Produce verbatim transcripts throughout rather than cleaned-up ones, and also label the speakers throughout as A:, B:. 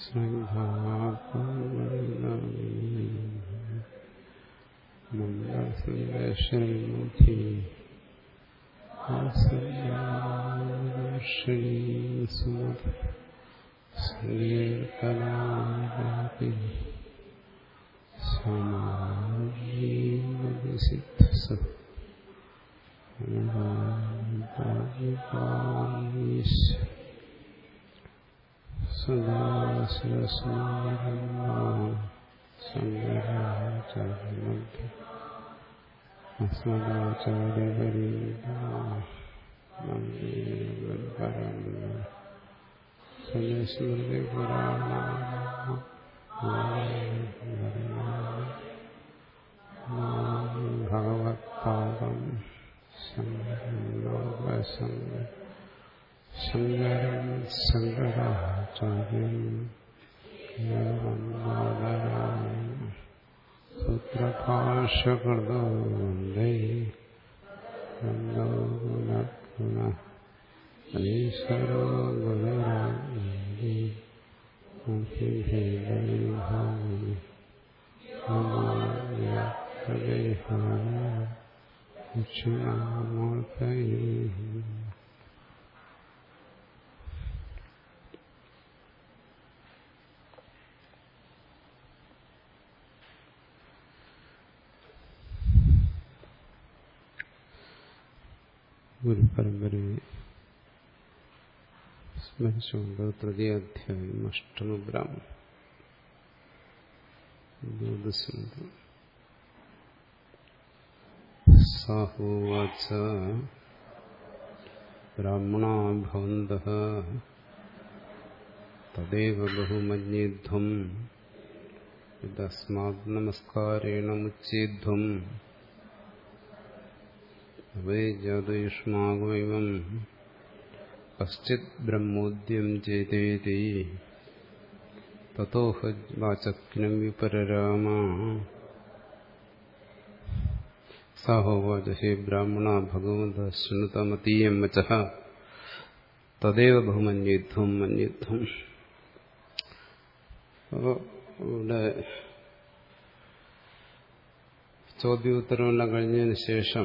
A: മന്ദസന്ദേശമുഖി സുമത സങ്കീർത്തനാപി സമാജീവസിദ്ധസ സദാശിവസ്മരണ ഭഗവത്പാദം ശങ്കരം ശങ്കരാചാര്യം സൂത്രഭാഷ്യകൃതോ വന്ദേ വന്ദോ പുനഃ പുനഃ ഈശ്വരോ ഗുരുരാജ്ഞേ മുഖിഭേദവിഭാഗി നമോദേഹായ ദക്ഷിണാമൂർത്തയേ. ഗുരുപരമ്പരയെ സ്മരിച്ചുകൊണ്ട് തൃതീയാധ്യായം അഷ്ടമബ്രാഹ്മണം ദ്വാദശമന്ത്രം. സാഹോവാച ബ്രാഹ്മണാ ഭവന്തഃ തദേവ ബഹുമന്യേധ്വം യദസ്മാത് നമസ്കാരേണ മുച്യേധ്വം അവൈജാതയുഷ്മാകമൈവം കശ്ചിത് ബ്രഹ്മോദ്യം ചേതേതി തതോഹ വാചക്നം വിപരരാമ. സാഹോവാച ഹേ ബ്രാഹ്മണ ഭഗവന്തഃ ശൃണുത മതീയം വചഃ തദേവ ബഹുമന്യേധ്വം മന്യേധ്വം. അപ്പോൾ ഇവിടെ ചോദ്യോത്തരമെല്ലാം കഴിഞ്ഞതിന് ശേഷം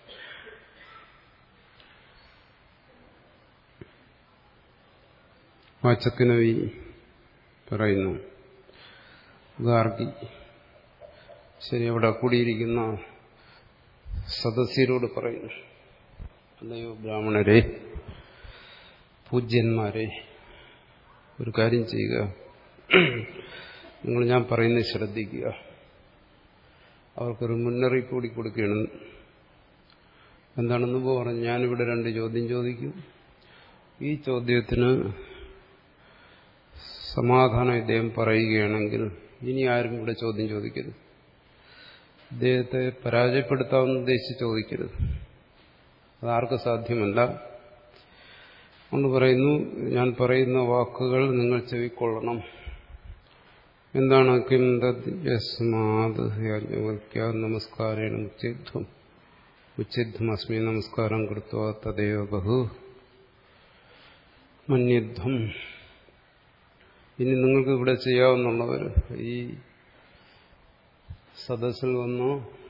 A: വാചക്നവി പറയുന്നു, ഗാർഗി ശരി അവിടെ കൂടിയിരിക്കുന്ന സദസ്യരോട് പറയുന്നു, അല്ലയോ ബ്രാഹ്മണരെ, പൂജ്യന്മാരെ, ഒരു കാര്യം ചെയ്യുക, നിങ്ങൾ ഞാൻ പറയുന്നത് ശ്രദ്ധിക്കുക. അവർക്കൊരു മുന്നറിയിപ്പ് കൂടി കൊടുക്കുകയാണ്. എന്താണെന്ന് പറഞ്ഞു, ഞാനിവിടെ രണ്ട് ചോദ്യം ചോദിക്കും. ഈ ചോദ്യത്തിന് സമാധാനം ഇദ്ദേഹം പറയുകയാണെങ്കിൽ ഇനി ആരും ഇവിടെ ചോദ്യം ചോദിക്കരുത്. ഇദ്ദേഹത്തെ പരാജയപ്പെടുത്താമെന്ന് ഉദ്ദേശിച്ച് ചോദിക്കരുത്. അതാർക്കും സാധ്യമല്ല. ഒന്ന് പറയുന്നു, ഞാൻ പറയുന്ന വാക്കുകൾ നിങ്ങൾ ചെവിക്കൊള്ളണം. എന്താണ്? കിം തദ്യസ്മാത് യാജ്ഞവൽക്യ നമസ്കാരേണ ഉച്ചേധ്വം ഉച്ചേധ്വം അസ്മി നമസ്കാരം കൃത്വാ തദേവ ബഹു മന്യധ്വം. ഇനി നിങ്ങൾക്ക് ഇവിടെ ചെയ്യാവുന്നുള്ളവർ, ഈ സദസ്സിൽ വന്നോ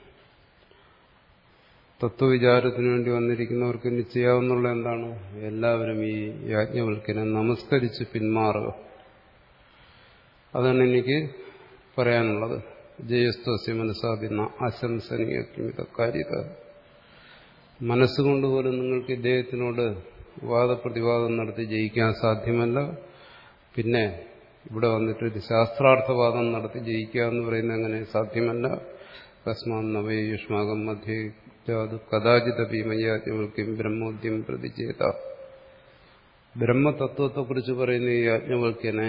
A: തത്വവിചാരത്തിന് വേണ്ടി വന്നിരിക്കുന്നവർക്ക് ഇനി ചെയ്യാവുന്നുള്ള എന്താണ്? എല്ലാവരും ഈ യാജ്ഞവൽക്കനെ നമസ്കരിച്ച് പിന്മാറുക. അതാണ് എനിക്ക് പറയാനുള്ളത്. ജയസ്തസ്യ മനസ്സാദിന അശംസനീയമിത കാര്യത. മനസ്സുകൊണ്ട് പോലും നിങ്ങൾക്ക് ഇദ്ദേഹത്തിനോട് വാദപ്രതിവാദം നടത്തി ജയിക്കാൻ സാധ്യമല്ല. പിന്നെ ഇവിടെ വന്നിട്ട് ഒരു ശാസ്ത്രാർത്ഥവാദം നടത്തി ജയിക്കുക എന്ന് പറയുന്നത് അങ്ങനെ സാധ്യമല്ല. തസ്മാത് നവയുഷ്മാകം മധ്യേ കഥാചിതപി മയ്യാജ്ഞവൽക്യം ബ്രഹ്മോദ്യം പ്രതിചേത. ബ്രഹ്മതത്വത്തെക്കുറിച്ച് പറയുന്ന ഈ യാജ്ഞവൽക്യനെ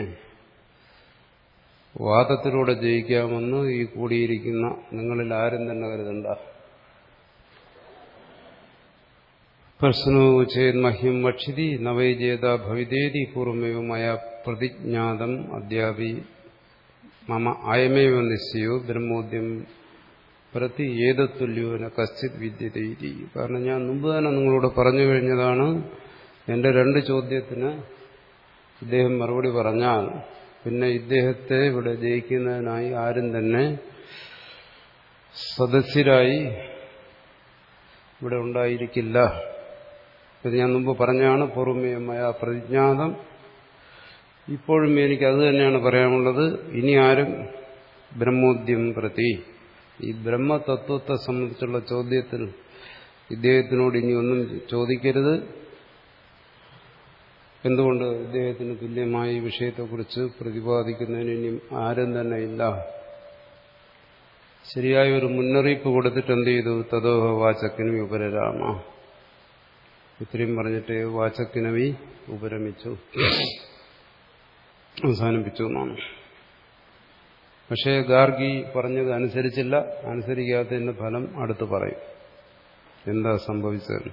A: വാദത്തിലൂടെ ജയിക്കാമെന്ന് ഈ കൂടിയിരിക്കുന്ന നിങ്ങളിൽ ആരും തന്നെ കരുതണ്ട. പ്രശ്നോ ചേത് മഹ്യം വക്ഷിതി നവൈജേത ഭവിതേതി പൂർവമേവ മയ പ്രതിജ്ഞാതം അദ്യാപി മമ അയമേവ നിശ്ചയോ ബ്രഹ്മോദ്യം പ്രതി ഏതത്തുല്യോന കശ്ചിത് വിദ്യതേരി. കാരണം ഞാൻ മുമ്പ് തന്നെ നിങ്ങളോട് പറഞ്ഞു കഴിഞ്ഞതാണ്, എന്റെ രണ്ട് ചോദ്യത്തിന് ഇദ്ദേഹം മറുപടി പറഞ്ഞാൽ പിന്നെ ഇദ്ദേഹത്തെ ഇവിടെ ജയിക്കുന്നതിനായി ആരും തന്നെ സദസ്യരായി ഇവിടെ ഉണ്ടായിരിക്കില്ല. ഇത് ഞാൻ മുമ്പ് പറഞ്ഞാണ് പൂർവമേയമായ പ്രതിജ്ഞാതം. ഇപ്പോഴും എനിക്ക് അത് തന്നെയാണ് പറയാനുള്ളത്. ഇനി ആരും ബ്രഹ്മോദ്യം പ്രതി ഈ ബ്രഹ്മതത്വത്തെ സംബന്ധിച്ചുള്ള ചോദ്യത്തിൽ ഇദ്ദേഹത്തിനോട് ഇനി ഒന്നും ചോദിക്കരുത്. എന്തുകൊണ്ട്? ഇദ്ദേഹത്തിന് തുല്യമായ ഈ വിഷയത്തെക്കുറിച്ച് പ്രതിപാദിക്കുന്നതിന് ഇനിയും ആരും തന്നെ ഇല്ല. ശരിയായ ഒരു മുന്നറിയിപ്പ് കൊടുത്തിട്ട് എന്ത് ചെയ്തു? തദോഹ വാചക്കിനവി ഉപരരാമ. ഇത്രയും പറഞ്ഞിട്ട് വാചക്കിനവി ഉപരമിച്ചു, അവസാനിപ്പിച്ചു എന്നാണ്. പക്ഷേ ഗാർഗി പറഞ്ഞത് അനുസരിച്ചില്ല. അനുസരിക്കാത്തതിന്റെ ഫലം അടുത്ത് പറയും എന്താ സംഭവിച്ചത്.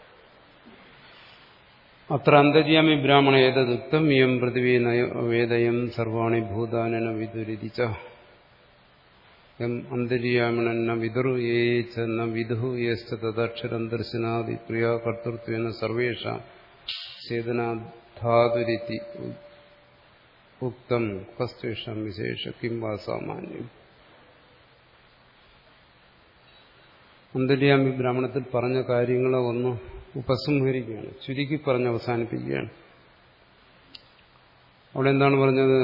A: അത്ര അന്തര്യാമി ബ്രാഹ്മണ ഏതദുക്തം ഇയം പൃഥിവീ വേദയം സർവാണി ഭൂതാനന വിദുരിതിച്ച എം അന്തര്യാമിണ വിദുർ യേ ച ന വിദുഹു യേശ്ച തദക്ഷരം ദർശനാദി ക്രിയാകർത്തൃത്വേന സർവേഷാം ചേതനാധാതുരിതി ഉക്തം കസ്ത്വേഷാം വിശേഷ കിം വാ സാമാന്യം. അന്തര്യാമി ബ്രാഹ്മണത്തിൽ പറഞ്ഞ കാര്യങ്ങളെ ഒന്ന് ഉപസംഹരിക്കുകയാണ്, ചുരുക്കി പറഞ്ഞ് അവസാനിപ്പിക്കുകയാണ്. അവിടെ എന്താണ് പറഞ്ഞത്?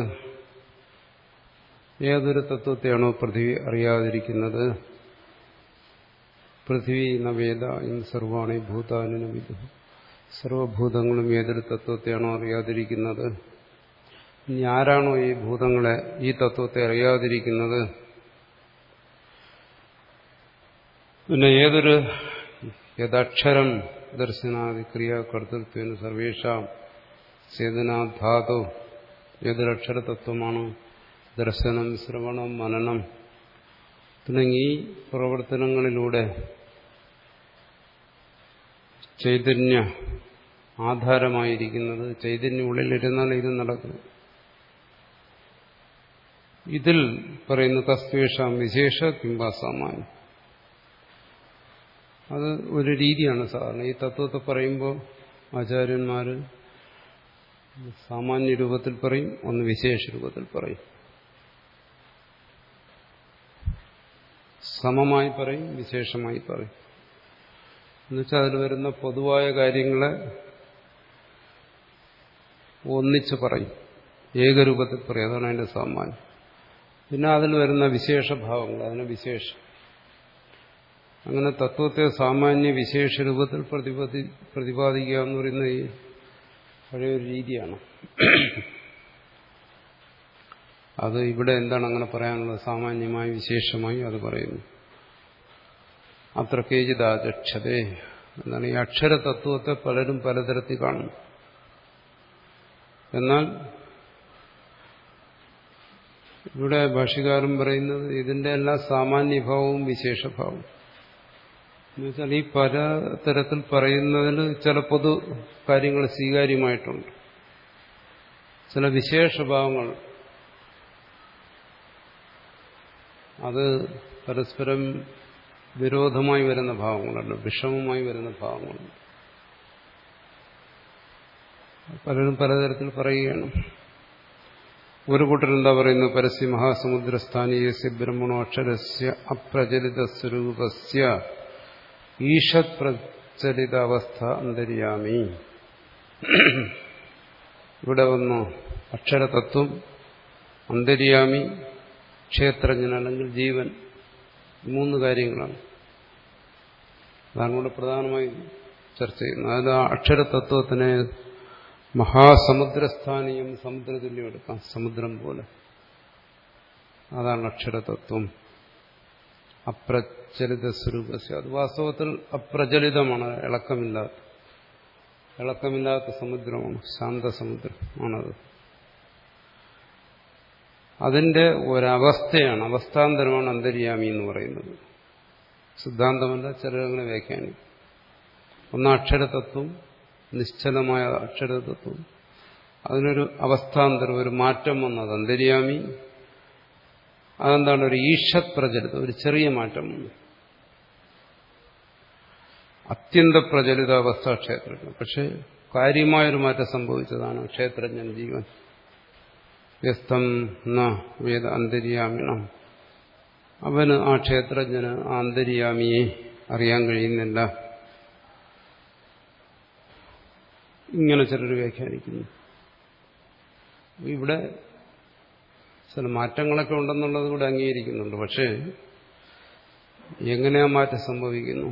A: ഏതൊരു തത്വത്തെയാണോ പൃഥ്വി അറിയാതിരിക്കുന്നത്, പൃഥ്വി നവേദ ഇൻ സർവാണി ഭൂതാനിന വിദു, സർവഭൂതങ്ങളും ഏതൊരു തത്വത്തെയാണോ അറിയാതിരിക്കുന്നത്, ഇനി ആരാണോ ഈ ഭൂതങ്ങളെ ഈ തത്വത്തെ അറിയാതിരിക്കുന്നത്, പിന്നെ ഏതൊരു യദക്ഷരം ദർശനാദി ക്രിയാകർത്തൃത്വേന സർവേഷാം ചേതനാധാതു, ഏതൊരക്ഷരതത്വമാണ് ദർശനം, ശ്രവണം, മനനം തുടങ്ങി പ്രവർത്തനങ്ങളിലൂടെ ചൈതന്യ ആധാരമായിരിക്കുന്നത്, ചൈതന്യം ഉള്ളിലിരുന്നാൽ ഇത് നടക്കും. ഇതിൽ പറയുന്ന കസ്ത്വേഷാം വിശേഷ കിംബാ സാമാന്യം. അത് ഒരു രീതിയാണ്. സാധാരണ ഈ തത്വത്തെ പറയുമ്പോൾ ആചാര്യന്മാർ സാമാന്യ രൂപത്തിൽ പറയും, ഒന്ന് വിശേഷ രൂപത്തിൽ പറയും. സമമായി പറയും, വിശേഷമായി പറയും. എന്നുവെച്ചാൽ അതിൽ വരുന്ന പൊതുവായ കാര്യങ്ങളെ ഒന്നിച്ച് പറയും, ഏകരൂപത്തിൽ പറയും. അതാണ് അതിന്റെ സാമാന്യം. പിന്നെ അതിൽ വരുന്ന വിശേഷഭാവങ്ങൾ, അതിന് വിശേഷം. അങ്ങനെ തത്വത്തെ സാമാന്യ വിശേഷ രൂപത്തിൽ പ്രതിപാദി പ്രതിപാദിക്കുക എന്ന് പറയുന്ന ഈ പഴയൊരു രീതിയാണ്. അത് ഇവിടെ എന്താണ് അങ്ങനെ പറയാനുള്ളത്? സാമാന്യമായി വിശേഷമായി അത് പറയുന്നു. അത്ര കേജിതാചക്ഷതേ എന്നാണ്. ഈ അക്ഷരതത്വത്തെ പലരും പലതരത്തിൽ കാണുന്നു. എന്നാൽ ഇവിടെ ഭാഷ്യകാരൻ പറയുന്നത് ഇതിന്റെ എല്ലാ സാമാന്യഭാവവും വിശേഷഭാവവും എന്നുവെച്ചാൽ ഈ പലതരത്തിൽ പറയുന്നതിൽ ചില പൊതു കാര്യങ്ങൾ സ്വീകാര്യമായിട്ടുണ്ട്, ചില വിശേഷഭാവങ്ങൾ അത് പരസ്പരം വിരോധമായി വരുന്ന ഭാവങ്ങളുണ്ട്, വിഷമമായി വരുന്ന ഭാവങ്ങളുണ്ട്. പലരും പലതരത്തിൽ പറയുകയാണ്. ഒരു കൂട്ടരെന്താ പറയുന്നു? പരസ്യ മഹാസമുദ്രസ്ഥാനീയസ്യ ബ്രഹ്മണോ അക്ഷരസ്യ അപ്രചലിത സ്വരൂപസ്യ ഈഷത് പ്രചലിത അവസ്ഥ അന്തര്യാമി. ഇവിടെ വന്നു അക്ഷരതത്വം, അന്തര്യാമി, ക്ഷേത്രജ്ഞൻ അല്ലെങ്കിൽ ജീവൻ, മൂന്ന് കാര്യങ്ങളാണ്. അതാണ് ഇവിടെ പ്രധാനമായി ചർച്ച ചെയ്യുന്നത്. അത് ആ അക്ഷരതത്വത്തിനെ മഹാസമുദ്രസ്ഥാനീയം, സമുദ്രതുല്യം എടുക്കാം, സമുദ്രം പോലെ. അതാണ് അക്ഷരതത്വം. അപ്രചലിത സ്വരൂപസ്യ, അത് വാസ്തവത്തിൽ അപ്രചലിതമാണ്, ഇളക്കമില്ലാത്ത ഇളക്കമില്ലാത്ത സമുദ്രമാണ്, ശാന്തസമുദ്രം ആണത്. അതിന്റെ ഒരവസ്ഥയാണ്, അവസ്ഥാന്തരമാണ് അന്തര്യാമി എന്ന് പറയുന്നത്. സിദ്ധാന്തമല്ല, ചിലരങ്ങനെ വ്യാഖ്യാനിക്കും. ഒന്ന് അക്ഷരതത്വം, നിശ്ചലമായ അക്ഷരതത്വം, അതിനൊരു അവസ്ഥാന്തരം, ഒരു മാറ്റം വന്നത് അന്തര്യാമി. അതെന്താണ്? ഒരു ഈഷത് പ്രചലിതം, ഒരു ചെറിയ മാറ്റം വന്നു. അത്യന്ത പ്രചലിത അവസ്ഥ ക്ഷേത്രജ്ഞൻ, പക്ഷെ കാര്യമായൊരു മാറ്റം സംഭവിച്ചതാണ് ക്ഷേത്രജ്ഞൻ ജീവൻ. യസ്തം ന വേദ അന്തര്യാമിണം, അവന് ആ ക്ഷേത്രജ്ഞന് ആന്തര്യാമിയെ അറിയാൻ കഴിയുന്നില്ല. ഇങ്ങനെ ചിലർ വ്യാഖ്യാനിക്കുന്നു. ഇവിടെ ചില മാറ്റങ്ങളൊക്കെ ഉണ്ടെന്നുള്ളത് കൂടെ അംഗീകരിക്കുന്നുണ്ട്. പക്ഷേ എങ്ങനെയാ മാറ്റം സംഭവിക്കുന്നു?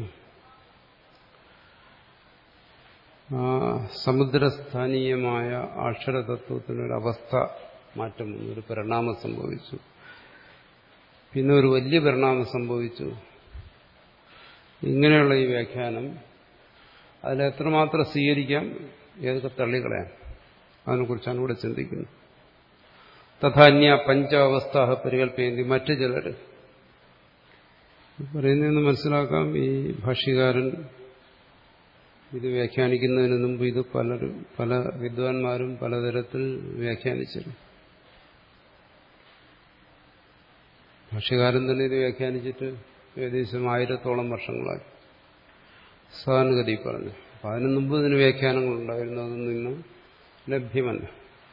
A: ആ സമുദ്രസ്ഥാനീയമായ അക്ഷരതത്വത്തിനൊരവസ്ഥ മാറ്റം വന്നു, ഒരു പരിണാമം സംഭവിച്ചു. പിന്നെ ഒരു വലിയ പരിണാമം സംഭവിച്ചു. ഇങ്ങനെയുള്ള ഈ വ്യാഖ്യാനം അതിലെത്രമാത്രം സ്വീകരിക്കാം, ഏതൊക്കെ തള്ളിക്കളയാം, അതിനെക്കുറിച്ചാണ് ഇവിടെ ചിന്തിക്കുന്നത്. തഥാന്യ പഞ്ചാവസ്ഥ പരികൽപ്പയന്തി, മറ്റു ചിലർ പറയുന്നതെന്ന് മനസ്സിലാക്കാം. ഈ ഭാഷ്യകാരൻ ഇത് വ്യാഖ്യാനിക്കുന്നതിന് മുമ്പ് ഇത് പലരും പല വിദ്വാൻമാരും പലതരത്തിൽ വ്യാഖ്യാനിച്ചിരുന്നു. ഭാഷ്യകാരൻ തന്നെ ഇത് വ്യാഖ്യാനിച്ചിട്ട് ഏകദേശം ആയിരത്തോളം വർഷങ്ങളായി സാധാരണഗതി പറഞ്ഞു. അപ്പം അതിനു മുമ്പ് ഇതിന് വ്യാഖ്യാനങ്ങളുണ്ടായിരുന്നു, അതൊന്നും ഇന്ന് ലഭ്യമല്ല.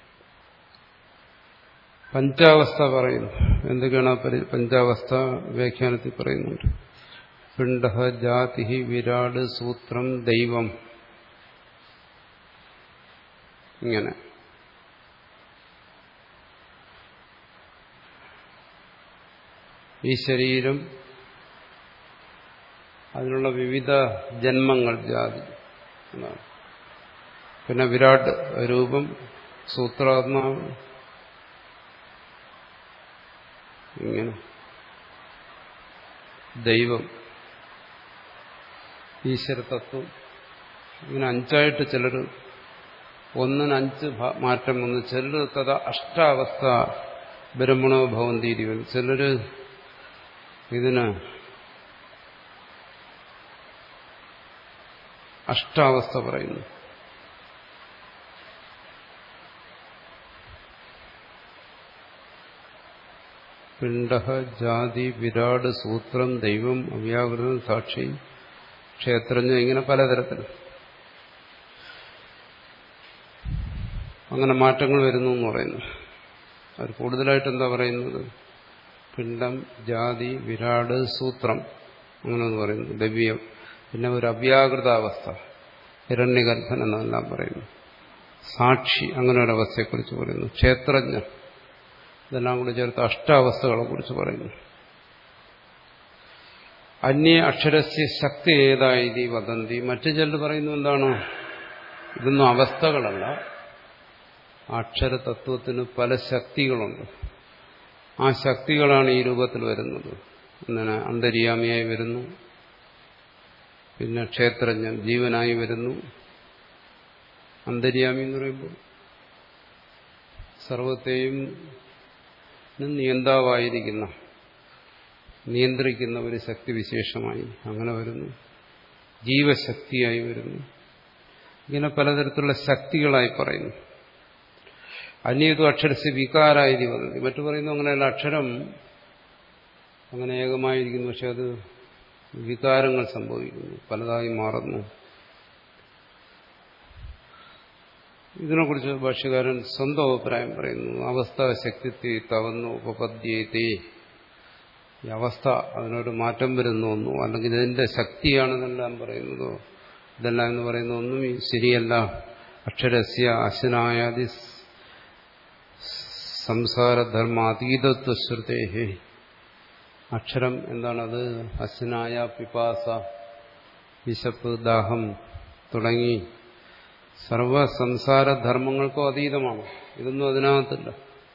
A: പഞ്ചാവസ്ഥ പറയുന്നു. എന്തൊക്കെയാണ് പഞ്ചാവസ്ഥ? വ്യാഖ്യാനത്തിൽ പറയുന്നുണ്ട്. പിണ്ഡ ജാതി വിരാട് സൂത്രം ദൈവം. ഇങ്ങനെ ഈ ശരീരം, അതിനുള്ള വിവിധ ജന്മങ്ങൾ, ജാതി എന്നാണ്. പിന്നെ വിരാട് രൂപം, സൂത്രാത്മാവ്, ഇങ്ങനെ ദൈവം, ഈശ്വരതത്വം, ഇങ്ങനെ അഞ്ചായിട്ട് ചിലർ, ഒന്നിന് അഞ്ച് മാറ്റം വന്ന് ചിലർ തഥാ അഷ്ടാവസ്ഥ ബ്രഹ്മണോ ഭവന്തീതി വരും. ചിലർ ഇതിന് അഷ്ടാവസ്ഥ പറയുന്നു. പിണ്ഡ ജാതി വിരാട് സൂത്രം ദൈവം അവ്യാകൃതം സാക്ഷി ക്ഷേത്രജ്ഞ, ഇങ്ങനെ പലതരത്തിൽ അങ്ങനെ മാറ്റങ്ങൾ വരുന്നു എന്ന് പറയുന്നു. അത് കൂടുതലായിട്ട് എന്താ പറയുന്നത്? പിണ്ഡം, ജാതി, വിരാട്, സൂത്രം, അങ്ങനെ എന്ന് പറയുന്നു. ദിവ്യം, പിന്നെ ഒരു അവ്യാകൃതാവസ്ഥ, ഹിരണ്യഗർഭൻ എന്നെല്ലാം പറയുന്നു. സാക്ഷി, അങ്ങനെ ഒരവസ്ഥയെക്കുറിച്ച് പറയുന്നു. ക്ഷേത്രജ്ഞൻ, ഇതെല്ലാം കൂടി ചേർത്ത് അഷ്ടാവസ്ഥകളെ കുറിച്ച് പറയുന്നു. അന്യ അക്ഷരസ്യ ശക്തി ഏതായി വദന്തി. മറ്റു ചിലർ പറയുന്നു എന്താണ്, ഇതൊന്നും അവസ്ഥകളല്ല, അക്ഷരതത്വത്തിന് പല ശക്തികളുണ്ട്. ആ ശക്തികളാണ് ഈ രൂപത്തിൽ വരുന്നത്. അങ്ങനെ അന്തര്യാമിയായി വരുന്നു, പിന്നെ ക്ഷേത്രജ്ഞൻ ജീവനായി വരുന്നു. അന്തര്യാമി എന്ന് പറയുമ്പോൾ സർവത്തെയും നിയന്താവായിരിക്കുന്ന, നിയന്ത്രിക്കുന്ന ഒരു ശക്തിവിശേഷമായി അങ്ങനെ വരുന്നു. ജീവശക്തിയായി വരുന്നു. ഇങ്ങനെ പലതരത്തിലുള്ള ശക്തികളായി പറയുന്നു. അന്യതു അക്ഷരസ്യ വികാരായി വന്നത്. മറ്റു പറയുന്നു അങ്ങനെയല്ല, അക്ഷരം അങ്ങനെ ഏകമായിരിക്കുന്നു, പക്ഷെ അത് വികാരങ്ങൾ സംഭവിക്കുന്നു, പലതായി മാറുന്നു. ഇതിനെക്കുറിച്ച് ഭാഷ്യകാരൻ സ്വന്തം അഭിപ്രായം പറയുന്നു. അവസ്ഥ ശക്തിത്വ തവന്നു ഉപപദ്ധ്യേതേ. ഈ അവസ്ഥ, അതിനൊരു മാറ്റം വരുന്നു, അല്ലെങ്കിൽ ഇതിന്റെ ശക്തിയാണെന്നെല്ലാം പറയുന്നതോ, ഇതെല്ലാം എന്ന് പറയുന്ന ഒന്നും ശരിയല്ല. അക്ഷരസ്യ അശ്നായാദി സംസാരധർമാതീതത്വശ്രുതേഹി. അക്ഷരം എന്താണത്? അശ്നായ, പിപാസ, വിശപ്പ്, ദാഹം തുടങ്ങി സർവ സംസാരധർമ്മങ്ങൾക്കും അതീതമാണ്. ഇതൊന്നും അതിനകത്തില്ല.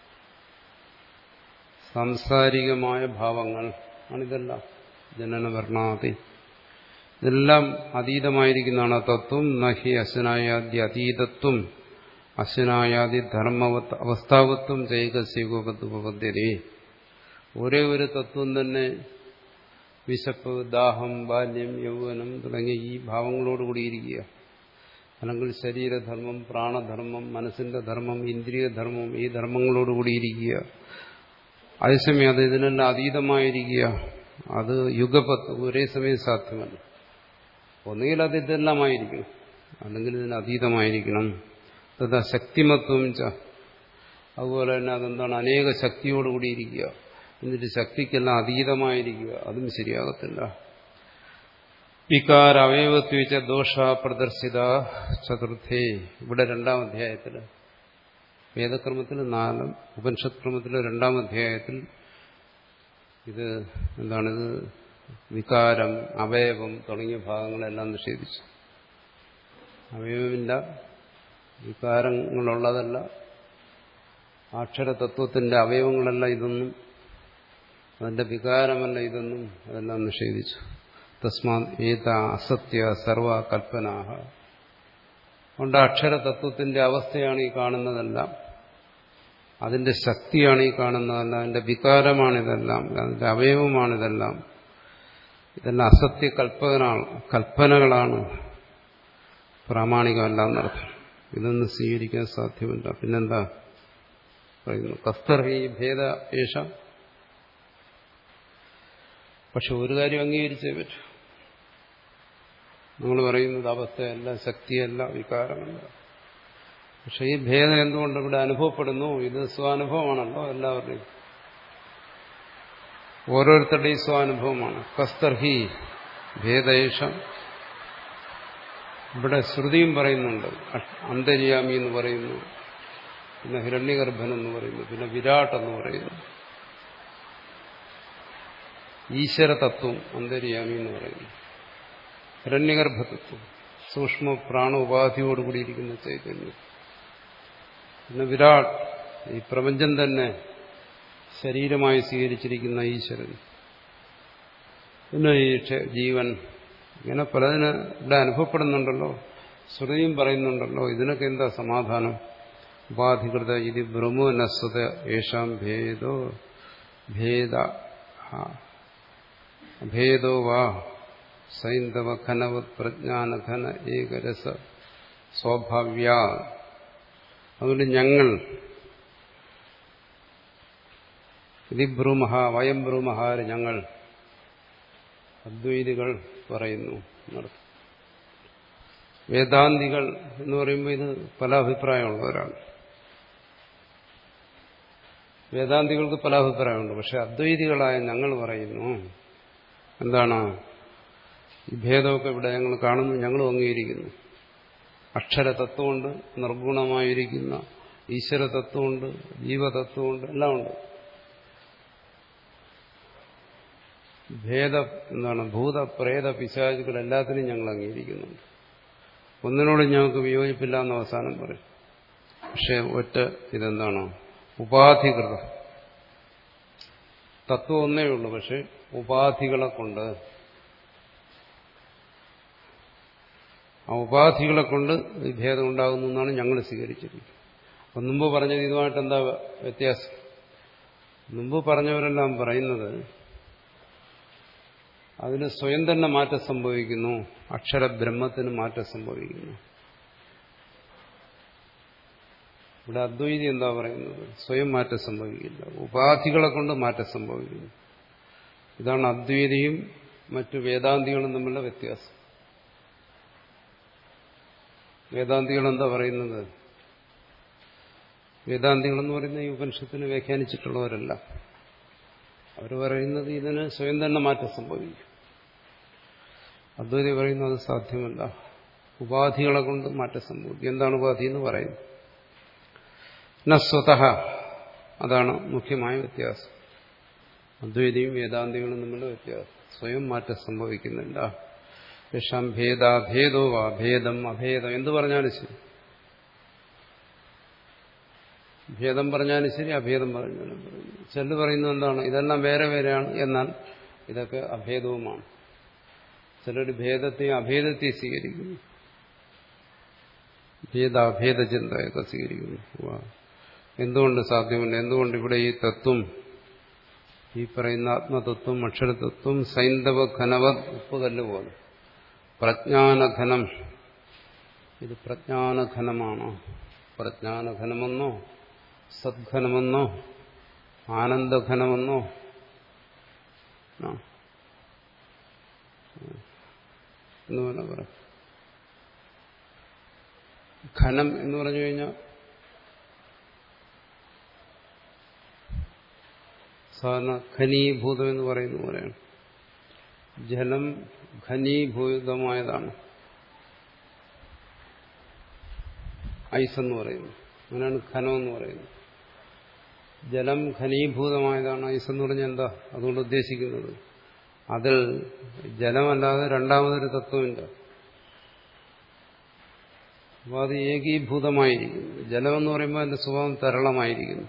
A: സാംസാരികമായ ഭാവങ്ങൾ ആണിതെല്ലാം. ജനന വർണ്ണാതി, ഇതെല്ലാം അതീതമായിരിക്കുന്നതാണ് തത്വം. നഹി അശ്നായാദി അതീതത്വം അശ്നായാദി ധർമ്മവത് അവസ്ഥാവത്വം ചൈകസ്യപദ്ധതി. ഒരേ ഒരു തത്വം തന്നെ വിശപ്പ്, ദാഹം, ബാല്യം, യൗവനം തുടങ്ങിയ ഈ ഭാവങ്ങളോടുകൂടിയിരിക്കുക. അല്ലെങ്കിൽ ശരീരധർമ്മം, പ്രാണധർമ്മം, മനസ്സിന്റെ ധർമ്മം, ഇന്ദ്രിയധർമ്മം, ഈ ധർമ്മങ്ങളോടുകൂടിയിരിക്കുക. അതേസമയം അത് ഇതിനെല്ലാം അതീതമായിരിക്കുക. അത് യുഗപത്ത് ഒരേ സമയം സാധ്യമല്ല. ഒന്നുകിൽ അത് ഇതെല്ലാമായിരിക്കണം, അല്ലെങ്കിൽ ഇതിന് അതീതമായിരിക്കണം. തഥാ ശക്തിമത്വം ച, അതുപോലെ തന്നെ അതെന്താണ് അനേക ശക്തിയോടുകൂടി ഇരിക്കുക, എന്നിട്ട് ശക്തിക്കെല്ലാം അതീതമായിരിക്കുക, അതും ശരിയാകത്തില്ല. വികാര അവയവത്വച്ച ദോഷ പ്രദർശിത ചതുർത്ഥേ, ഇവിടെ രണ്ടാം അധ്യായത്തിൽ, വേദക്രമത്തിൽ നാലും ഉപനിഷത് ക്രമത്തിൽ രണ്ടാം അധ്യായത്തിൽ ഇത് എന്താണിത് വികാരം അവയവം തുടങ്ങിയ ഭാഗങ്ങളെല്ലാം നിഷേധിച്ചു. അവയവമില്ല, വികാരങ്ങളുള്ളതല്ല, അക്ഷരതത്വത്തിന്റെ അവയവങ്ങളല്ല ഇതൊന്നും, അതിന്റെ വികാരമല്ല ഇതൊന്നും, അതെല്ലാം നിഷേധിച്ചു. തസ്മാ ഏത അസത്യ സർവ കൽപ്പനാഹ, അതുകൊണ്ട് അക്ഷരതത്വത്തിന്റെ അവസ്ഥയാണ് ഈ കാണുന്നതെല്ലാം, അതിന്റെ ശക്തിയാണ് ഈ കാണുന്നതെല്ലാം, അതിന്റെ വികാരമാണിതെല്ലാം, അതിന്റെ അവയവമാണിതെല്ലാം, ഇതെല്ലാം അസത്യ കൽപ്പനകളാണ് കൽപ്പനകളാണ് പ്രാമാണികമല്ല എന്നർത്ഥം. ഇതൊന്നും സ്വീകരിക്കാൻ സാധ്യമല്ല. പിന്നെന്താ പറയുന്നു? കസ്തർഹി ഭേദ ഏഷ. പക്ഷെ ഒരു കാര്യം അംഗീകരിച്ചേ പറ്റൂ. നമ്മൾ പറയുന്നത് അവസ്ഥയല്ല, ശക്തിയല്ല, വികാരമല്ല. പക്ഷെ ഈ ഭേദം എന്തുകൊണ്ട് ഇവിടെ അനുഭവപ്പെടുന്നു? ഇത് സ്വാനുഭവമാണല്ലോ എല്ലാവരുടെയും, ഓരോരുത്തരുടെയും സ്വാനുഭവമാണ്. കസ്തർഹി ഭേദേഷം. ഇവിടെ ശ്രുതിയും പറയുന്നുണ്ട്, അന്തര്യാമി എന്ന് പറയുന്നു, പിന്നെ ഹിരണ്യഗർഭൻ എന്ന് പറയുന്നു, പിന്നെ വിരാട് എന്ന് പറയുന്നു, ഈശ്വരതത്വം അന്തര്യാമി എന്ന് പറയുന്നു, ഹിരണ്യഗർഭതത്വം സൂക്ഷ്മ പ്രാണ ഉപാധിയോടുകൂടിയിരിക്കുന്ന ചൈതന്യം, പിന്നെ വിരാട് ഈ പ്രപഞ്ചം തന്നെ ശരീരമായി സ്വീകരിച്ചിരിക്കുന്ന ഈശ്വരൻ, പിന്നെ ഈ ജീവൻ, ഇങ്ങനെ പലതിന് ഇവിടെ അനുഭവപ്പെടുന്നുണ്ടല്ലോ, ശ്രുതിയും പറയുന്നുണ്ടല്ലോ. ഇതിനൊക്കെ എന്താ സമാധാനം? ഉപാധികൃത ഇത് ബ്രഹ്മോ നസ്വത യേശാം ഭേദോ ഭേദ ഭേദോ വാ സൈന്ധവ ഘനവത് പ്രജ്ഞാനഘന ഏകരസ സ്വാഭാവ്യ. അതുകൊണ്ട് ഞങ്ങൾ ഇത് ബ്രൂമഹ വയം ബ്രൂമഹാര, ഞങ്ങൾ അദ്വൈതികൾ പറയുന്നു എന്നർത്ഥം. വേദാന്തികൾ എന്ന് പറയുമ്പോൾ ഇത് പല അഭിപ്രായമുള്ളവരാണ്. വേദാന്തികൾക്ക് പല അഭിപ്രായമുണ്ട്. പക്ഷെ അദ്വൈതികളായ ഞങ്ങൾ പറയുന്നു എന്താണ്? ഈ ഭേദമൊക്കെ ഇവിടെ ഞങ്ങൾ കാണുന്നു, ഞങ്ങളും അംഗീകരിക്കുന്നു. അക്ഷരതത്വമുണ്ട്, നിർഗുണമായിരിക്കുന്ന ഈശ്വരതത്വമുണ്ട്, ജീവതത്വമുണ്ട്, എല്ലാം ഉണ്ട്. ഭേദ എന്താണ് ഭൂത പ്രേത പിശാചുകൾ എല്ലാത്തിനും ഞങ്ങൾ അംഗീകരിക്കുന്നുണ്ട്. ഒന്നിനോടും ഞങ്ങൾക്ക് വിയോജിപ്പില്ല എന്ന് അവസാനം പറയും. പക്ഷെ ഒറ്റ ഇതെന്താണ്? ഉപാധികൃത തത്വം ഒന്നേ ഉള്ളൂ. പക്ഷെ ഉപാധികളെ കൊണ്ട് ആ ഉപാധികളെ കൊണ്ട് ഈ ഭേദം ഉണ്ടാകുന്നു എന്നാണ് ഞങ്ങൾ സ്വീകരിച്ചിരിക്കുന്നത്. അപ്പം മുമ്പ് പറഞ്ഞത് ഇതുമായിട്ട് എന്താ വ്യത്യാസം? മുമ്പ് പറഞ്ഞവരെല്ലാം പറയുന്നത് അതിന് സ്വയം തന്നെ മാറ്റം സംഭവിക്കുന്നു, അക്ഷരബ്രഹ്മത്തിന് മാറ്റം സംഭവിക്കുന്നു. ഇവിടെ അദ്വൈതി എന്താ പറയുന്നത്? സ്വയം മാറ്റം സംഭവിക്കില്ല, ഉപാധികളെ കൊണ്ട് മാറ്റം സംഭവിക്കുന്നു. ഇതാണ് അദ്വൈതിയും മറ്റു വേദാന്തികളും തമ്മിലുള്ള വ്യത്യാസം. വേദാന്തികൾ എന്താ പറയുന്നത്? വേദാന്തികളെന്ന് പറയുന്ന ഈ ഉപനിഷത്തിനെ വ്യാഖ്യാനിച്ചിട്ടുള്ളവരല്ല. അവർ പറയുന്നത് ഇതിന് സ്വയം തന്നെ മാറ്റം സംഭവിക്കും. അദ്വൈതി പറയുന്നത് അത് സാധ്യമല്ല, ഉപാധികളെ കൊണ്ട് മാറ്റം സംഭവിക്കും. എന്താണ് ഉപാധി എന്ന് പറയുന്നത്? നസ്വതഃ, അതാണ് മുഖ്യമായ വ്യത്യാസം. അദ്വൈതിയും വേദാന്തികളും തമ്മിലുള്ള വ്യത്യാസം. സ്വയം മാറ്റം സംഭവിക്കുന്നില്ല. യേശാം ഭേദാഭേദോ വാ, ഭേദം അഭേദം എന്ത് പറഞ്ഞാലും ശരി, ഭേദം പറഞ്ഞാലും ശരി, അഭേദം പറഞ്ഞാലും പറയുന്നു. ചിലർ പറയുന്നത് എന്താണ്? ഇതെല്ലാം വേറെ വേറെയാണ്, എന്നാൽ ഇതൊക്കെ അഭേദവുമാണ്. ചിലർ ഭേദത്തെയും അഭേദത്തെയും സ്വീകരിക്കുന്നു, ഭേദാഭേദ ചിന്തയൊക്കെ സ്വീകരിക്കുന്നു. എന്തുകൊണ്ട് സാധ്യമല്ല? എന്തുകൊണ്ട് ഇവിടെ ഈ തത്വം, ഈ പറയുന്ന ആത്മതത്വം, അക്ഷരതത്വം സൈന്ധവ ഘനവത് ഉപ്പുകല്ല് പോലെ പ്രജ്ഞാനഘനം, ഇത് പ്രജ്ഞാനഘനമാണോ? പ്രജ്ഞാനഘനമെന്നോ സദ്ഘനമെന്നോ ആനന്ദഘനമെന്നോ എന്ന് വേണം പറയാം. ഘനം എന്ന് പറഞ്ഞു കഴിഞ്ഞാൽ സാധാരണ ഘനീഭൂതം എന്ന് പറയുന്ന പോലെയാണ്. ജലം ഘനീഭൂതമായതാണ് ഐസ് എന്ന് പറയുന്നത്. അങ്ങനെയാണ് ഘനം എന്ന് പറയുന്നത്. ജലം ഘനീഭൂതമായതാണ് ഐസ് എന്ന് പറഞ്ഞാൽ എന്താ അതുകൊണ്ട് ഉദ്ദേശിക്കുന്നത്? അതിൽ ജലമല്ലാതെ രണ്ടാമതൊരു തത്വമില്ല. അപ്പോൾ അത് ഏകീഭൂതമായിരിക്കുന്നു. ജലമെന്ന് പറയുമ്പോൾ അതിന്റെ സ്വഭാവം തരളമായിരിക്കുന്നു.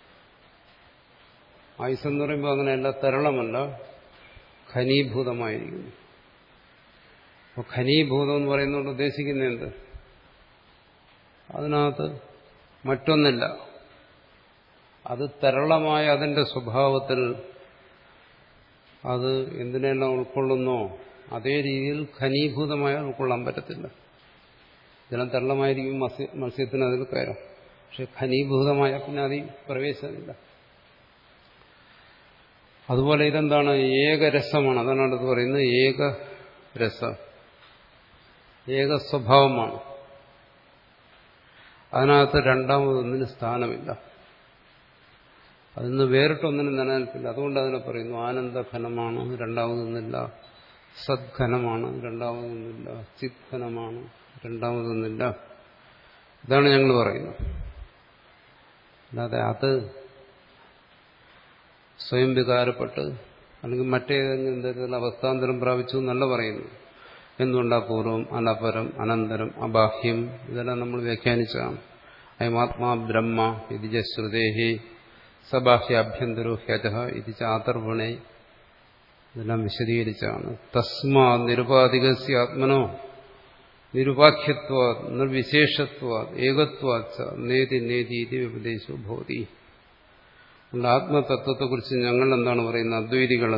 A: ഐസ് എന്ന് പറയുമ്പോൾ അങ്ങനെയല്ല, തരളമല്ല, ഘനീഭൂതമായിരിക്കുന്നു. അപ്പോൾ ഘനീഭൂതം എന്ന് പറയുന്നതുകൊണ്ട് ഉദ്ദേശിക്കുന്നത് എന്ത്? അതിനകത്ത് മറ്റൊന്നില്ല. അത് തരളമായ അതിന്റെ സ്വഭാവത്തിൽ അത് എന്തിനെല്ലാം ഉൾക്കൊള്ളുന്നോ അതേ രീതിയിൽ ഘനീഭൂതമായ ഉൾക്കൊള്ളാൻ പറ്റത്തില്ല. ജലം തരളമായിരിക്കും, മത്സ്യ മത്സ്യത്തിന് അതിൽ കയറാം. പക്ഷെ ഘനീഭൂതമായ പിന്നെ അതിൽ പ്രവേശനമില്ല. അതുപോലെ ഇതെന്താണ്? ഏകരസമാണ്. അതാണ് അടുത്ത് പറയുന്നത്. ഏകരസ, ഏക സ്വഭാവമാണ്. അതിനകത്ത് രണ്ടാമതൊന്നിന് സ്ഥാനമില്ല. അതിന് വേറിട്ടൊന്നിനും നിലനിൽപ്പില്ല. അതുകൊണ്ട് അതിനെ പറയുന്നു ആനന്ദഘനമാണ്, രണ്ടാമതൊന്നില്ല. സദ്ഘനമാണ്, രണ്ടാമതൊന്നില്ല. ചിത്ഘനമാണ്, രണ്ടാമതൊന്നില്ല. ഇതാണ് ഞങ്ങൾ പറയുന്നത്. അല്ലാതെ അത് സ്വയം വികാരപ്പെട്ട് അല്ലെങ്കിൽ മറ്റേതെങ്കിലും തരത്തിലുള്ള അവസ്ഥാന്തരം പ്രാപിച്ചു എന്നല്ല പറയുന്നു. എന്തുകൊണ്ടാ പൂർവം, അനപരം, അനന്തരം, അബാഹ്യം, ഇതെല്ലാം നമ്മൾ വ്യാഖ്യാനിച്ചതാണ്. അയമാത്മാ ബ്രഹ്മ ഇതിജ ശ്രുതേഹി സബാഹ്യാഭ്യന്തരോ ഹ്യജഃ ഇതിജ ആതർവണേ, ഇതെല്ലാം വിശദീകരിച്ചാണ്. തസ്മാ നിരുപാധികസ്യ ആത്മനോ നിരുപാഖ്യത്വാ നിർവിശേഷത്വാ ഏകത്വാ നേതി നേതി ഇത് ഉപദേശോ ഭവതി. ആത്മതത്വത്തെക്കുറിച്ച് ഞങ്ങൾ എന്താണ് പറയുന്നത്? അദ്വൈതികൾ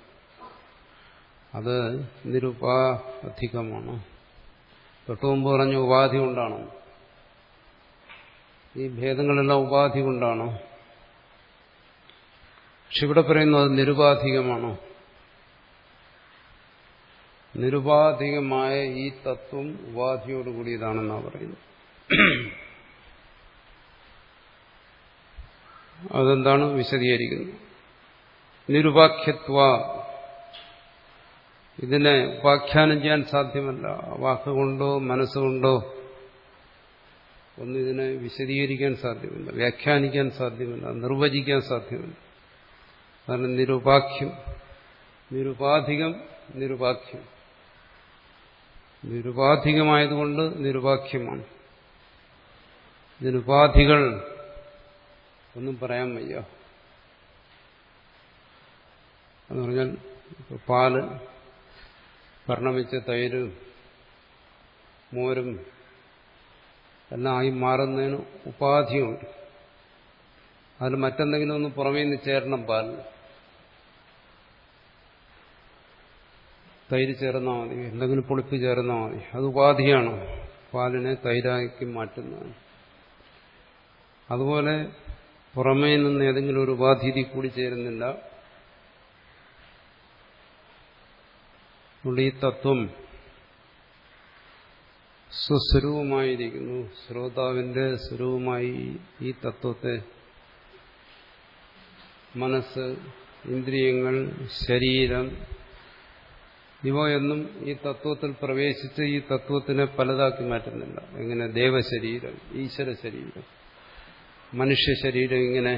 A: അത് നിരുപാധികമാണ്. തൊട്ടുമുമ്പ് പറഞ്ഞ ഉപാധി കൊണ്ടാണ്. ഈ ഭേദങ്ങളെല്ലാം ഉപാധി കൊണ്ടാണ്. പക്ഷെ ഇവിടെ പറയുന്നു അത് നിരുപാധികമാണ്. നിരുപാധികമായ ഈ തത്വം ഉപാധിയോടുകൂടിയതാണെന്നാണ് പറയുന്നത്. അതെന്താണ് വിശദീകരിക്കുന്നത്? നിരുപാഖ്യത്വ, ഇതിനെ ഉപാഖ്യാനം ചെയ്യാൻ സാധ്യമല്ല. വാക്കുകൊണ്ടോ മനസ്സുകൊണ്ടോ ഒന്നും ഇതിനെ വിശദീകരിക്കാൻ സാധ്യമല്ല, വ്യാഖ്യാനിക്കാൻ സാധ്യമല്ല, നിർവചിക്കാൻ സാധ്യമല്ല. കാരണം നിരുപാഖ്യം, നിരുപാധികം, നിരുപാഖ്യം. നിരുപാധികമായതുകൊണ്ട് നിരുപാഖ്യമാണ്. നിരുപാധികൾ ഒന്നും പറയാൻ വയ്യ എന്ന് പറഞ്ഞാൽ പാല്, പരിണമിച്ച തൈരും മോരും എല്ലാം ആയി മാറുന്നതിന് ഉപാധിയുണ്ട്. അതിൽ മറ്റെന്തെങ്കിലും ഒന്ന് പുറമേ നിന്ന് ചേരണം. പാലിന് തൈര് ചേർന്നാൽ മതി, എന്തെങ്കിലും പുളിപ്പ് ചേർന്നാൽ മതി. അത് ഉപാധിയാണ്, പാലിനെ തൈരാക്കി മാറ്റുന്നതാണ്. അതുപോലെ പുറമേ നിന്ന് ഏതെങ്കിലും ഒരു ഉപാധി കൂടി ചേരുന്നില്ല. അതുകൊണ്ട് ഈ തത്വം സ്വസ്വരൂപമായിരിക്കുന്നു. ശ്രോതാവിന്റെ സ്വരൂപമായി ഈ തത്വത്തെ മനസ്സ്, ഇന്ദ്രിയങ്ങൾ, ശരീരം ഇവയൊന്നും ഈ തത്വത്തിൽ പ്രവേശിച്ച് ഈ തത്വത്തിനെ പലതാക്കി മാറ്റുന്നില്ല. എങ്ങനെ? ദേവശരീരം, ഈശ്വര ശരീരം, മനുഷ്യ ശരീരം, ഇങ്ങനെ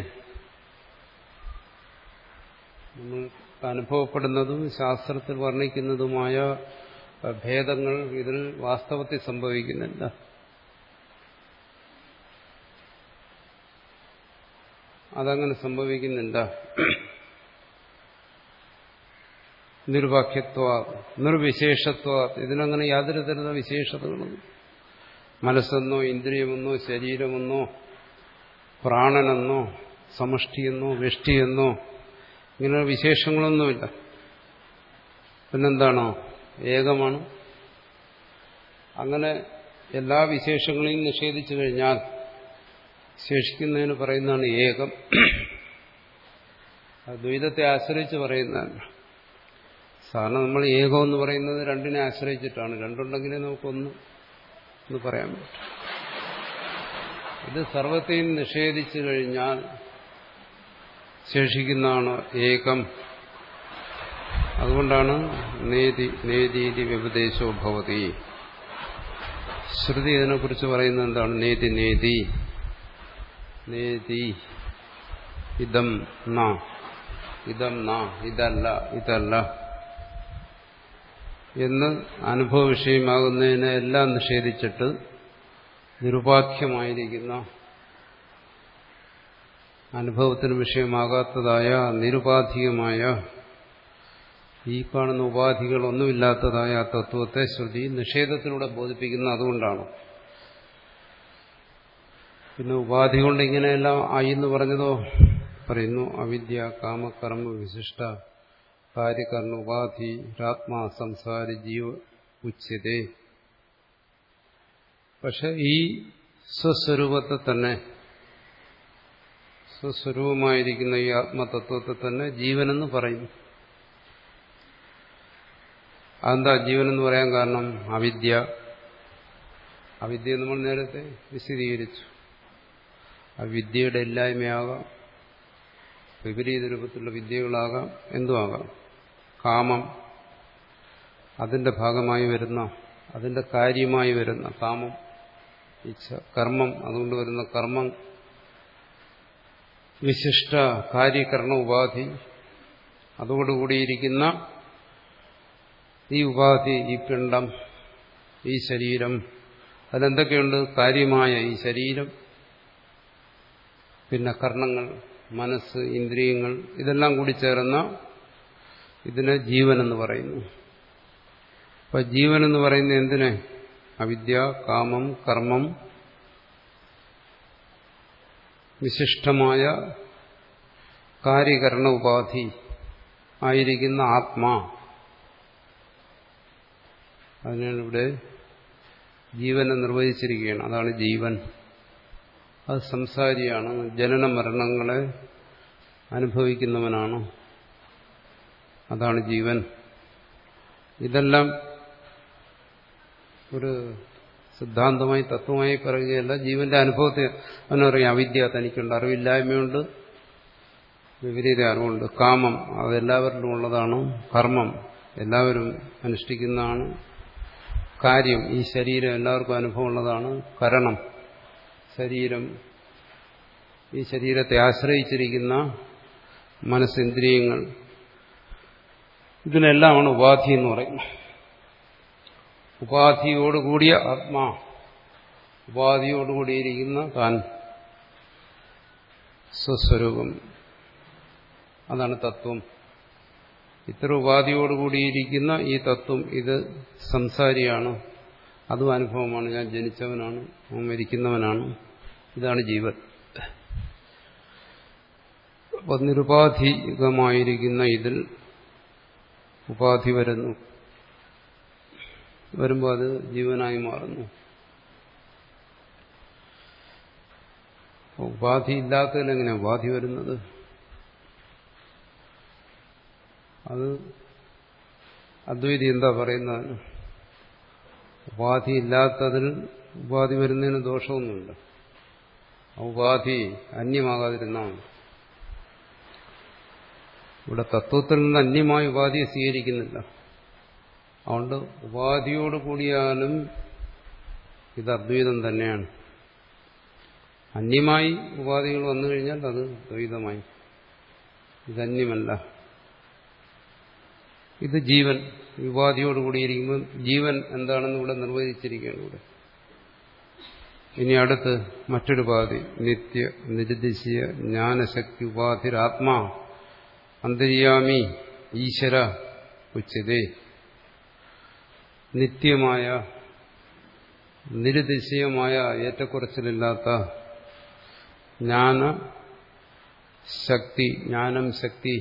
A: നമ്മൾ അനുഭവപ്പെടുന്നതും ശാസ്ത്രത്തിൽ വർണ്ണിക്കുന്നതുമായ ഭേദങ്ങൾ ഇതിൽ വാസ്തവത്തിൽ സംഭവിക്കുന്നില്ല. അതങ്ങനെ സംഭവിക്കുന്നില്ല. നിരുപാഖ്യത്വ നിർവിശേഷത്വ, ഇതിനങ്ങനെ യാതൊരു തരത്തിലുള്ള വിശേഷതകളും മനസ്സെന്നോ ഇന്ദ്രിയമെന്നോ ശരീരമെന്നോ പ്രാണനെന്നോ സമഷ്ടിയെന്നോ വ്യഷ്ടിയെന്നോ ഇങ്ങനെ വിശേഷങ്ങളൊന്നുമില്ല. പിന്നെന്താണോ? ഏകമാണ്. അങ്ങനെ എല്ലാ വിശേഷങ്ങളെയും നിഷേധിച്ചു കഴിഞ്ഞാൽ ശേഷിക്കുന്നതിന് പറയുന്നതാണ് ഏകം. ദ്വൈതത്തെ ആശ്രയിച്ച് പറയുന്നതാണ്. സാധാരണ നമ്മൾ ഏകം എന്ന് പറയുന്നത് രണ്ടിനെ ആശ്രയിച്ചിട്ടാണ്. രണ്ടുണ്ടെങ്കിലേ നമുക്കൊന്ന് എന്ന് പറയാൻ പറ്റും. ഇത് സർവത്തെയും നിഷേധിച്ചു കഴിഞ്ഞാൽ ശേഷിക്കുന്നതാണ് ഏകം. അതുകൊണ്ടാണ് നേതി നേതീതി വ്യപദേശോ ഭവതി. ശ്രുതി ഇതിനെക്കുറിച്ച് പറയുന്നത് എന്താണ്? നേതി നേതി നേതി ഇതം ന ഇതം ന ഇതല്ല ഇതല്ല എന്ന് അനുഭവ വിഷയമാകുന്നതിനെ എല്ലാം നിഷേധിച്ചിട്ട് നിരുപാഖ്യമായിരിക്കുന്ന അനുഭവത്തിന് വിഷയമാകാത്തതായ നിരുപാധികമായ ഈ കാണുന്ന ഉപാധികളൊന്നുമില്ലാത്തതായ ആ തത്വത്തെ ശ്രുതി നിഷേധത്തിലൂടെ ബോധിപ്പിക്കുന്ന. അതുകൊണ്ടാണ് പിന്നെ ഉപാധി കൊണ്ട് ഇങ്ങനെയെല്ലാം ആയി എന്ന് പറഞ്ഞതോ പറയുന്നു അവിദ്യ കാമകർമ്മ വിശിഷ്ട കാര്യകർണ ഉപാധി രാത്മാ സംസാരി ജീവ ഉച്യതേ. പക്ഷെ ഈ സ്വസ്വരൂപത്തെ തന്നെ, സ്വസ്വരൂപമായിരിക്കുന്ന ഈ ആത്മതത്വത്തെ തന്നെ ജീവനെന്ന് പറയുന്നു. അതെന്താ ജീവനെന്ന് പറയാൻ കാരണം? അവിദ്യ. അവിദ്യ നമ്മൾ നേരത്തെ വിശദീകരിച്ചു. അവിദ്യയുടെ ഇല്ലായ്മയാകാം, വിപരീത രൂപത്തിലുള്ള വിദ്യകളാകാം, എന്തുമാകാം. കാമം, അതിന്റെ ഭാഗമായി വരുന്ന, അതിന്റെ കാര്യമായി വരുന്ന കാമം, ഇച്ഛ. കർമ്മം, അതുകൊണ്ട് വരുന്ന കർമ്മം. വിശിഷ്ട കാര്യകരണ ഉപാധി, അതോടുകൂടിയിരിക്കുന്ന ഈ ഉപാധി, ഈ പിണ്ഡം, ഈ ശരീരം. അതിലെന്തൊക്കെയുണ്ട്? കാര്യമായ ഈ ശരീരം, പിന്നെ കർണങ്ങൾ, മനസ്സ്, ഇന്ദ്രിയങ്ങൾ, ഇതെല്ലാം കൂടി ചേർന്ന ഇതിനെ ജീവനെന്ന് പറയുന്നു. അപ്പൊ ജീവനെന്ന് പറയുന്നത് എന്തിനെ? അവിദ്യ, കാമം, കർമ്മം, വിശിഷ്ടമായ കാര്യകരണ ഉപാധി ആയിരിക്കുന്ന ആത്മാ. അതിനാണ് ഇവിടെ ജീവനെ നിർവചിച്ചിരിക്കുകയാണ്. അതാണ് ജീവൻ. അത് സംസാരിയാണ്, ജനന മരണങ്ങളെ അനുഭവിക്കുന്നവനാണ്. അതാണ് ജീവൻ. ഇതെല്ലാം ഒരു സിദ്ധാന്തമായി തത്വമായി പറയുകയല്ല, ജീവന്റെ അനുഭവത്തെ അവനറിയാം. അവിദ്യ തനിക്കുണ്ട്, അറിവില്ലായ്മയുണ്ട്, വിപരീത അറിവുണ്ട്. കാമം അതെല്ലാവരിലും ഉള്ളതാണ്. കർമ്മം എല്ലാവരും അനുഷ്ഠിക്കുന്നതാണ്. കാര്യം ഈ ശരീരം എല്ലാവർക്കും അനുഭവമുള്ളതാണ്. കരണം ശരീരം, ഈ ശരീരത്തെ ആശ്രയിച്ചിരിക്കുന്ന മനസ്സിന്ദ്രിയങ്ങൾ, ഇതിനെല്ലാമാണ് ഉപാധി എന്ന് പറയുന്നത്. ഉപാധിയോടുകൂടിയ ആത്മാ, ഉപാധിയോടുകൂടിയിരിക്കുന്ന താൻ, സ്വസ്വരൂപം, അതാണ് തത്വം. ഇത്തരം ഉപാധിയോടുകൂടിയിരിക്കുന്ന ഈ തത്വം, ഇത് സംസാരിയാണ്, അതും അനുഭവമാണ്. ഞാൻ ജനിച്ചവനാണ്, ഞാൻ മരിക്കുന്നവനാണ്, ഇതാണ് ജീവൻ. അപ്പോൾ നിരുപാധികമായിരിക്കുന്ന ഇതിൽ ഉപാധി വരുന്നു. വരുമ്പോൾ അത് ജീവനായി മാറുന്നു. ഉപാധി ഇല്ലാത്തതിൽ എങ്ങനെയാണ് ഉപാധി വരുന്നത്? അത് അദ്വൈതി എന്താ പറയുന്നത്? ഉപാധി ഇല്ലാത്തതിൽ ഉപാധി വരുന്നതിന് ദോഷമൊന്നുമില്ല. ഉപാധി അന്യമാകാതിരുന്നാണ്. ഇവിടെ തത്വത്തിൽ നിന്ന് അന്യമായ ഉപാധിയെ സ്വീകരിക്കുന്നില്ല. അതുകൊണ്ട് ഉപാധിയോട് കൂടിയാലും ഇത് അദ്വൈതം തന്നെയാണ്. അന്യമായി ഉപാധികൾ വന്നു കഴിഞ്ഞാൽ അത് ദ്വൈതമായി. ഇതന്യമല്ല. ഇത് ജീവൻ ഉപാധിയോടുകൂടിയിരിക്കുമ്പോൾ ജീവൻ എന്താണെന്ന് ഇവിടെ നിർവചിച്ചിരിക്കുകയാണ്. ഇവിടെ ഇനി അടുത്ത് മറ്റൊരു ഉപാധി, നിത്യ നിരുദ്ദേശീയ ജ്ഞാനശക്തി ഉപാധിരാത്മാ അന്തര്യാമി ഈശ്വര ഉച്യതേ. നിത്യമായ നിരുദ്ദേശീയമായ ഏറ്റക്കുറച്ചിലില്ലാത്ത ജ്ഞാന ശക്തി, ജ്ഞാനം ശക്തി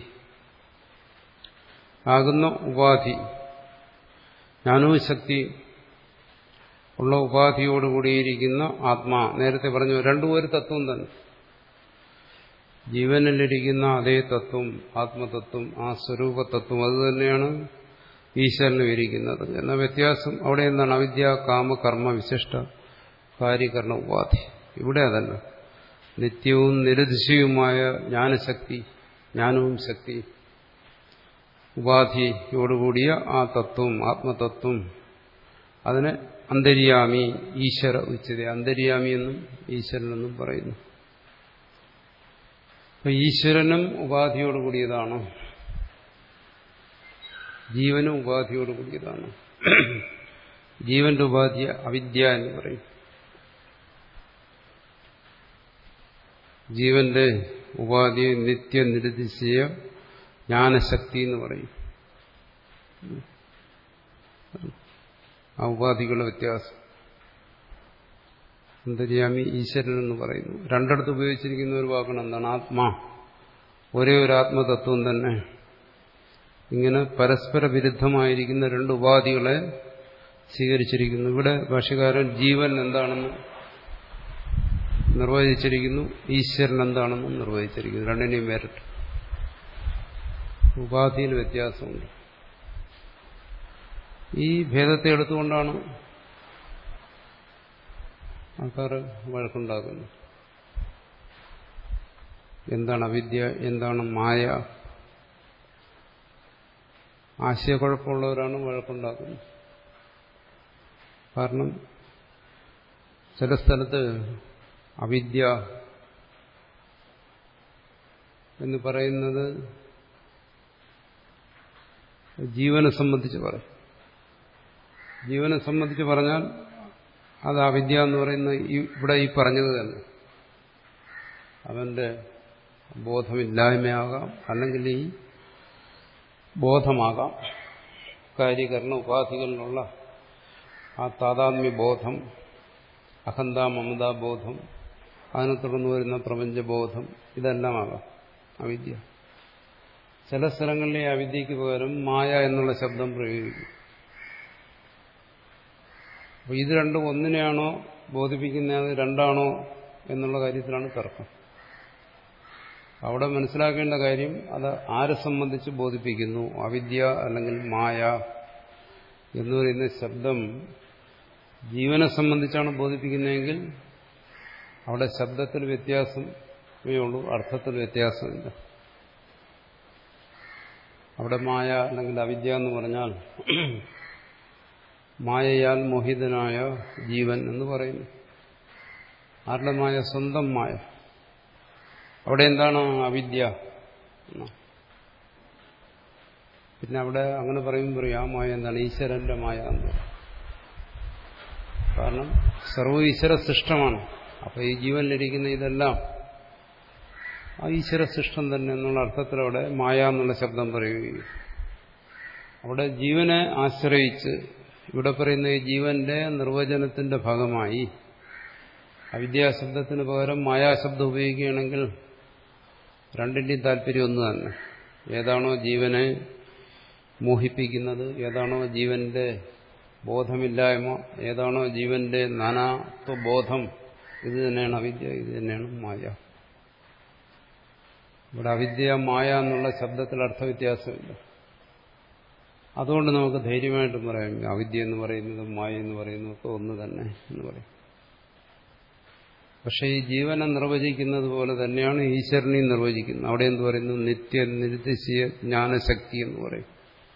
A: ആകുന്ന ഉപാധി, ജ്ഞാനവും ശക്തി ഉള്ള ഉപാധിയോടുകൂടിയിരിക്കുന്ന ആത്മാ. നേരത്തെ പറഞ്ഞു രണ്ടും ഒരു തത്വം തന്നെ. ജീവനിലിരിക്കുന്ന അതേ തത്വം, ആത്മതത്വം, ആ സ്വരൂപതത്വം, അതുതന്നെയാണ് ഈശ്വരനും ഇരിക്കുന്നത്. എന്ന വ്യത്യാസം അവിടെ എന്താണ്? അവിദ്യ കാമ കർമ്മ വിശിഷ്ട കാര്യകരണ ഉപാധി. ഇവിടെ അതല്ല. നിത്യവും നിരുദ്ദേശിയുമായ ജ്ഞാനശക്തി ജ്ഞാനവും ശക്തിയും. ഉപാധിയോടുകൂടിയ ആ തത്വം, ആത്മതത്വം, അതിനെ അന്തര്യാമി ഈശ്വര ഉച്ചത, അന്തര്യാമി എന്നും ഈശ്വരനെന്നും പറയുന്നു. അപ്പൊ ഈശ്വരനും ഉപാധിയോടുകൂടിയതാണ്, ജീവനും ഉപാധിയോടുകൂടിയതാണ്. ജീവന്റെ ഉപാധി അവിദ്യ എന്ന് പറയും. ജീവന്റെ ഉപാധിയെ നിത്യനിരതിശയ ജ്ഞാനശക്തി എന്ന് പറയും. ആ ഉപാധികളുടെ വ്യത്യാസം. അന്തര്യാമി ഈശ്വരൻ എന്ന് പറയുന്നു. രണ്ടിടത്ത് ഉപയോഗിച്ചിരിക്കുന്ന ഒരു വാക്കാണ് എന്താണ്? ആത്മാ. ഒരേ ഒരു ആത്മതത്വം തന്നെ. ഇങ്ങനെ പരസ്പര വിരുദ്ധമായിരിക്കുന്ന രണ്ട് ഉപാധികളെ സ്വീകരിച്ചിരിക്കുന്നു. ഇവിടെ ഭാഷ്യകാരൻ ജീവൻ എന്താണെന്ന് നിർവചിച്ചിരിക്കുന്നു, ഈശ്വരൻ എന്താണെന്നും നിർവചിച്ചിരിക്കുന്നു. രണ്ടിനെയും വേറിട്ട്. ഉപാധിയിൽ വ്യത്യാസമുണ്ട്. ഈ ഭേദത്തെ എടുത്തുകൊണ്ടാണ് ആൾക്കാർ വഴക്കുണ്ടാക്കുന്നത്. എന്താണ് അവിദ്യ, എന്താണ് മായ? ആശയക്കുഴപ്പമുള്ളവരാണ് വഴക്കുണ്ടാക്കുന്നത്. കാരണം ചില സ്ഥലത്ത് അവിദ്യ എന്ന് പറയുന്നത് ജീവനെ സംബന്ധിച്ച് പറയും. ജീവനെ സംബന്ധിച്ച് പറഞ്ഞാൽ അത് അവിദ്യ എന്ന് പറയുന്നത് ഇവിടെ ഈ പറഞ്ഞത് തന്നെ. അവന്റെ ബോധമില്ലായ്മയാകാം, അല്ലെങ്കിൽ ഈ ബോധമാകാം. കാര്യകരണ ഉപാധികളിലുള്ള ആ താതാത്മ്യ ബോധം, അഹന്ത മമതാ ബോധം, അതിനെ തുടർന്ന് വരുന്ന പ്രപഞ്ചബോധം, ഇതെല്ലാമാകാം അവിദ്യ. ചില സ്ഥലങ്ങളിലെ അവിദ്യക്ക് പകരം മായ എന്നുള്ള ശബ്ദം പ്രയോഗിക്കും. അപ്പോൾ ഇത് രണ്ടും ഒന്നിനെയാണോ ബോധിപ്പിക്കുന്നത്, രണ്ടാണോ എന്നുള്ള കാര്യത്തിലാണ് തർക്കം. അവിടെ മനസ്സിലാക്കേണ്ട കാര്യം അത് ആരെ സംബന്ധിച്ച് ബോധിപ്പിക്കുന്നു. അവിദ്യ അല്ലെങ്കിൽ മായ എന്ന് പറയുന്ന ശബ്ദം ജീവനെ സംബന്ധിച്ചാണ് ബോധിപ്പിക്കുന്നതെങ്കിൽ അവിടെ ശബ്ദത്തിൽ വ്യത്യാസമേ ഉള്ളൂ, അർത്ഥത്തിൽ വ്യത്യാസമില്ല. അവിടെ മായ അല്ലെങ്കിൽ അവിദ്യ എന്ന് പറഞ്ഞാൽ മായയാൽ മോഹിതനായ ജീവൻ എന്ന് പറയുന്നു. ആരുടെ മായ? സ്വന്തം മായ. അവിടെ എന്താണ് അവിദ്യ? പിന്നെ അവിടെ അങ്ങനെ പറയുമ്പോൾ പറയും ആ മായ എന്താണ്? ഈശ്വരന്റെ മായ എന്ന്. കാരണം സർവ്വ ഈശ്വര സൃഷ്ടമാണ്. അപ്പൊ ഈ ജീവനിലിരിക്കുന്ന ഇതെല്ലാം ആ ഈശ്വര സൃഷ്ടം തന്നെ എന്നുള്ള അർത്ഥത്തിലവിടെ മായ എന്നുള്ള ശബ്ദം പറയുകയും അവിടെ ജീവനെ ആശ്രയിച്ച് ഇവിടെ പറയുന്ന ഈ ജീവന്റെ നിർവചനത്തിന്റെ ഭാഗമായി അവിദ്യാശബ്ദത്തിന് പകരം മായാശബ്ദം ഉപയോഗിക്കുകയാണെങ്കിൽ രണ്ടിന്റെയും താല്പര്യം ഒന്ന് തന്നെ. ഏതാണോ ജീവനെ മോഹിപ്പിക്കുന്നത്, ഏതാണോ ജീവന്റെ ബോധമില്ലായ്മ, ഏതാണോ ജീവന്റെ നാനാത്വബോധം, ഇത് തന്നെയാണ് അവിദ്യ, ഇത് തന്നെയാണ് മായ. ഇവിടെ അവിദ്യ മായ എന്നുള്ള ശബ്ദത്തിൽ അർത്ഥവ്യത്യാസമില്ല. അതുകൊണ്ട് നമുക്ക് ധൈര്യമായിട്ട് പറയാം അവിദ്യ എന്ന് പറയുന്നതും മായ എന്ന് പറയുന്നതൊക്കെ ഒന്ന് തന്നെ എന്ന് പറയും. പക്ഷെ ഈ ജീവനെ നിർവചിക്കുന്നത് പോലെ തന്നെയാണ് ഈശ്വരനെയും നിർവചിക്കുന്നത്. അവിടെ എന്ത് പറയുന്നു? നിത്യ നിരുദ്ദേശീയ ജ്ഞാനശക്തി എന്ന് പറയും.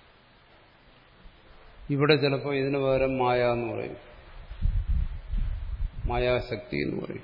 A: ഇവിടെ ചിലപ്പോൾ ഇതിന് പകരം മായ എന്ന് പറയും, മായാശക്തി എന്ന് പറയും.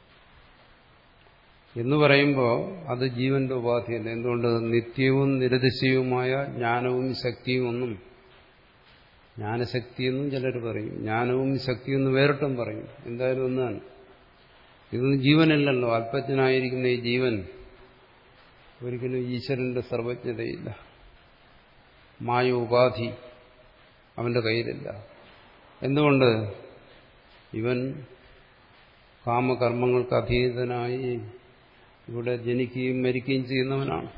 A: എന്ന് പറയുമ്പോൾ അത് ജീവന്റെ ഉപാധിയല്ല. എന്തുകൊണ്ട്? നിത്യവും നിരതിശയവുമായ ജ്ഞാനവും ശക്തിയും ഒന്നും, ജ്ഞാനശക്തിയെന്നും ചിലർ പറയും, ജ്ഞാനവും ശക്തിയെന്ന് വേറിട്ടും പറയും. എന്തായാലും ഒന്നാണ്. ഇതൊന്നും ജീവനല്ലല്ലോ. അല്പജ്ഞനായിരിക്കുന്ന ഈ ജീവൻ ഒരിക്കലും ഈശ്വരന്റെ സർവജ്ഞതയില്ല. മായ ഉപാധി അവന്റെ കയ്യിലില്ല. എന്തുകൊണ്ട്? ഇവൻ കാമകർമ്മങ്ങൾക്ക് അധീതനായി ഇവിടെ ജനിക്കുകയും മരിക്കുകയും ചെയ്യുന്നവനാണ്.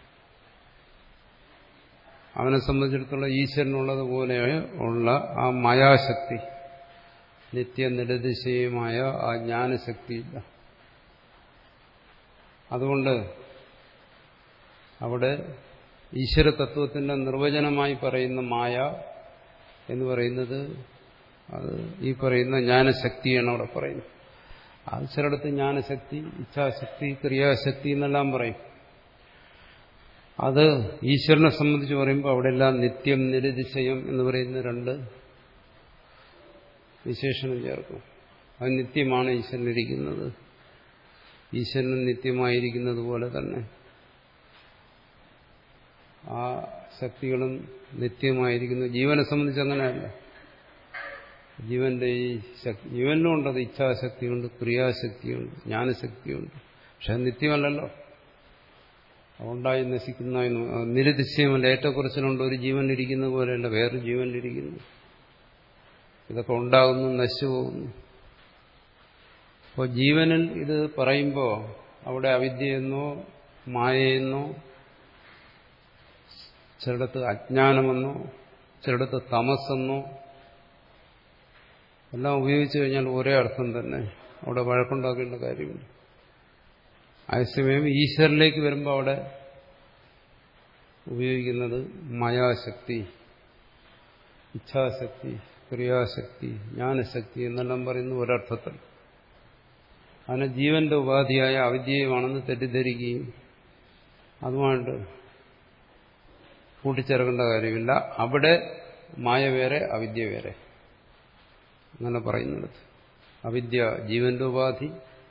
A: അവനെ സംബന്ധിച്ചിടത്തോളം ഈശ്വരനുള്ളതുപോലെ ഉള്ള ആ മായാശക്തി, നിത്യനിരതിശയമായ ആ ജ്ഞാനശക്തിയില്ല. അതുകൊണ്ട് അവിടെ ഈശ്വരതത്വത്തിന്റെ നിർവചനമായി പറയുന്ന മായ എന്ന് പറയുന്നത് അത് ഈ പറയുന്ന ജ്ഞാനശക്തിയാണ് അവിടെ പറയുന്നത്. അത് ചിലയിടത്ത് ജ്ഞാനശക്തി, ഇച്ഛാശക്തി, ക്രിയാശക്തി എന്നെല്ലാം പറയും. അത് ഈശ്വരനെ സംബന്ധിച്ച് പറയുമ്പോൾ അവിടെയെല്ലാം നിത്യം നിരതിശയം എന്ന് പറയുന്ന രണ്ട് വിശേഷണം ചേർക്കും. അത് നിത്യമാണ് ഈശ്വരനിരിക്കുന്നത്. ഈശ്വരൻ നിത്യമായിരിക്കുന്നത് പോലെ തന്നെ ആ ശക്തികളും നിത്യമായിരിക്കുന്നു. ജീവനെ സംബന്ധിച്ച് അങ്ങനെയല്ല. ജീവന്റെ ഈ ശക്തി, ജീവനിലും ഉണ്ടത് ഇച്ഛാശക്തിയുണ്ട്, ക്രിയാശക്തിയുണ്ട്, ജ്ഞാനശക്തിയുണ്ട്. പക്ഷെ അത് നിത്യമല്ലല്ലോ. ഉണ്ടായി നശിക്കുന്ന നിരതിശയമല്ല. ഏറ്റക്കുറച്ചിലുണ്ട്. ഒരു ജീവനിരിക്കുന്ന പോലെയല്ല വേറൊരു ജീവനിരിക്കുന്നു. ഇതൊക്കെ ഉണ്ടാകുന്നു, നശിച്ചു പോകുന്നു. അപ്പോൾ ജീവനിൽ ഇത് പറയുമ്പോൾ അവിടെ അവിദ്യയെന്നോ മായയെന്നോ ചിലടത്ത് അജ്ഞാനമെന്നോ ചിലടത്ത് തമസ്സെന്നോ എല്ലാം ഉപയോഗിച്ചു കഴിഞ്ഞാൽ ഒരേ അർത്ഥം തന്നെ. അവിടെ വഴക്കുണ്ടാക്കേണ്ട കാര്യമില്ല. അതേസമയം ഈശ്വരനിലേക്ക് വരുമ്പോൾ അവിടെ ഉപയോഗിക്കുന്നത് മായാശക്തി, ഇച്ഛാശക്തി, ക്രിയാശക്തി, ജ്ഞാനശക്തി എന്നെല്ലാം പറയുന്ന ഒരർത്ഥത്തിൽ അതിനെ ജീവന്റെ ഉപാധിയായ അവിദ്യയുമാണെന്ന് തെറ്റിദ്ധരിക്കുകയും അതുമായിട്ട് കൂട്ടിച്ചേർക്കേണ്ട കാര്യമില്ല. അവിടെ മായ വേറെ അവിദ്യ വേറെ അങ്ങനെ പറയുന്നത്. അവിദ്യ ജീവന്റെ ഉപാധി,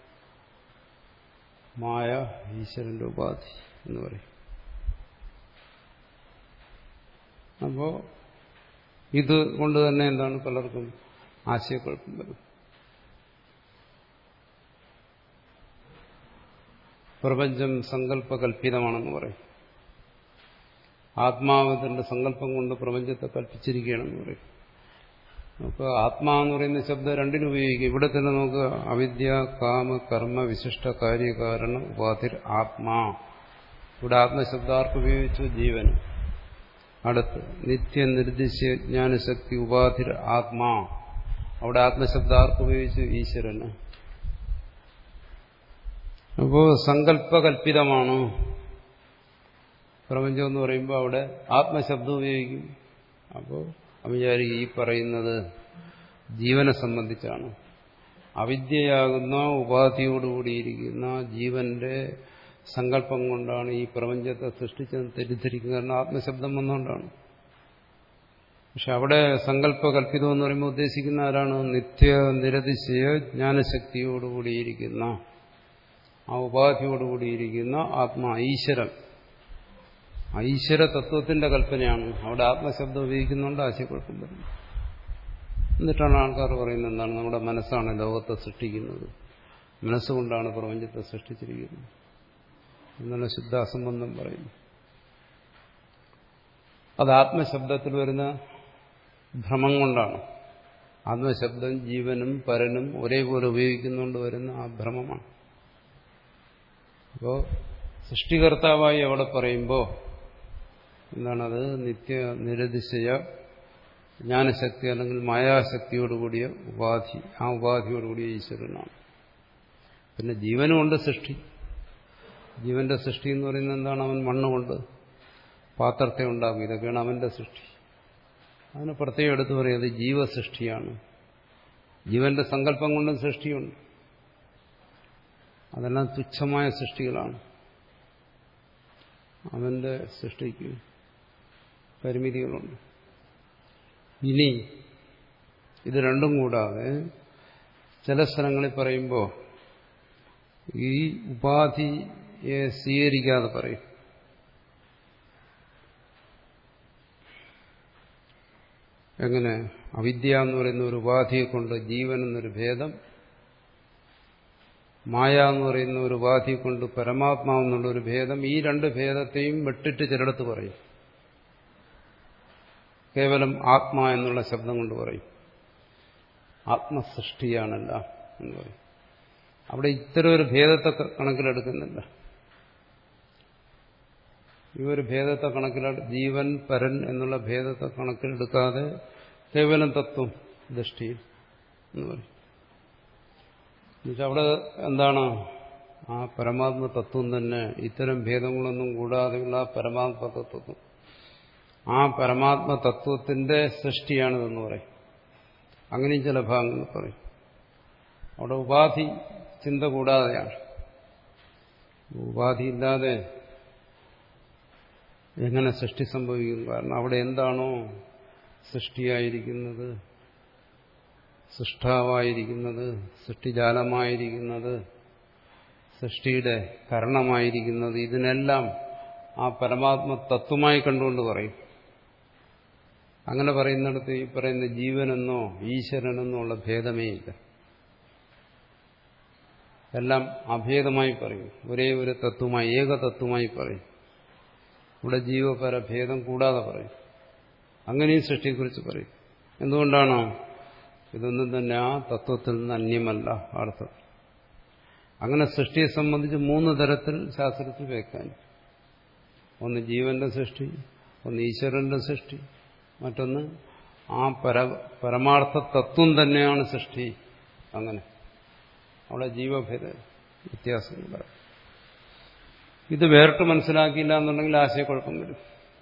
A: മായ ഈശ്വരന്റെ ഉപാധി എന്ന് പറയും. അപ്പോ ഇത് കൊണ്ട് തന്നെ എന്താണ് പലർക്കും ആശയക്കുഴപ്പം വരും. പ്രപഞ്ചം സങ്കല്പകൽപ്പിതമാണെന്ന് പറയും. ആത്മാവിന്റെ സങ്കല്പം കൊണ്ട് പ്രപഞ്ചത്തെ കൽപ്പിച്ചിരിക്കുകയാണെന്ന് പറയും. നമുക്ക് ആത്മാവെന്ന് പറയുന്ന ശബ്ദം രണ്ടിനും ഉപയോഗിക്കും. ഇവിടെ തന്നെ നമുക്ക് അവിദ്യ കാമ കർമ്മ വിശിഷ്ട കാര്യകാരണ ഉപാധിർ ആത്മാ. ഇവിടെ ആത്മശബ്ദാർക്ക് ഉപയോഗിച്ചു ജീവൻ. അടുത്ത് നിത്യ നിർദ്ദിശ്യ ജ്ഞാനശക്തി ഉപാധിർ ആത്മാ. അവിടെ ആത്മശബ്ദാർക്ക് ഉപയോഗിച്ചു ഈശ്വരന്. അപ്പോ സങ്കല്പകൽപ്പിതമാണ് പ്രപഞ്ചം എന്ന് പറയുമ്പോൾ അവിടെ ആത്മശബ്ദം ഉപയോഗിക്കും. അപ്പോൾ വിചാരിക്കും ഈ പറയുന്നത് ജീവനെ സംബന്ധിച്ചാണ്. അവിദ്യയാകുന്ന ഉപാധിയോടുകൂടിയിരിക്കുന്ന ജീവന്റെ സങ്കല്പം കൊണ്ടാണ് ഈ പ്രപഞ്ചത്തെ സൃഷ്ടിച്ചത് തെറ്റിദ്ധരിക്കുന്നത്. കാരണം ആത്മശബ്ദം വന്നുകൊണ്ടാണ്. പക്ഷെ അവിടെ സങ്കല്പകൽപ്പിതം എന്ന് പറയുമ്പോൾ ഉദ്ദേശിക്കുന്ന ആരാണ്? നിത്യ നിരതിശയ ജ്ഞാനശക്തിയോടുകൂടിയിരിക്കുന്ന ആ ഉപാധിയോടുകൂടിയിരിക്കുന്ന ആത്മാ, ഈശ്വരൻ. ഈശ്വര തത്വത്തിന്റെ കൽപ്പനയാണ്. അവിടെ ആത്മശബ്ദം ഉപയോഗിക്കുന്നുണ്ട്, ആശയക്കുഴപ്പം വരുന്നു. എന്നിട്ടാണ് ആൾക്കാർ പറയുന്നത് എന്താണ്? നമ്മുടെ മനസ്സാണ് ലോകത്തെ സൃഷ്ടിക്കുന്നത്, മനസ്സുകൊണ്ടാണ് പ്രപഞ്ചത്തെ സൃഷ്ടിച്ചിരിക്കുന്നത് എന്നുള്ള ശുദ്ധ അസംബന്ധം പറയുന്നു. അത് ആത്മശബ്ദത്തിൽ വരുന്ന ഭ്രമം കൊണ്ടാണ്. ആത്മശബ്ദം ജീവനും പരനും ഒരേപോലെ ഉപയോഗിക്കുന്നുകൊണ്ട് വരുന്ന ആ ഭ്രമമാണ്. അപ്പോൾ സൃഷ്ടികർത്താവായി അവിടെ പറയുമ്പോൾ എന്താണത്? നിത്യ നിരതിശയ ജ്ഞാനശക്തി അല്ലെങ്കിൽ മായാശക്തിയോടുകൂടിയ ഉപാധി, ആ ഉപാധിയോടുകൂടിയ ഈശ്വരനാണ്. പിന്നെ ജീവനുമുണ്ട് സൃഷ്ടി. ജീവന്റെ സൃഷ്ടി എന്ന് പറയുന്നത് എന്താണ്? അവൻ മണ്ണുകൊണ്ട് പാത്രത്തെ ഉണ്ടാക്കും. ഇതൊക്കെയാണ് അവന്റെ സൃഷ്ടി. അതിന് പ്രത്യേകം എടുത്തു പറയുന്നത് ജീവസൃഷ്ടിയാണ്. ജീവന്റെ സങ്കല്പം കൊണ്ടും സൃഷ്ടിയുണ്ട്. അതെല്ലാം തുച്ഛമായ സൃഷ്ടികളാണ്. അവന്റെ സൃഷ്ടിക്ക് പരിമിതികളുണ്ട്. ഇനി ഇത് രണ്ടും കൂടാതെ ചില സ്ഥലങ്ങളിൽ പറയുമ്പോൾ ഈ ഉപാധിയെ സ്വീകരിക്കാതെ പറയും. എങ്ങനെ? അവിദ്യ എന്ന് പറയുന്ന ഒരു ഉപാധിയെ കൊണ്ട് ജീവൻ എന്നൊരു ഭേദം, മായ എന്ന് പറയുന്ന ഒരു ഉപാധി കൊണ്ട് പരമാത്മാവെന്നുള്ള ഒരു ഭേദം, ഈ രണ്ട് ഭേദത്തെയും വെട്ടിട്ട് ചിലടത്ത് പറയും. കേവലം ആത്മാ എന്നുള്ള ശബ്ദം കൊണ്ട് പറയും. ആത്മസൃഷ്ടിയാണല്ല എന്ന് പറയും. അവിടെ ഇത്തരം ഒരു ഭേദത്തെ കണക്കിലെടുക്കുന്നില്ല. ഈ ഒരു ഭേദത്തെ കണക്കിലെടു ജീവൻ പരൻ എന്നുള്ള ഭേദത്തെ കണക്കിലെടുക്കാതെ കേവലം തത്വം ദൃഷ്ടിയിൽ എന്ന് പറയും. എന്നുവെച്ചാൽ അവിടെ എന്താണ്? ആ പരമാത്മ തത്വം തന്നെ, ഇത്തരം ഭേദങ്ങളൊന്നും കൂടാതെയുള്ള ആ പരമാത്മ തത്വം, ആ പരമാത്മ തത്വത്തിന്റെ സൃഷ്ടിയാണിതെന്ന് പറയും. അങ്ങനെയും ചില ഭാഗങ്ങൾ പറയും. അവിടെ ഉപാധി ചിന്ത കൂടാതെയാണ്. ഉപാധിയില്ലാതെ എങ്ങനെ സൃഷ്ടി സംഭവിക്കും? കാരണം അവിടെ എന്താണോ സൃഷ്ടിയായിരിക്കുന്നത്, സൃഷ്ടാവായിരിക്കുന്നത്, സൃഷ്ടിജാലമായിരിക്കുന്നത്, സൃഷ്ടിയുടെ കാരണമായിരിക്കുന്നത്, ഇതിനെല്ലാം ആ പരമാത്മ തത്വമായി കണ്ടുകൊണ്ട് പറയും. അങ്ങനെ പറയുന്നിടത്ത് ഈ പറയുന്ന ജീവനെന്നോ ഈശ്വരനെന്നോ ഉള്ള ഭേദമേ ഇല്ല. എല്ലാം അഭേദമായി പറയും, ഒരേ ഒരു തത്വമായി, ഏകതത്വമായി പറയും. ഇവിടെ ജീവപരഭേദം കൂടാതെ പറയും. അങ്ങനെയും സൃഷ്ടിയെക്കുറിച്ച് പറയും. എന്തുകൊണ്ടാണോ? ഇതൊന്നും തന്നെ ആ തത്വത്തിൽ നിന്ന് അന്യമല്ല അർത്ഥം. അങ്ങനെ സൃഷ്ടിയെ സംബന്ധിച്ച് മൂന്ന് തരത്തിൽ ശാസ്ത്രത്തിൽ വ്യാഖ്യാനം. ഒന്ന് ജീവന്റെ സൃഷ്ടി, ഒന്ന് ഈശ്വരന്റെ സൃഷ്ടി, മറ്റൊന്ന് ആ പര പരമാർത്ഥ തത്വം തന്നെയാണ് സൃഷ്ടി. അങ്ങനെ അവിടെ ജീവഭേദ വ്യത്യാസമുണ്ടാകും. ഇത് വേറിട്ട് മനസ്സിലാക്കിയില്ല എന്നുണ്ടെങ്കിൽ ആശയക്കുഴപ്പം വരും.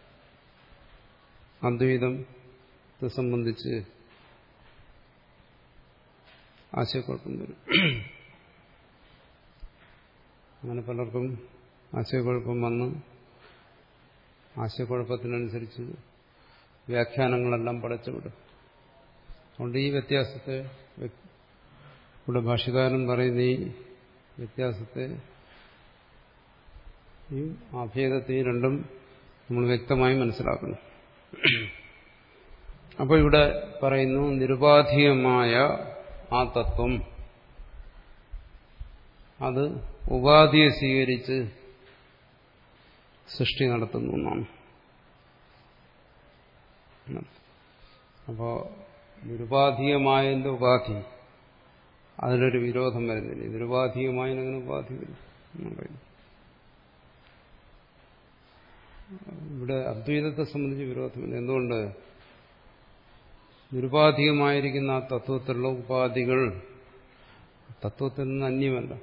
A: അദ്വൈതത്തെ സംബന്ധിച്ച് ആശയക്കുഴപ്പം വരും. അങ്ങനെ പലർക്കും ആശയക്കുഴപ്പം വന്ന് ആശയക്കുഴപ്പത്തിനനുസരിച്ച് വ്യാഖ്യാനങ്ങളെല്ലാം പടച്ചുവിടും. അതുകൊണ്ട് ഈ വ്യത്യാസത്തെ, ഇവിടെ ഭാഷ്യകാരൻ പറയുന്ന ഈ വ്യത്യാസത്തെ, ഈ അഭേദത്തെയും രണ്ടും നമ്മൾ വ്യക്തമായി മനസ്സിലാക്കണം. അപ്പോൾ ഇവിടെ പറയുന്നു, നിരുപാധികമായ ആ തത്വം അത് ഉപാധിയെ സ്വീകരിച്ച് സൃഷ്ടി നടത്തുന്നു എന്നാണ്. അപ്പോൾ നിരുപാധികമായതിന്റെ ഉപാധി, അതിലൊരു വിരോധം വരുന്നില്ല. നിരുപാധികമായതിനങ്ങനെ ഉപാധി വരും എന്ന് പറയുന്നു. ഇവിടെ അദ്വൈതത്തെ സംബന്ധിച്ച് വിരോധമില്ല. എന്തുകൊണ്ട്? നിരുപാധികമായിരിക്കുന്ന ആ തത്വത്തിലുള്ള ഉപാധികൾ തത്വത്തിൽ നിന്ന് അന്യമല്ല.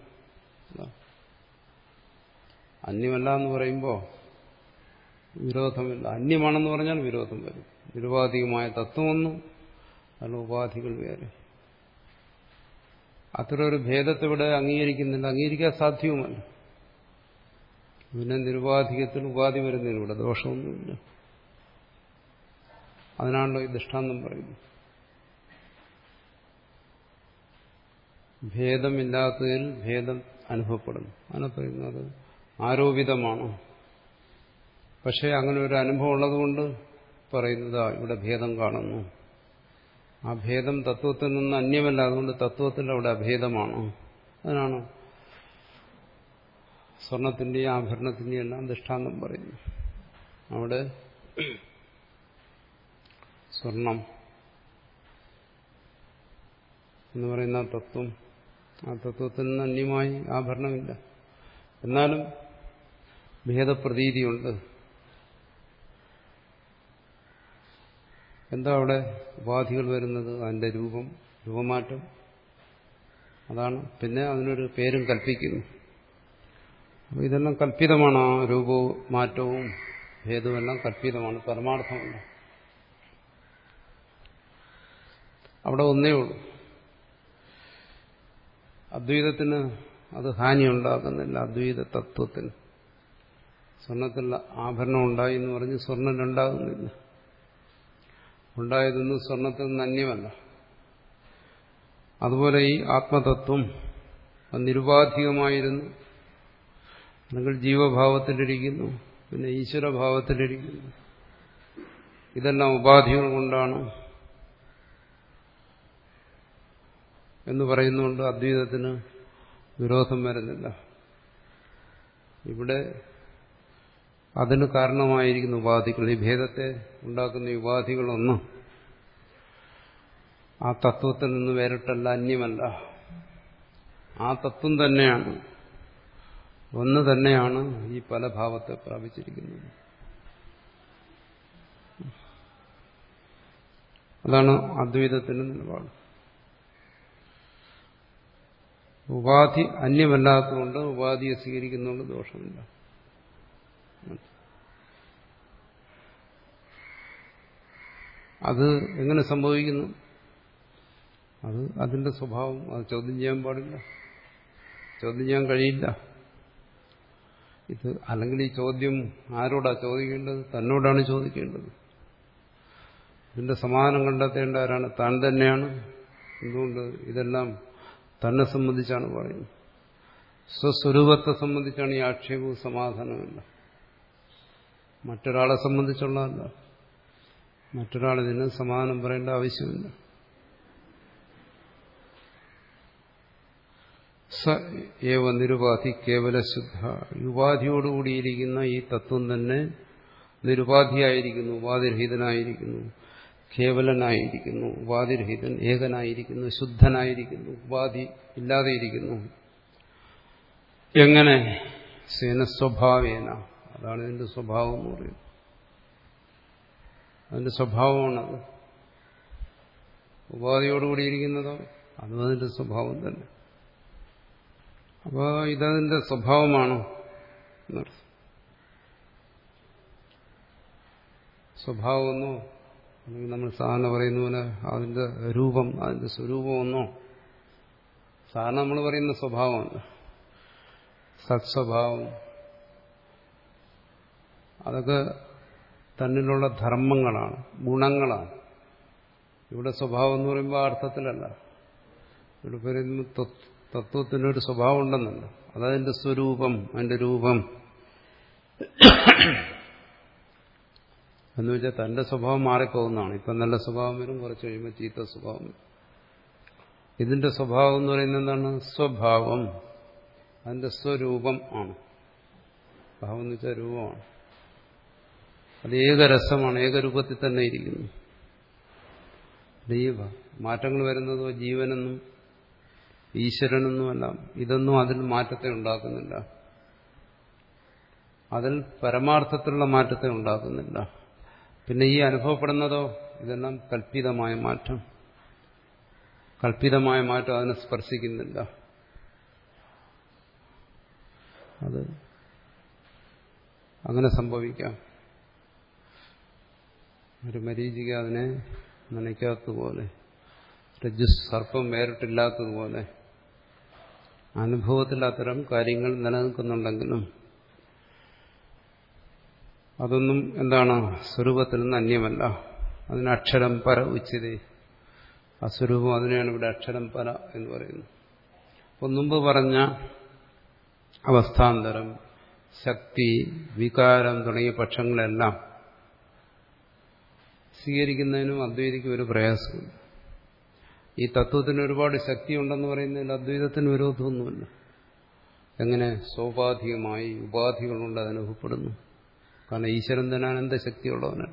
A: അന്യമല്ല എന്ന് പറയുമ്പോൾ വിരോധമില്ല. അന്യമാണെന്ന് പറഞ്ഞാൽ വിരോധം വരും. നിരുപാധികമായ തത്വമൊന്നും അതിന് ഉപാധികൾ വേറെ. അത്തരൊരു ഭേദത്തെ ഇവിടെ അംഗീകരിക്കുന്നില്ല, അംഗീകരിക്കാൻ സാധ്യവുമല്ല. പിന്നെ നിരുപാധികത്തിൽ ഉപാധി വരുന്നതിന് ഇവിടെ ദോഷമൊന്നുമില്ല. അതിനാണല്ലോ ഈ ദൃഷ്ടാന്തം പറയുന്നത്. ഭേദമില്ലാത്തതിൽ ഭേദം അനുഭവപ്പെടുന്നു. അങ്ങനെ പറയുന്നത് ആരോപിതമാണ്. പക്ഷെ അങ്ങനെ ഒരു അനുഭവം ഉള്ളതുകൊണ്ട് പറയുന്നത് ഇവിടെ ഭേദം കാണുന്നു. ആ ഭേദം തത്വത്തിൽ നിന്ന് അന്യമല്ല, അതുകൊണ്ട് തത്വത്തിൽ അവിടെ അഭേദമാണ്. അതിനാണ് സ്വർണത്തിന്റെയും ആഭരണത്തിന്റെയും എല്ലാം ദൃഷ്ടാന്തം പറയുന്നു. അവിടെ സ്വർണം എന്ന് പറയുന്ന തത്വം, ആ തത്വത്തിൽ നിന്ന് അന്യമായി ആഭരണമില്ല. എന്നാലും ഭേദപ്രതീതിയുണ്ട്. എന്താ അവിടെ ഉപാധികൾ വരുന്നത്? അതിന്റെ രൂപം, രൂപമാറ്റം, അതാണ്. പിന്നെ അതിനൊരു പേരും കൽപ്പിക്കുന്നു. അപ്പോൾ ഇതെല്ലാം കൽപ്പിതമാണ്. ആ രൂപവും മാറ്റവും ഭേദവുമെല്ലാം കൽപ്പിതമാണ്, പരമാർത്ഥമല്ല. അവിടെ ഒന്നേ ഉള്ളൂ. അദ്വൈതത്തിന് അത് ഹാനി ഉണ്ടാക്കുന്നില്ല. അദ്വൈത തത്വത്തിന് സ്വർണത്തിൽ ആഭരണം ഉണ്ടായി എന്ന് പറഞ്ഞ് സ്വർണ്ണം രണ്ടാകുന്നില്ല. ഉണ്ടായതൊന്നും സ്വർണത്തിൽ നിന്ന് അന്യമല്ല. അതുപോലെ ഈ ആത്മതത്വം നിരുപാധികമായിരുന്നു, അല്ലെങ്കിൽ ജീവഭാവത്തിലിരിക്കുന്നു, പിന്നെ ഈശ്വരഭാവത്തിലിരിക്കുന്നു. ഇതെല്ലാം ഉപാധികൾ കൊണ്ടാണ് എന്ന് പറയുന്നുകൊണ്ട് അദ്വൈതത്തിന് വിരോധം വരുന്നില്ല. ഇവിടെ അതിന് കാരണമായിരിക്കുന്ന ഉപാധികൾ, ഈ ഭേദത്തെ ഉണ്ടാക്കുന്ന ഉപാധികളൊന്നും ആ തത്വത്തിൽ നിന്ന് വേറിട്ടല്ല, അന്യമല്ല. ആ തത്വം തന്നെയാണ്, ഒന്ന് തന്നെയാണ് ഈ പല ഭാവത്തെ പ്രാപിച്ചിരിക്കുന്നത്. അതാണ് അദ്വൈതത്തിന്റെ നിലപാട്. ഉപാധി അന്യമല്ലാത്തതുകൊണ്ട് ഉപാധിയെ സ്വീകരിക്കുന്നതുകൊണ്ട് ദോഷമില്ല. അത് എങ്ങനെ സംഭവിക്കുന്നു? അത് അതിന്റെ സ്വഭാവം. അത് ചോദ്യം ചെയ്യാൻ പാടില്ല, ചോദ്യം ചെയ്യാൻ കഴിയില്ല. ഇത് അല്ലെങ്കിൽ ഈ ചോദ്യം ആരോടാ ചോദിക്കേണ്ടത്? തന്നോടാണ് ചോദിക്കേണ്ടത്. ഇതിന്റെ സമാധാനം കണ്ടെത്തേണ്ട ആരാണ്? താൻ തന്നെയാണ്. എന്തുകൊണ്ട്? ഇതെല്ലാം തന്നെ സംബന്ധിച്ചാണ് പറയുന്നത്. സ്വസ്വരൂപത്തെ സംബന്ധിച്ചാണ് ഈ ആക്ഷേപവും സമാധാനമല്ല. മറ്റൊരാളെ സംബന്ധിച്ചുള്ളതല്ല. മറ്റൊരാളിതിന് സമാധാനം പറയേണ്ട ആവശ്യമില്ല. സ ഏവ നിരുപാധി കേവല ശുദ്ധ. ഉപാധിയോടുകൂടിയിരിക്കുന്ന ഈ തത്വം തന്നെ നിരുപാധിയായിരിക്കുന്നു, ഉപാധിരഹിതനായിരിക്കുന്നു, കേവലനായിരിക്കുന്നു, ഉപാധിരഹിതൻ, ഏകനായിരിക്കുന്നു, ശുദ്ധനായിരിക്കുന്നു, ഉപാധി ഇല്ലാതെയിരിക്കുന്നു. എങ്ങനെ? സേന സ്വഭാവേന. അതാണ് ഇതിന്റെ സ്വഭാവം എന്ന് പറയുന്നത്. അതിന്റെ സ്വഭാവമാണത്. ഉപാധിയോടുകൂടിയിരിക്കുന്നതോ അതും അതിന്റെ സ്വഭാവം തന്നെ. അപ്പോൾ ഇതതിന്റെ സ്വഭാവമാണ് എന്നർത്ഥം. സ്വഭാവമെന്നോ അല്ലെങ്കിൽ നമ്മൾ സാധാരണ പറയുന്ന പോലെ അതിന്റെ രൂപം, അതിന്റെ സ്വരൂപമെന്നോ സാധാരണ നമ്മൾ പറയുന്ന സ്വഭാവമല്ല. സത്സ്വഭാവം, അതൊക്കെ തന്നിലുള്ള ധർമ്മങ്ങളാണ്, ഗുണങ്ങളാണ്. ഇവിടെ സ്വഭാവം എന്ന് പറയുമ്പോൾ ആ അർത്ഥത്തിലല്ല. ഇവിടെ പറയുന്ന തത്വത്തിനൊരു സ്വഭാവം ഉണ്ടെന്നല്ല, അതതിന്റെ സ്വരൂപം, അതിന്റെ രൂപം എന്ന് വെച്ചാൽ തന്റെ സ്വഭാവം മാറിപ്പോകുന്നതാണ്. ഇപ്പം നല്ല സ്വഭാവം വരും, കുറച്ച് കഴിയുമ്പോൾ ചീത്ത സ്വഭാവം വരും. ഇതിന്റെ സ്വഭാവം എന്ന് പറയുന്നത് എന്താണ്? സ്വഭാവം, അതിന്റെ സ്വരൂപം ആണ്. ഭാവം എന്ന് വെച്ചാൽ രൂപമാണ്. അത് ഏകരസമാണ്, ഏകരൂപത്തിൽ തന്നെ ഇരിക്കുന്നു. ദൈവ മാറ്റങ്ങൾ വരുന്നതോ ജീവനെന്നും ഈശ്വരനെന്നുമെല്ലാം ഇതൊന്നും അതിൽ മാറ്റത്തെ ഉണ്ടാക്കുന്നില്ല. അതിൽ പരമാർത്ഥത്തിലുള്ള മാറ്റത്തെ ഉണ്ടാക്കുന്നില്ല. പിന്നെ ഈ അനുഭവപ്പെടുന്നതോ ഇതെല്ലാം കൽപ്പിതമായ മാറ്റം. കൽപ്പിതമായ മാറ്റം അതിനെ സ്പർശിക്കുന്നില്ല. അത് അങ്ങനെ സംഭവിക്കാം. ഒരു മരീചിക അതിനെ നനയ്ക്കാത്തതുപോലെ, രജ്ജു സർപ്പം വേറിട്ടില്ലാത്തതുപോലെ അനുഭവത്തിൽ അത്തരം കാര്യങ്ങൾ നിലനിൽക്കുന്നുണ്ടെങ്കിലും അതൊന്നും എന്താണ്? സ്വരൂപത്തിൽ നിന്ന് അന്യമല്ല. അതിന് അക്ഷരം പര ഉച്ചതേ. ആ സ്വരൂപം, അതിനെയാണ് ഇവിടെ അക്ഷരം പര എന്ന് പറയുന്നത്. അപ്പോൾ മുമ്പ് പറഞ്ഞ അവസ്ഥാന്തരം, ശക്തി, വികാരം തുടങ്ങിയ പക്ഷങ്ങളെല്ലാം സ്വീകരിക്കുന്നതിനും അദ്വൈതിക്ക് ഒരു പ്രയാസമുണ്ട്. ഈ തത്വത്തിന് ഒരുപാട് ശക്തിയുണ്ടെന്ന് പറയുന്നതിൽ അദ്വൈതത്തിന് വിരോധമൊന്നുമില്ല. എങ്ങനെ? സോപാധികമായി ഉപാധികളുണ്ട് അതനുഭവപ്പെടുന്നു. കാരണം ഈശ്വരൻ തന്നെ അനന്തശക്തിയുള്ളവനല്ല.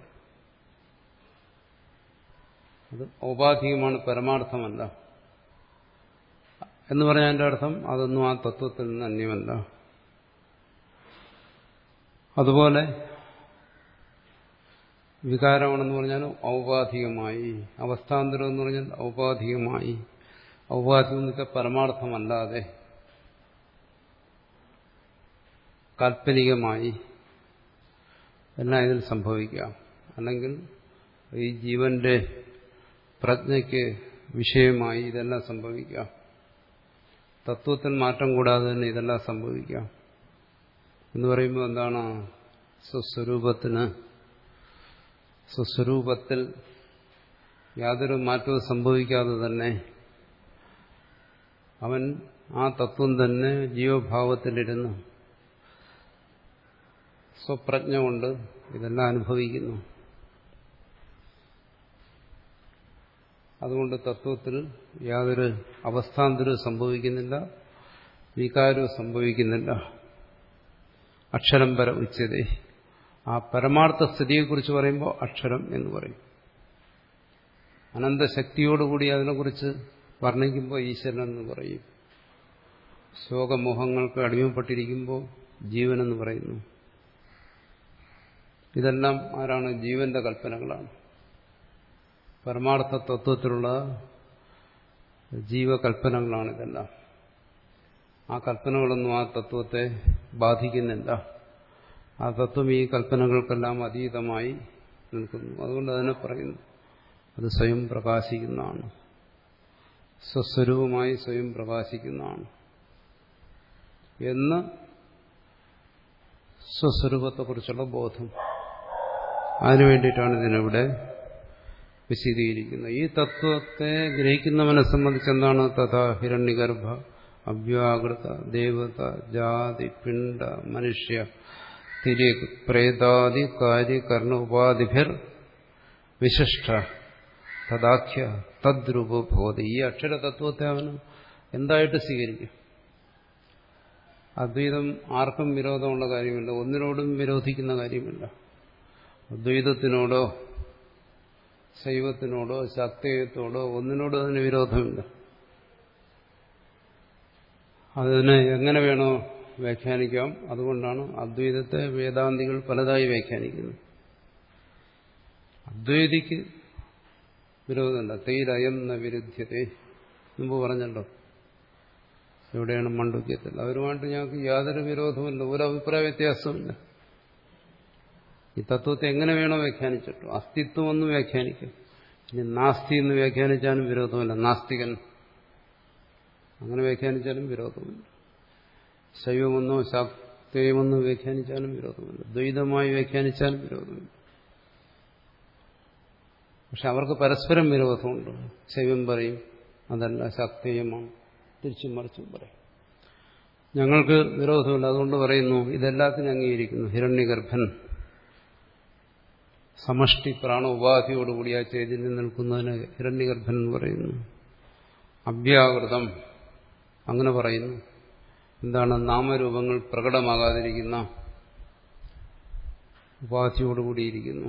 A: അത് ഔപാധികമാണ്, പരമാർത്ഥമല്ല എന്ന് പറഞ്ഞാൽ എൻ്റെ അർത്ഥം അതൊന്നും ആ തത്വത്തിൽ നിന്ന് അന്യമല്ല. അതുപോലെ വികാരമാണെന്ന് പറഞ്ഞാൽ ഔപാധികമായി, അവസ്ഥാന്തരം എന്ന് പറഞ്ഞാൽ ഔപാധികമായി, ഔപാധികം എന്ന് വെച്ചാൽ പരമാർത്ഥമല്ലാതെ കാൽപ്പനികമായി എല്ലാം ഇതിൽ സംഭവിക്കാം. അല്ലെങ്കിൽ ഈ ജീവന്റെ പ്രജ്ഞയ്ക്ക് വിഷയമായി ഇതെല്ലാം സംഭവിക്കാം. തത്വത്തിൽ മാറ്റം കൂടാതെ തന്നെ ഇതെല്ലാം സംഭവിക്കാം എന്ന് പറയുമ്പോൾ എന്താണ്? സ്വസ്വരൂപത്തിന്, സ്വസ്വരൂപത്തിൽ യാതൊരു മാറ്റവും സംഭവിക്കാതെ തന്നെ അവൻ ആ തത്വം തന്നെ ജീവഭാവത്തിലിരുന്ന് സ്വപ്രജ്ഞ കൊണ്ട് ഇതെല്ലാം അനുഭവിക്കുന്നു. അതുകൊണ്ട് തത്വത്തിൽ യാതൊരു അവസ്ഥാന്തരവും സംഭവിക്കുന്നില്ല, വികാരവും സംഭവിക്കുന്നില്ല. അക്ഷരം പര ഉച്ചതേ. ആ പരമാർത്ഥ സ്ഥിതിയെക്കുറിച്ച് പറയുമ്പോൾ അക്ഷരം എന്ന് പറയും. അനന്തശക്തിയോടുകൂടി അതിനെക്കുറിച്ച് വർണ്ണിക്കുമ്പോൾ ഈശ്വരൻ എന്ന് പറയും. ശോകമോഹങ്ങൾക്ക് അടിമപ്പെട്ടിരിക്കുമ്പോൾ ജീവനെന്ന് പറയുന്നു. ഇതെല്ലാം ആരാണ്? ജീവന്റെ കൽപ്പനകളാണ്. പരമാർത്ഥ തത്വത്തിലുള്ള ജീവകൽപ്പനകളാണ് ഇതെല്ലാം. ആ കൽപ്പനകളൊന്നും ആ തത്വത്തെ ബാധിക്കുന്നില്ല. ആ തത്വം ഈ കൽപ്പനകൾക്കെല്ലാം അതീതമായി നിൽക്കുന്നു. അതുകൊണ്ട് അതിനെ പറയുന്നു അത് സ്വയം പ്രകാശിക്കുന്നതാണ്, സ്വസ്വരൂപമായി സ്വയം പ്രകാശിക്കുന്നതാണ് എന്ന് സ്വസ്വരൂപത്തെക്കുറിച്ചുള്ള ബോധം. അതിനു വേണ്ടിയിട്ടാണ് ഇതിനിവിടെ വിശദീകരിക്കുന്നത്. ഈ തത്വത്തെ ഗ്രഹിക്കുന്നവനെ സംബന്ധിച്ച് എന്താണ്? തഥാ ഹിരണ്യഗർഭ അവ്യാകൃത ദേവത ജാതി പിണ്ഡ മനുഷ്യ തിരിക് പ്രേതാദി കാര്യകർണ ഉപാധിഭിർ വിശിഷ്ട തദാഖ്യ തദ്രൂപബോധ. ഈ അക്ഷരതത്വത്തെ അവന് എന്തായിട്ട് സ്വീകരിക്കും? അദ്വൈതം ആർക്കും വിരോധമുള്ള കാര്യമില്ല, ഒന്നിനോടും വിരോധിക്കുന്ന കാര്യമില്ല. അദ്വൈതത്തിനോടോ ശൈവത്തിനോടോ ശാക്തേയത്തോടോ ഒന്നിനോടോ അതിന് വിരോധമില്ല. അതിനെ എങ്ങനെ വേണോ വ്യാഖ്യാനിക്കാം. അതുകൊണ്ടാണ് അദ്വൈതത്തെ വേദാന്തികൾ പലതായി വ്യാഖ്യാനിക്കുന്നത്. അദ്വൈതിക്ക് വിരോധമില്ല. തൈരയം ന വിരുദ്ധ്യതേ മുമ്പ് പറഞ്ഞല്ലോ, എവിടെയാണ് മണ്ഡൂക്യത്തിൽ. അവരുമായിട്ട് ഞങ്ങൾക്ക് യാതൊരു വിരോധമില്ല, ഒരു അഭിപ്രായ വ്യത്യാസമില്ല. ഈ തത്വത്തെ എങ്ങനെ വേണോ വ്യാഖ്യാനിച്ചിട്ടു. അസ്തിത്വം ഒന്ന് വ്യാഖ്യാനിക്കും, ഇനി നാസ്തി എന്ന് വ്യാഖ്യാനിച്ചാലും വിരോധമില്ല. നാസ്തികൻ അങ്ങനെ വ്യാഖ്യാനിച്ചാലും വിരോധമില്ല. ശൈവമെന്നോ ശാക്തേയമെന്നോ വ്യാഖ്യാനിച്ചാലും വിരോധമില്ല. ദ്വൈതമായി വ്യാഖ്യാനിച്ചാലും വിരോധമില്ല. പക്ഷെ അവർക്ക് പരസ്പരം വിരോധമുണ്ട്. ശൈവം പറയും അതല്ല ശാക്തേയമാണ്, തിരിച്ചും മറിച്ചും പറയും. ഞങ്ങൾക്ക് വിരോധമില്ല, അതുകൊണ്ട് പറയുന്നു ഇതെല്ലാത്തിനും അംഗീകരിക്കുന്നു. ഹിരണ്യഗർഭൻ സമഷ്ടി പ്രാണ ഉപാധിയോടുകൂടി ആ ചൈതന്യം നിൽക്കുന്നതിന് ഹിരണ്യഗർഭൻ എന്ന് പറയുന്നു. അവ്യാകൃതം അങ്ങനെ പറയുന്നു. എന്താണ്? നാമരൂപങ്ങൾ പ്രകടമാകാതിരിക്കുന്ന ഉപാധിയോടുകൂടിയിരിക്കുന്നു.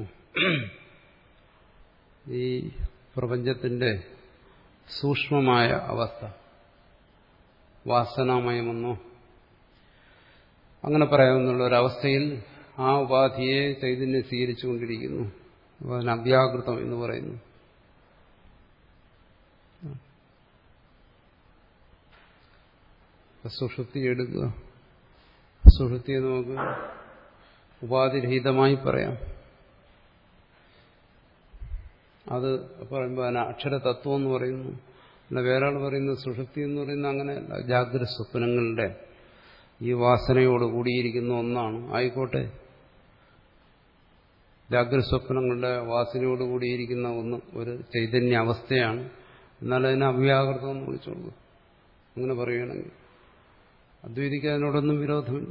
A: ഈ പ്രപഞ്ചത്തിന്റെ സൂക്ഷ്മമായ അവസ്ഥ വാസനാമയമെന്നോ അങ്ങനെ പറയാവുന്ന ഒരവസ്ഥയിൽ ആ ഉപാധിയെ ചൈതന്യം സ്വീകരിച്ചുകൊണ്ടിരിക്കുന്നു. അതിന് അവ്യാകൃതം എന്ന് പറയുന്നു. സുഷുപ്തി എടുക്കുക. സുഷുപ്തിയെ നമുക്ക് ഉപാധിരഹിതമായി പറയാം. അത് പറയുമ്പോൾ അതിന് അക്ഷരതത്വം എന്ന് പറയുന്നു. അല്ല, വേറെ ആൾ പറയുന്നത് സുഷുപ്തി എന്ന് പറയുന്നത് അങ്ങനെയല്ല. ജാഗ്രത സ്വപ്നങ്ങളുടെ ഈ വാസനയോട് കൂടിയിരിക്കുന്ന ഒന്നാണ്. ആയിക്കോട്ടെ, ജാഗ്രത സ്വപ്നങ്ങളുടെ വാസനയോട് കൂടിയിരിക്കുന്ന ഒന്ന് ഒരു ചൈതന്യ അവസ്ഥയാണ്. എന്നാൽ അതിനെ അവ്യാകൃതം എന്ന് വിളിച്ചോളൂ. അങ്ങനെ പറയുകയാണെങ്കിൽ അദ്വൈതിക്ക് അതിനോടൊന്നും വിരോധമില്ല.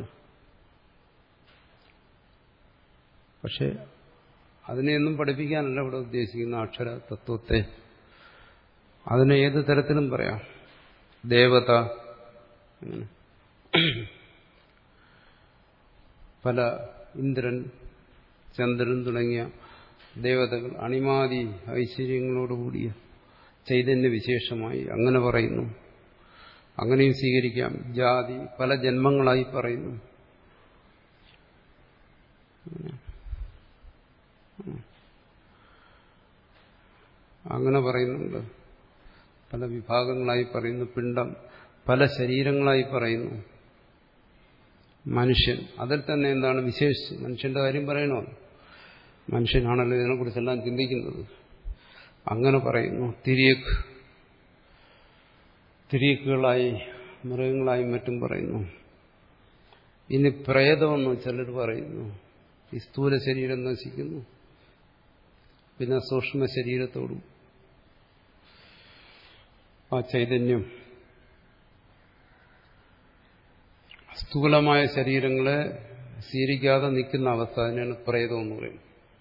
A: പക്ഷെ അതിനെയൊന്നും പഠിപ്പിക്കാനല്ല ഇവിടെ ഉദ്ദേശിക്കുന്ന അക്ഷര തത്വത്തെ. അതിനെ ഏത് തരത്തിലും പറയാം. ദേവത, അങ്ങനെ പല ഇന്ദ്രൻ ചന്ദ്രൻ തുടങ്ങിയ ദേവതകൾ അണിമാതി ഐശ്വര്യങ്ങളോടുകൂടിയ ചൈതന്യ വിശേഷമായി അങ്ങനെ പറയുന്നു. അങ്ങനെയും സ്വീകരിക്കാം. ജാതി പല ജന്മങ്ങളായി പറയുന്നു. അങ്ങനെ പറയുന്നുണ്ട്. പല വിഭാഗങ്ങളായി പറയുന്നു. പിണ്ഡം പല ശരീരങ്ങളായി പറയുന്നു. മനുഷ്യൻ അതിൽ തന്നെ എന്താണ് വിശേഷിച്ച് മനുഷ്യന്റെ കാര്യം പറയണോ? മനുഷ്യനാണല്ലോ ഇതിനെക്കുറിച്ചെല്ലാം ചിന്തിക്കുന്നത്. അങ്ങനെ പറയുന്നു. തിരിയക്ക് തിരിയക്കുകളായി മൃഗങ്ങളായി മറ്റും പറയുന്നു. ഇനി പ്രേതമെന്ന് ചിലർ പറയുന്നു. ഈ സ്ഥൂല ശരീരം നശിക്കുന്നു, പിന്നെ സൂക്ഷ്മ ശരീരത്തോടും ആ ചൈതന്യം സ്ഥൂലമായ ശരീരങ്ങളെ സ്വീകരിക്കാതെ നിൽക്കുന്ന അവസ്ഥ, അതിനാണ് പ്രേതം എന്ന് പറയുന്നത്.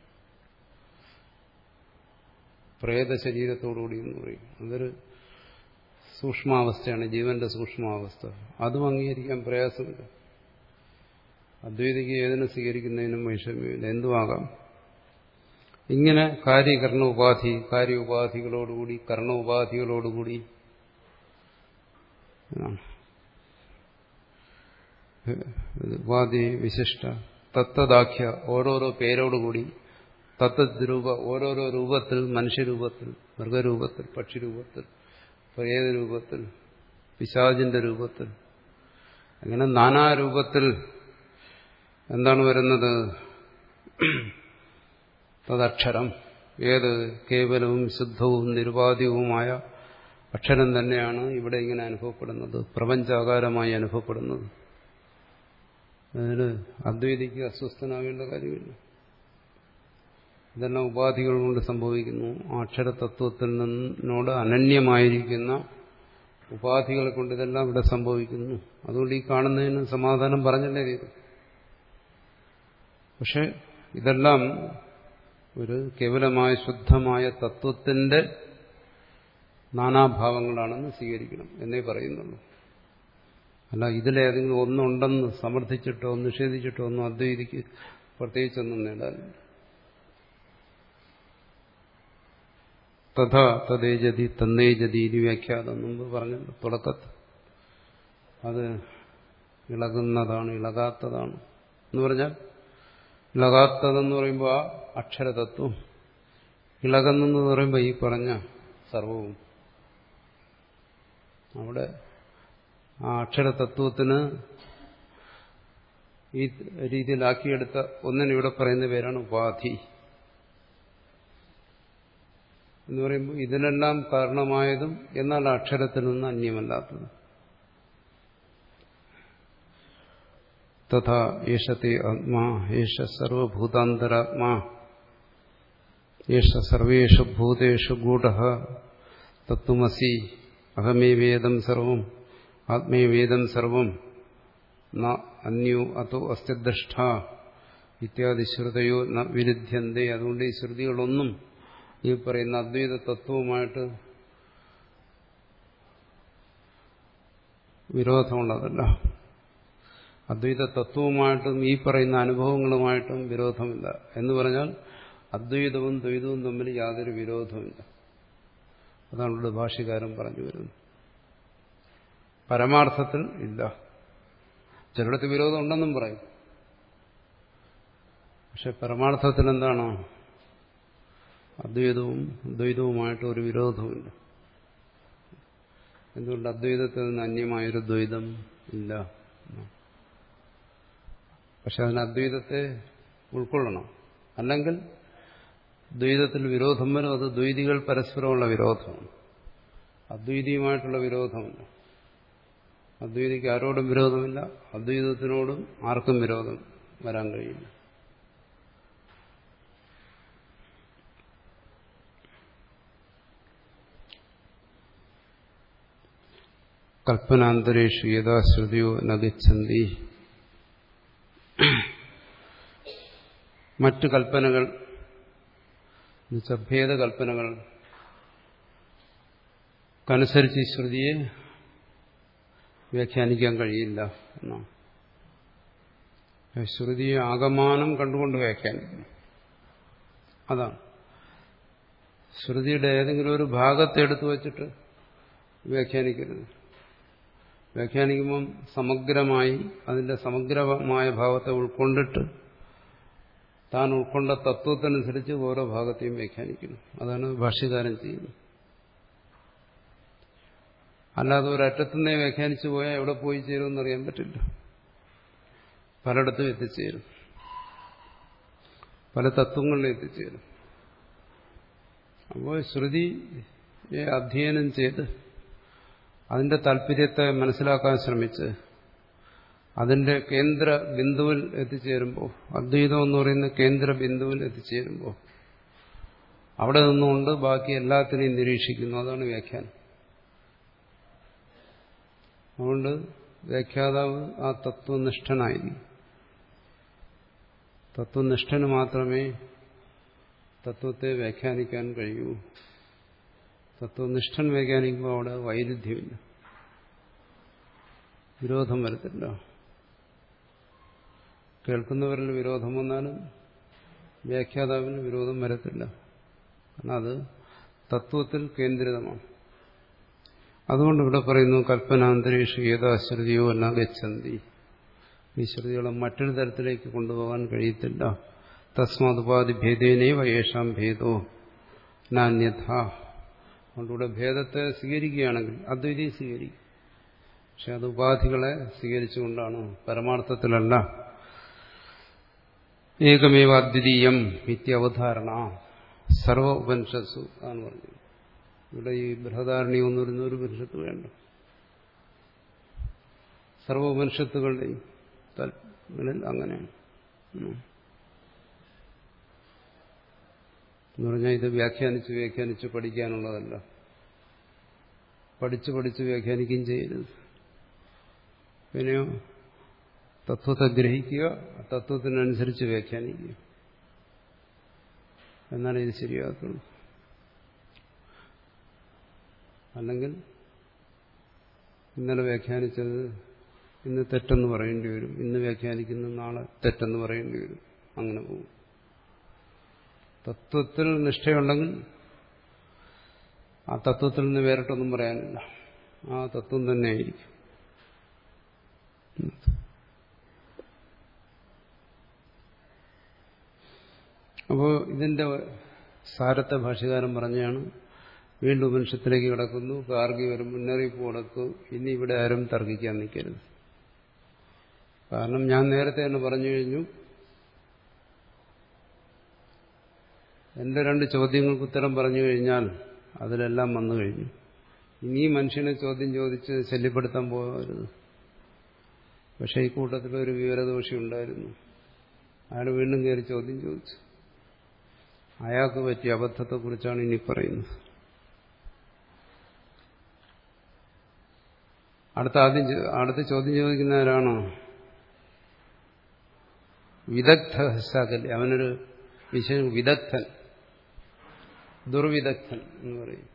A: പ്രേത ശരീരത്തോടുകൂടി എന്ന് പറയും. അതൊരു സൂക്ഷ്മാവസ്ഥയാണ്, ജീവന്റെ സൂക്ഷ്മാവസ്ഥ. അതും അംഗീകരിക്കാൻ പ്രയാസമില്ല. അദ്വൈതിക്ക് ഏതിനെ സ്വീകരിക്കുന്നതിനും വൈഷമ്യമില്ല, എന്തുമാകാം. ഇങ്ങനെ കാര്യകർണ ഉപാധി, കാര്യ ഉപാധികളോടുകൂടി കർണ ഉപാധികളോടുകൂടി ഉപാധി വിശിഷ്ട തത്തദാഖ്യ ഓരോരോ പേരോടുകൂടി തത്തദ്രൂപ ഓരോരോ രൂപത്തിൽ, മനുഷ്യരൂപത്തിൽ, മൃഗരൂപത്തിൽ, പക്ഷിരൂപത്തിൽ, പ്രേതരൂപത്തിൽ, പിശാചിന്റെ രൂപത്തിൽ, അങ്ങനെ നാനാരൂപത്തിൽ എന്താണ് വരുന്നത്? തദക്ഷരം, ഏത് കേവലവും ശുദ്ധവും നിരുപാധികവുമായ അക്ഷരം തന്നെയാണ് ഇവിടെ ഇങ്ങനെ അനുഭവപ്പെടുന്നത്, പ്രപഞ്ചാകാരമായി അനുഭവപ്പെടുന്നത്. അതിന് അദ്വൈതിക്ക് അസ്വസ്ഥനാകേണ്ട കാര്യമില്ല. ഇതെല്ലാം ഉപാധികൾ കൊണ്ട് സംഭവിക്കുന്നു. അക്ഷരതത്വത്തിൽ നിന്നോട് അനന്യമായിരിക്കുന്ന ഉപാധികളെ കൊണ്ട് ഇതെല്ലാം ഇവിടെ സംഭവിക്കുന്നു. അതുകൊണ്ട് ഈ കാണുന്നതിന് സമാധാനം പറഞ്ഞല്ലേ തീരും. പക്ഷെ ഇതെല്ലാം ഒരു കേവലമായ ശുദ്ധമായ തത്വത്തിന്റെ നാനാഭാവങ്ങളാണെന്ന് സ്വീകരിക്കണം എന്നേ പറയുന്നുള്ളൂ. അല്ല ഇതിലേതെങ്കിലും ഒന്നുണ്ടെന്ന് സമർത്ഥിച്ചിട്ടോ നിഷേധിച്ചിട്ടോ ഒന്നും അദ്വൈതിക്ക് പ്രത്യേകിച്ചൊന്നും നേടാനില്ല. തഥാ തദ്ദേജതി തന്നേജതി ഇനി വ്യാഖ്യാതം മുമ്പ് പറഞ്ഞല്ലോ തുടക്കത്തിൽ. അത് ഇളകുന്നതാണ്, ഇളകാത്തതാണ് എന്ന് പറഞ്ഞാൽ ഇളകാത്തതെന്ന് പറയുമ്പോൾ ആ അക്ഷരതത്വം, ഇളകുന്നെന്ന് പറയുമ്പോൾ ഈ പറഞ്ഞ സർവവും. അവിടെ ആ അക്ഷരതത്വത്തിന് ഈ രീതിയിലാക്കിയെടുത്ത ഒന്നിന് ഇവിടെ പറയുന്ന പേരാണ് ഉപാധി എന്ന് പറയുമ്പോൾ ഇതിനെല്ലാം കാരണമായതും എന്നാൽ അക്ഷരത്തിൽ നിന്ന് അന്യമല്ലാത്തതും. തഥാ ഏഷത്തെ ആത്മാ ഏഷ സർവഭൂതാന്തരാത്മാ ഏഷ സർവേഷു ഭൂതേഷു ഗൂഢഃ തത്വമസി അഹമേ വേദം സർവം ആത്മേ വേദം സർവം ന അന്യോ അതോ അസ്തി ദ്രഷ്ട ഇത്യാദി ശ്രുതയോ ന വിരുദ്ധ്യന്തേ. അതുകൊണ്ട് ഈ ശ്രുതികളൊന്നും ഈ പറയുന്ന അദ്വൈത തത്വവുമായിട്ട് വിരോധമുള്ളതല്ല. അദ്വൈത തത്വവുമായിട്ടും ഈ പറയുന്ന അനുഭവങ്ങളുമായിട്ടും വിരോധമില്ല. എന്ന് പറഞ്ഞാൽ അദ്വൈതവും ദ്വൈതവും തമ്മിൽ യാതൊരു വിരോധമില്ല. അതാണ് ഇവിടെ ഭാഷ്യകാരൻ പറഞ്ഞു വരുന്നത്. പരമാർത്ഥത്തിൽ ഇല്ല. ചിലയിടത്ത് വിരോധം ഉണ്ടെന്നും പറയും. പക്ഷെ പരമാർത്ഥത്തിൽ എന്താണോ അദ്വൈതവും ദ്വൈതവുമായിട്ട് ഒരു വിരോധമില്ല. എന്തുകൊണ്ട് അദ്വൈതത്തിൽ നിന്ന് അന്യമായൊരു ദ്വൈതം ഇല്ല. പക്ഷെ അതിന് അദ്വൈതത്തെ ഉൾക്കൊള്ളണം. അല്ലെങ്കിൽ ദ്വൈതത്തിൽ വിരോധം വരും. അത് ദ്വൈതികൾ പരസ്പരമുള്ള വിരോധമാണ്, അദ്വൈതിയുമായിട്ടുള്ള വിരോധമല്ല. അദ്വൈതിക്ക് ആരോടും വിരോധമില്ല, അദ്വൈതത്തിനോടും ആർക്കും വിരോധം വരാൻ കഴിയില്ല. കൽപ്പനാന്തരേഷു യഥാ ശ്രുതിയോ നഗച്ഛന്തി. മറ്റു കൽപ്പനകൾ എന്നുവെച്ചാൽ ഭേദകൽപ്പനകൾക്കനുസരിച്ച് ഈ ശ്രുതിയെ വ്യാഖ്യാനിക്കാൻ കഴിയില്ല എന്നാണ്. ശ്രുതിയെ ആകമാനം കണ്ടുകൊണ്ട് വ്യാഖ്യാനിക്കുന്നു. അതാണ് ശ്രുതിയുടെ ഏതെങ്കിലും ഒരു ഭാഗത്തെ എടുത്തു വച്ചിട്ട് വ്യാഖ്യാനിക്കരുത്. വ്യാഖ്യാനിക്കുമ്പം സമഗ്രമായി അതിന്റെ സമഗ്രമായ ഭാവത്തെ ഉൾക്കൊണ്ടിട്ട് താൻ ഉൾക്കൊണ്ട തത്വത്തിനനുസരിച്ച് ഓരോ ഭാഗത്തെയും വ്യാഖ്യാനിക്കുന്നു. അതാണ് ഭാഷ്യകാരൻ ചെയ്യുന്നത്. അല്ലാതെ ഒരറ്റത്തുനിന്നേ വ്യാഖ്യാനിച്ചു പോയാൽ എവിടെ പോയി ചേരുമെന്ന് അറിയാൻ പറ്റില്ല. പലയിടത്തും എത്തിച്ചേരും, പല തത്വങ്ങളിലും എത്തിച്ചേരും. അപ്പോൾ ശ്രുതിയെ അധ്യയനം ചെയ്ത് അതിന്റെ താല്പര്യത്തെ മനസ്സിലാക്കാൻ ശ്രമിച്ച് അതിന്റെ കേന്ദ്ര ബിന്ദുവിൽ എത്തിച്ചേരുമ്പോൾ, അദ്വൈതം എന്ന് പറയുന്ന കേന്ദ്ര ബിന്ദുവിൽ എത്തിച്ചേരുമ്പോൾ അവിടെ നിന്നുകൊണ്ട് ബാക്കി എല്ലാത്തിനെയും നിരീക്ഷിക്കുന്നു. അതാണ് വ്യാഖ്യാനം. അതുകൊണ്ട് വ്യാഖ്യാതാവ് ആ തത്വനിഷ്ഠനായിരിക്കും. തത്വനിഷ്ഠന് മാത്രമേ തത്വത്തെ വ്യാഖ്യാനിക്കാൻ കഴിയൂ. തത്വനിഷ്ഠൻ വ്യാഖ്യാനിക്കുമ്പോൾ അവിടെ വൈരുദ്ധ്യമില്ല, വിരോധം വരത്തില്ല. കേൾക്കുന്നവരിൽ വിരോധം വന്നാലും വ്യാഖ്യാതാവിന് വിരോധം വരത്തില്ല. കാരണം അത് തത്വത്തിൽ കേന്ദ്രിതമാണ്. അതുകൊണ്ട് ഇവിടെ പറയുന്നു കൽപ്പനാന്തരീക്ഷ യഥാശ്രുതിയോ ന ഗച്ഛന്തി. ഈ ശ്രുതികളെ മറ്റൊരു തരത്തിലേക്ക് കൊണ്ടുപോകാൻ കഴിയത്തില്ല. തസ്മാത് ഉപാധി ഭേദേനൈവ യേഷാം ഭേദോ നാന്യഥ. അതുകൊണ്ടിവിടെ ഭേദത്തെ സ്വീകരിക്കുകയാണെങ്കിൽ അദ്വൈതി സ്വീകരിക്കും. പക്ഷെ അത് ഉപാധികളെ സ്വീകരിച്ചുകൊണ്ടാണ്, പരമാർത്ഥത്തിലല്ല. ഏകമേവ അദ്വിതീയം ഇത്യവധാരണ സർവ ഉപനിഷത്സു ആണ് പറഞ്ഞത്. ഇവിടെ ഈ ബൃഹദാരണ്യം എന്ന് പറയുന്ന ഒരു ഉപനിഷത്ത് വേണ്ട. സർവ ഉപനിഷത്തുകളുടെയും അങ്ങനെയാണ് എന്ന് പറഞ്ഞാൽ ഇത് വ്യാഖ്യാനിച്ച് വ്യാഖ്യാനിച്ച് പഠിക്കാനുള്ളതല്ല. പഠിച്ച് പഠിച്ച് വ്യാഖ്യാനിക്കുകയും ചെയ്യരുത്. പിന്നെയോ തത്വത്തെ ഗ്രഹിക്കുക, തത്വത്തിനനുസരിച്ച് വ്യാഖ്യാനിക്കുക, എന്നാലേ ഇത് ശരിയാകത്തുള്ളൂ. അല്ലെങ്കിൽ ഇന്നലെ വ്യാഖ്യാനിച്ചത് ഇന്ന് തെറ്റെന്ന് പറയേണ്ടി വരും, ഇന്ന് വ്യാഖ്യാനിക്കുന്ന നാളെ തെറ്റെന്ന് പറയേണ്ടി വരും. അങ്ങനെ പോകും. തത്വത്തിൽ നിഷ്ഠയുണ്ടെങ്കിൽ ആ തത്വത്തിൽ നിന്ന് വേറിട്ടൊന്നും പറയാനില്ല, ആ തത്വം തന്നെയായിരിക്കും. അപ്പോൾ ഇതിന്റെ സാരത്തെ ഭാഷ്യകാരൻ പറഞ്ഞാണ്. വീണ്ടും ഉപനിഷത്തിലേക്ക് കിടക്കുന്നു. ഗാർഗി ഒരു മുന്നറിയിപ്പ് കൊടുത്തു, ഇനി ഇവിടെ ആരും തർക്കിക്കാൻ നിൽക്കരുത്. കാരണം ഞാൻ നേരത്തെ തന്നെ പറഞ്ഞു കഴിഞ്ഞു, എന്റെ രണ്ട് ചോദ്യങ്ങൾക്ക് ഉത്തരം പറഞ്ഞു കഴിഞ്ഞാൽ അതിലെല്ലാം വന്നു കഴിഞ്ഞു. ഇനി മനുഷ്യനെ ചോദ്യം ചോദിച്ച് ശല്യപ്പെടുത്താൻ പോകരുത്. പക്ഷെ ഈ കൂട്ടത്തിൽ ഒരു വിവരദോഷി ഉണ്ടായിരുന്നു. അയാൾ വീണ്ടും കയറി ചോദ്യം ചോദിച്ചു. അയാൾക്ക് പറ്റിയ അബദ്ധത്തെക്കുറിച്ചാണ് ഇനി പറയുന്നത്. അടുത്ത ആദ്യം അടുത്ത ചോദ്യം ചോദിക്കുന്ന ആരാണോ? വിദഗ്ധ ശാകല്യ. അവനൊരു വിഷയം വിദഗ്ധൻ, ദുർവിദഗ്ധൻ എന്ന് പറയും.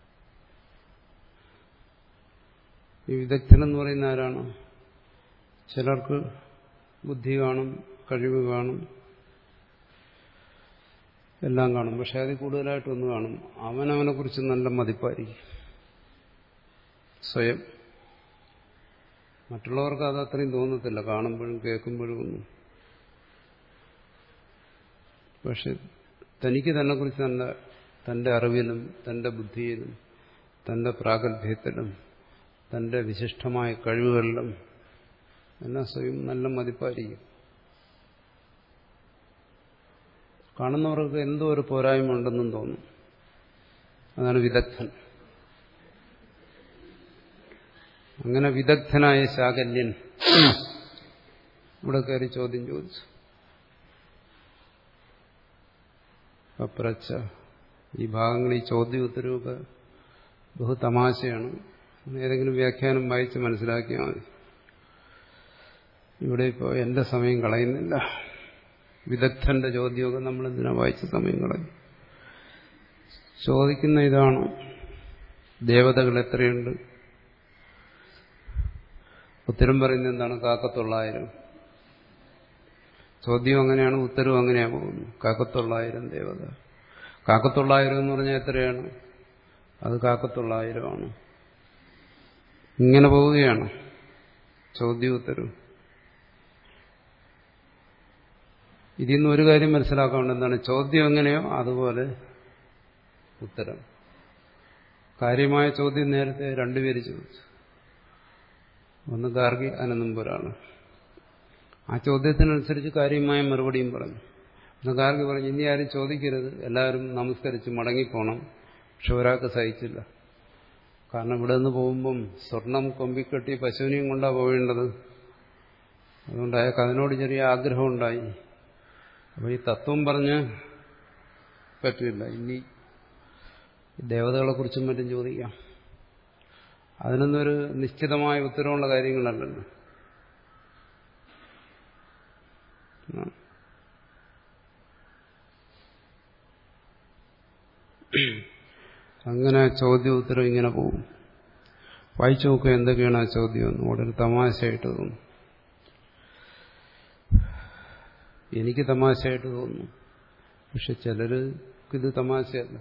A: ഈ വിദഗ്ധൻ എന്ന് പറയുന്ന ആരാണ്? ചിലർക്ക് ബുദ്ധി കാണും, കഴിവ് കാണും, എല്ലാം കാണും. പക്ഷെ അതിൽ കൂടുതലായിട്ടൊന്ന് കാണും. അവനവനെ കുറിച്ച് നല്ല മതിപ്പായിരിക്കും സ്വയം. മറ്റുള്ളവർക്ക് അത് അത്രയും തോന്നത്തില്ല, കാണുമ്പോഴും കേൾക്കുമ്പോഴും ഒന്നും. പക്ഷെ തനിക്ക് തന്നെ കുറിച്ച് നല്ല തന്റെ അറിവിലും തന്റെ ബുദ്ധിയിലും തന്റെ പ്രാഗൽഭ്യത്തിലും തന്റെ വിശിഷ്ടമായ കഴിവുകളിലും എല്ലാം സ്വയം നല്ല മതിപ്പായിരിക്കും. കാണുന്നവർക്ക് എന്തോ ഒരു പോരായ്മ ഉണ്ടെന്നും തോന്നും. അതാണ് വിദഗ്ധൻ. അങ്ങനെ വിദഗ്ധനായ ശാകല്യൻ ഇവിടെ കയറി ചോദ്യം ചോദിച്ചു. അപ്രച്ച ഈ ഭാഗങ്ങൾ, ഈ ചോദ്യ ഉത്തരവൊക്കെ ബഹു തമാശയാണ്. ഏതെങ്കിലും വ്യാഖ്യാനം വായിച്ച് മനസ്സിലാക്കിയാൽ മതി. ഇവിടെ ഇപ്പോൾ എന്റെ സമയം കളയുന്നില്ല. വിദഗ്ധന്റെ ചോദ്യമൊക്കെ നമ്മളെന്തിനാ വായിച്ച സമയം കളയും? ചോദിക്കുന്ന ഇതാണ്, ദേവതകൾ എത്രയുണ്ട്? ഉത്തരം പറയുന്നത് എന്താണ്? കാക്കത്തൊള്ളായിരം. ചോദ്യം അങ്ങനെയാണ്, ഉത്തരവും അങ്ങനെയാണ് പോകുന്നു. കാക്കത്തൊള്ളായിരം ദേവത. കാക്കത്തൊള്ളായിരം എന്ന് പറഞ്ഞാൽ എത്രയാണ്? അത് കാക്കത്തൊള്ളായിരമാണ്. ഇങ്ങനെ പോവുകയാണ് ചോദ്യം ഉത്തരവ്. ഇതിൽ നിന്ന് ഒരു കാര്യം മനസ്സിലാക്കാവുന്ന എന്താണ്? ചോദ്യം എങ്ങനെയോ അതുപോലെ ഉത്തരം. കാര്യമായ ചോദ്യം നേരത്തെ രണ്ടുപേര് ചോദിച്ചു. ഒന്ന് ഗാർഗി, അനന്തപുരാണ്. ആ ചോദ്യത്തിനനുസരിച്ച് കാര്യമായ മറുപടിയും പറഞ്ഞു. എന്നാൽ ഗാർഗി പറഞ്ഞു, ഇനി ആരും ചോദിക്കരുത്, എല്ലാവരും നമസ്കരിച്ച് മടങ്ങിപ്പോണം. പക്ഷെ ഒരാൾക്ക് സഹിച്ചില്ല. കാരണം ഇവിടെ നിന്ന് പോകുമ്പം സ്വർണം കൊമ്പിക്കെട്ടി പശുവിനെയും കൊണ്ടാണ് പോവേണ്ടത്. അതുകൊണ്ട് അയാൾക്ക് അതിനോട് ചെറിയ ആഗ്രഹം ഉണ്ടായി. അപ്പോൾ ഈ തത്വം പറഞ്ഞ് പറ്റില്ല, ഇനി ദേവതകളെ കുറിച്ചും മറ്റും ചോദിക്കാം. അതിനൊന്നൊരു നിശ്ചിതമായ ഉത്തരവുള്ള കാര്യങ്ങളല്ലല്ലോ. അങ്ങനെ ചോദ്യം ഉത്തരം ഇങ്ങനെ പോകും. വായിച്ചു നോക്കുക എന്തൊക്കെയാണ് ആ ചോദ്യം. വളരെ തമാശയായിട്ട് തോന്നും. എനിക്ക് തമാശയായിട്ട് തോന്നുന്നു. പക്ഷെ ചിലർക്ക് ഇത് തമാശയല്ല.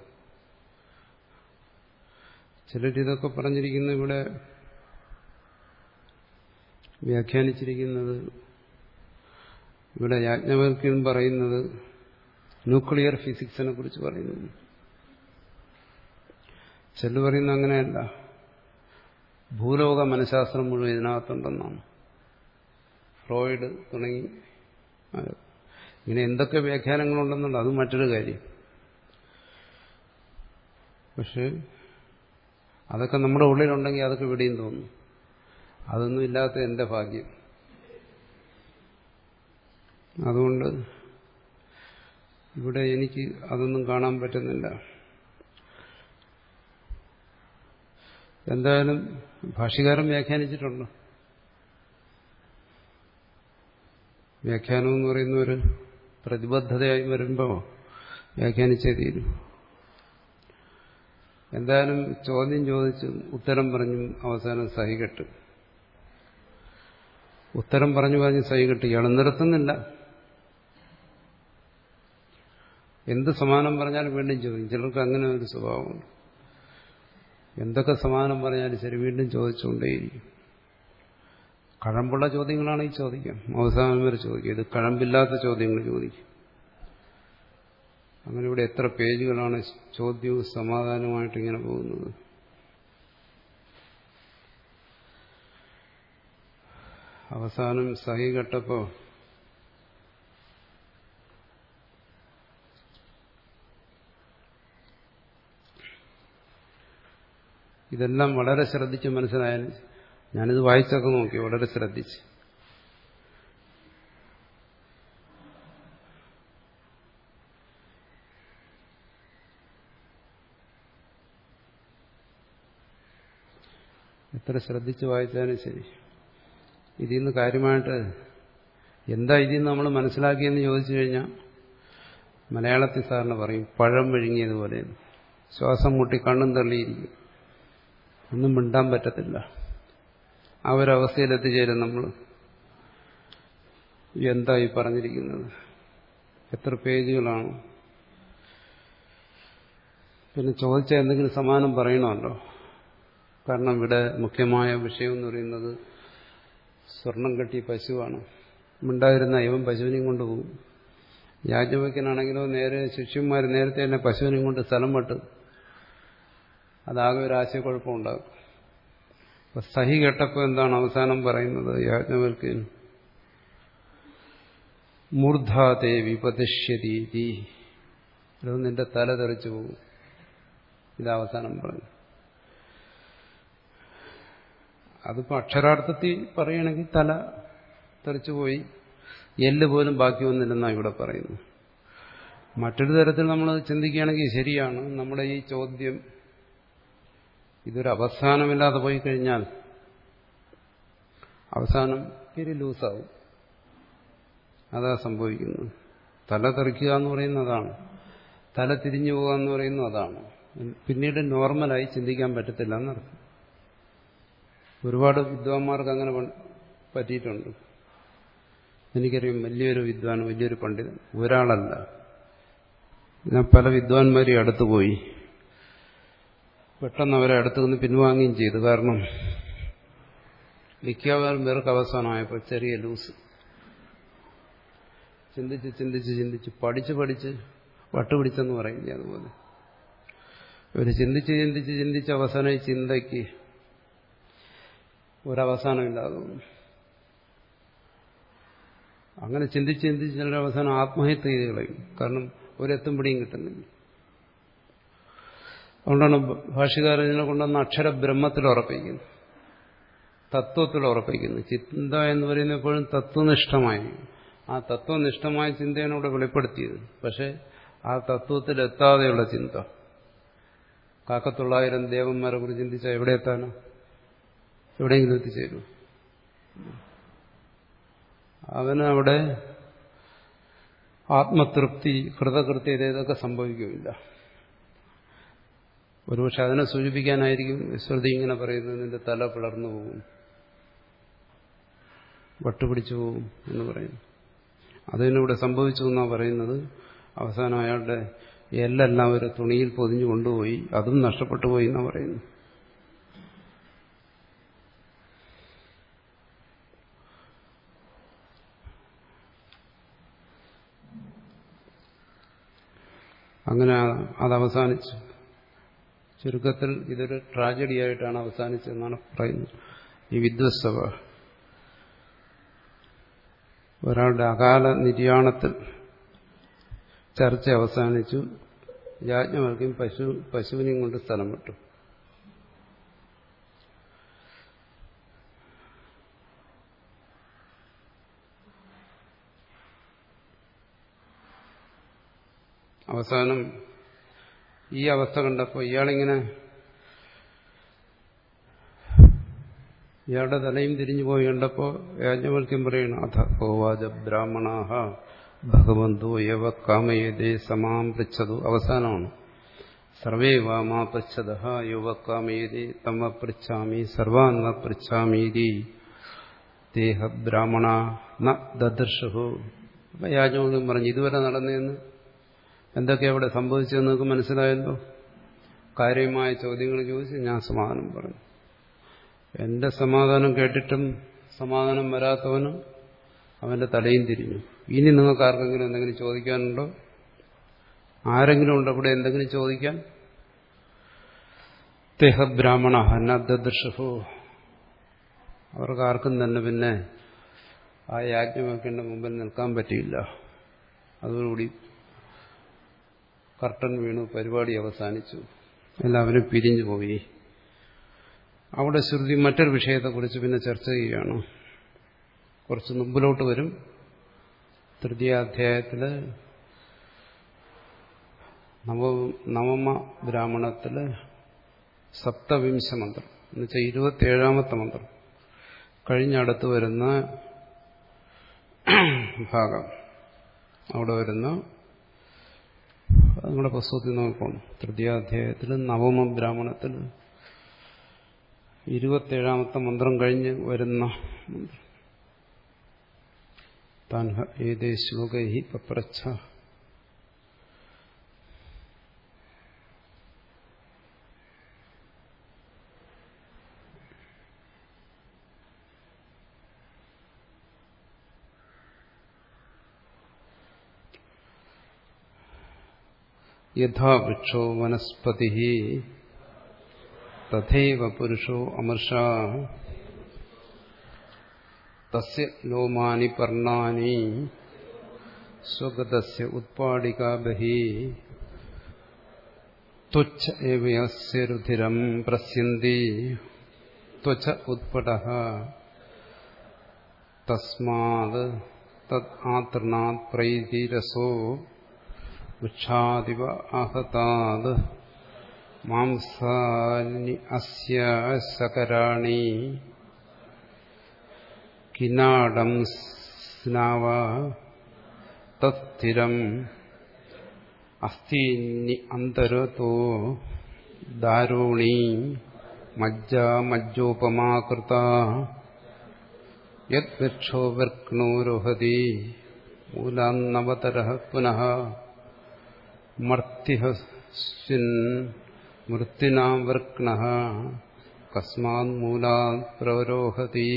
A: ചിലരിതൊക്കെ പറഞ്ഞിരിക്കുന്നത്, ഇവിടെ വ്യാഖ്യാനിച്ചിരിക്കുന്നത്, ഇവിടെ യാജ്ഞവൽക്യൻ പറയുന്നത് ന്യൂക്ലിയർ ഫിസിക്സിനെ കുറിച്ച് പറയുന്നു. ചിലർ പറയുന്നത് അങ്ങനെയല്ല, ഭൂലോക മനഃശാസ്ത്രം മുഴുവൻ ഇതിനകത്തുണ്ടെന്നാണ്. ഫ്രോയിഡ് തുടങ്ങി ഇങ്ങനെ എന്തൊക്കെ വ്യാഖ്യാനങ്ങളുണ്ടെന്നുണ്ട്, അത് മറ്റൊരു കാര്യം. പക്ഷെ അതൊക്കെ നമ്മുടെ ഉള്ളിലുണ്ടെങ്കിൽ അതൊക്കെ ഇവിടെയും തോന്നും. അതൊന്നും ഇല്ലാത്ത എന്റെ ഭാഗ്യം. അതുകൊണ്ട് ഇവിടെ എനിക്ക് അതൊന്നും കാണാൻ പറ്റുന്നില്ല. എന്തായാലും ഭാഷ്യകാരൻ വ്യാഖ്യാനിച്ചിട്ടുണ്ട്. വ്യാഖ്യാനം എന്ന് പറയുന്ന ഒരു പ്രതിബദ്ധതയായി വരുമ്പോൾ വ്യാഖ്യാനിച്ചേ തീരും. എന്തായാലും ചോദ്യം ചോദിച്ചും ഉത്തരം പറഞ്ഞും അവസാനം സഹികെട്ട്. ഉത്തരം പറഞ്ഞു പറഞ്ഞ് സഹികെട്ട് ഇയാൾ നിർത്തുന്നില്ല. എന്ത് സമാനം പറഞ്ഞാലും വീണ്ടും ചോദിക്കും. ചിലർക്ക് അങ്ങനെ ഒരു സ്വഭാവമുണ്ട്. എന്തൊക്കെ സമാനം പറഞ്ഞാലും ശരി വീണ്ടും ചോദിച്ചുകൊണ്ടേയിരിക്കും. കഴമ്പുള്ള ചോദ്യങ്ങളാണ് ഈ ചോദിക്കാം. അവസാനം വരെ ചോദിക്കും. ഇത് കഴമ്പില്ലാത്ത ചോദ്യങ്ങൾ ചോദിക്കും. അങ്ങനെ ഇവിടെ എത്ര പേജുകളാണ് ചോദ്യവും സമാധാനവുമായിട്ട് ഇങ്ങനെ പോകുന്നത്. അവസാനം സഹി കെട്ടപ്പോ ഇതെല്ലാം വളരെ ശ്രദ്ധിച്ച് മനസ്സിലായാലും ഞാനിത് വായിച്ചൊക്കെ നോക്കി വളരെ ശ്രദ്ധിച്ച്. എത്ര ശ്രദ്ധിച്ച് വായിച്ചാലും ശരി ഇതിൽ നിന്ന് കാര്യമായിട്ട് എന്താ ഇതിൽ നിന്ന് നമ്മൾ മനസ്സിലാക്കിയെന്ന് ചോദിച്ചു കഴിഞ്ഞാൽ മലയാളത്തിൽ സാറിന് പറയും പഴം വിഴുങ്ങിയതുപോലെ ശ്വാസം മുട്ടി കണ്ണും തള്ളിയിരിക്കും. ഒന്നും മിണ്ടാൻ പറ്റത്തില്ല. ആ ഒരവസ്ഥയിലെത്തിച്ചേരും നമ്മൾ. എന്താ ഈ പറഞ്ഞിരിക്കുന്നത്? എത്ര പേജുകളാണ്? പിന്നെ ചോദിച്ച എന്തെങ്കിലും സമാനം പറയണമല്ലോ. കാരണം ഇവിടെ മുഖ്യമായ വിഷയം എന്ന് പറയുന്നത് സ്വർണം കെട്ടിയ പശുവാണ്. മിണ്ടായിരുന്ന ഇവൻ പശുവിനെയും കൊണ്ടുപോകും. യാജ്ഞവൽക്കനാണെങ്കിലോ നേരെ ശിഷ്യന്മാർ നേരത്തെ തന്നെ പശുവിനെയും കൊണ്ട് സ്ഥലം വിട്ട് അതാകെ ഒരു ആശയക്കുഴപ്പമുണ്ടാകും. അപ്പൊ സഹി കേട്ടപ്പോൾ എന്താണ് അവസാനം പറയുന്നത്? യാജ്ഞവൽക്കൻ മൂർധാതേ വിപതിഷ്യതീതി, നിന്റെ തല തെറിച്ചു പോകും. ഇത് അവസാനം പറഞ്ഞു. അതിപ്പോ അക്ഷരാർത്ഥത്തിൽ പറയുകയാണെങ്കിൽ തല തെറിച്ചുപോയി, എല്ല് പോലും ബാക്കി വന്നില്ലെന്നാണ് ഇവിടെ പറയുന്നു. മറ്റൊരു തരത്തിൽ നമ്മൾ ചിന്തിക്കുകയാണെങ്കിൽ ശരിയാണ്. നമ്മുടെ ഈ ചോദ്യം ഇതൊരു അവസാനമില്ലാതെ പോയി കഴിഞ്ഞാൽ അവസാനം ഇരി ലൂസാവും. അതാ സംഭവിക്കുന്നത്. തല തെറിക്കുക എന്ന് പറയുന്നത് അതാണ്. തല തിരിഞ്ഞു പോകുക എന്ന് പറയുന്നത് അതാണ്. പിന്നീട് നോർമലായി ചിന്തിക്കാൻ പറ്റത്തില്ല എന്നർത്ഥം. ഒരുപാട് വിദ്വാന്മാർക്ക് അങ്ങനെ പറ്റിയിട്ടുണ്ട്. എനിക്കറിയാം വലിയൊരു വിദ്വാൻ, വലിയൊരു പണ്ഡിതൻ, ഒരാളല്ല, ഞാൻ പല വിദ്വാൻമാരെയും അടുത്ത് പോയി. പെട്ടെന്ന് അവരെ അടുത്ത് നിന്ന് പിൻവാങ്ങുകയും ചെയ്തു. കാരണം മിക്കവാറും പേർക്ക് അവസാനമായപ്പോൾ ചെറിയ ലൂസ്. ചിന്തിച്ച് ചിന്തിച്ച് ചിന്തിച്ച് പഠിച്ച് പഠിച്ച് വട്ടുപിടിച്ചെന്ന് പറയില്ലേ, അതുപോലെ ഒരു ചിന്തിച്ച് ചിന്തിച്ച് ചിന്തിച്ച് അവസാനം ഈ ചിന്തയ്ക്ക് ഒരവസാനമില്ലാതെ തോന്നും. അങ്ങനെ ചിന്തിച്ച് ചിന്തിച്ച് ചിലർ അവസാനം ആത്മഹത്യ ചെയ്ത് കളയും. കാരണം ഒരെത്തും പിടിയും കിട്ടുന്നില്ല. അതുകൊണ്ടാണ് ഭാഷ്യകാരനെ കൊണ്ടുവന്ന അക്ഷരബ്രഹ്മത്തിൽ ഉറപ്പിക്കുന്നു, തത്വത്തിൽ ഉറപ്പിക്കുന്നു. ചിന്ത എന്ന് പറയുന്നത് എപ്പോഴും തത്വനിഷ്ഠമായി, ആ തത്വനിഷ്ഠമായ ചിന്തയാണ് ഇവിടെ വെളിപ്പെടുത്തിയത്. പക്ഷെ ആ തത്വത്തിലെത്താതെയുള്ള ചിന്ത, കാക്കത്തൊള്ളായിരം ദേവന്മാരെ കുറിച്ച് ചിന്തിച്ചാൽ എവിടെ എത്താനോ? എവിടെയെങ്കിലും എത്തിച്ചേരും. അവനവിടെ ആത്മതൃപ്തി, കൃതകൃത്യത ഇതൊക്കെ സംഭവിക്കുകയില്ല. ഒരുപക്ഷെ അതിനെ സൂചിപ്പിക്കാനായിരിക്കും ശ്രുതി ഇങ്ങനെ പറയുന്നത്, നിന്റെ തല പിളർന്നു പോകും, വട്ടുപിടിച്ചു പോകും എന്ന് പറയുന്നു. അതിനിവിടെ സംഭവിച്ചു എന്നാണ് പറയുന്നത്. അവസാനം അയാളുടെ എല്ലെല്ലാം ഒരു തുണിയിൽ പൊതിഞ്ഞു കൊണ്ടുപോയി, അതും നഷ്ടപ്പെട്ടു പോയി എന്നാണ് പറയുന്നത്. അങ്ങനെ അത് അവസാനിച്ചു. ചുരുക്കത്തിൽ ഇതൊരു ട്രാജഡി ആയിട്ടാണ് അവസാനിച്ചതെന്നാണ് പറയുന്നത്. ഈ വിദ്വത്സഭ ഒരാളുടെ അകാല നിര്യാണത്തിൽ ചർച്ച അവസാനിച്ചു. യാജ്ഞവൽക്യൻ പശു പശുവിനെയും കൊണ്ട് സ്ഥലം വിട്ടു. അവസാനം ഈ അവസ്ഥ കണ്ടപ്പോൾ ഇയാളിങ്ങനെ ഇയാളുടെ തലയും തിരിഞ്ഞു പോയി കണ്ടപ്പോൾ യാജ്ഞവൽക്യം പറയണം അഥ ഹോവാച ബ്രാഹ്മണാഹ ഭഗവന്തോ യവ കാമയേതേ സമാം പൃച്ഛതു. അവസാനമാണ്. സർവേ വാമാ പൃച്ഛത യുവ കാമയേതേ തമ പൃച്ഛാമി സർവാൻ ന പൃച്ഛാമീതി ദേഹ ബ്രാഹ്മണ ന ദദർശു. അപ്പൊ യാജ്ഞവൽക്യം പറഞ്ഞു ഇതുവരെ നടന്നതെന്ന് എന്തൊക്കെയാ അവിടെ സംഭവിച്ചതെന്ന് നിങ്ങൾക്ക് മനസ്സിലായല്ലോ. കാര്യമായ ചോദ്യങ്ങൾ ചോദിച്ച് ഞാൻ സമാധാനം പറഞ്ഞു. എന്റെ സമാധാനം കേട്ടിട്ടും സമാധാനം വരാത്തവന് അവന്റെ തലയും തിരിഞ്ഞു. ഇനി നിങ്ങൾക്ക് ആർക്കെങ്കിലും എന്തെങ്കിലും ചോദിക്കാനുണ്ടോ? ആരെങ്കിലും ഉണ്ടോ ഇവിടെ എന്തെങ്കിലും ചോദിക്കാൻ? തേഹ ബ്രാഹ്മണ നദൃഷു. അവർക്ക് ആർക്കും തന്നെ പിന്നെ ആ യാജ്ഞവൽക്യന്റെ മുമ്പിൽ നിൽക്കാൻ പറ്റിയില്ല. അതോടുകൂടി കർട്ടൻ വീണു, പരിപാടി അവസാനിച്ചു, എല്ലാവരും പിരിഞ്ഞു പോയി. അവിടെ ശ്രുതി മറ്റൊരു വിഷയത്തെക്കുറിച്ച് പിന്നെ ചർച്ച ചെയ്യുകയാണ്. കുറച്ച് മുമ്പിലോട്ട് വരും. തൃതീയാധ്യായത്തില് നവ നവമ ബ്രാഹ്മണത്തില് സപ്തവിംശ മന്ത്രം എന്നുവെച്ചാൽ ഇരുപത്തിയേഴാമത്തെ മന്ത്രം കഴിഞ്ഞടുത്ത് വരുന്ന ഭാഗം. അവിടെ വരുന്ന നിങ്ങളുടെ പുസ്തകത്തിൽ നോക്കണം. തൃതീയാധ്യായത്തിൽ നവമ ബ്രാഹ്മണത്തിൽ ഇരുപത്തിയേഴാമത്തെ മന്ത്രം കഴിഞ്ഞ് വരുന്ന മന്ത്രം. താൻ ഏതേ ശ്ലോകൈ പപ്രച്ഛ. യഥാ വൃക്ഷോ വനസ്പതി തഥൈവ പുരുഷോ അമർഷാ തസ്യ ലോമാനി പർണാനി സ്വഗതസ്യ ഉത്പാടികാ ബഹി ത്വച്ഛ ഏവ യസ്യ രുധിരം പ്രസ്യന്തി ത്വച്ഛ ഉത്പടഃ തസ്മാത് തദ് ആതൃണാത് പ്രൈതിരസോ വൃക്ഷാദിവ ആഹതാത് മാംസാനി അസ്യ സകരാണി കിനാടം സ്നാവ തസ്ഥിരം അസ്ഥീനി അന്തരതോ ദാരുണി മജ്ജ മജ്ജോപമാകൃത യത് വൃക്ഷോ വൃക്ണോ രോഹതി മൂലാന്നവതരഃ പുനഃ മർത്തിഹസ്വിൻ മൃത്യുനാ വൃക്ണഃ കസ്മാത് മൂലാത് പ്രരോഹതി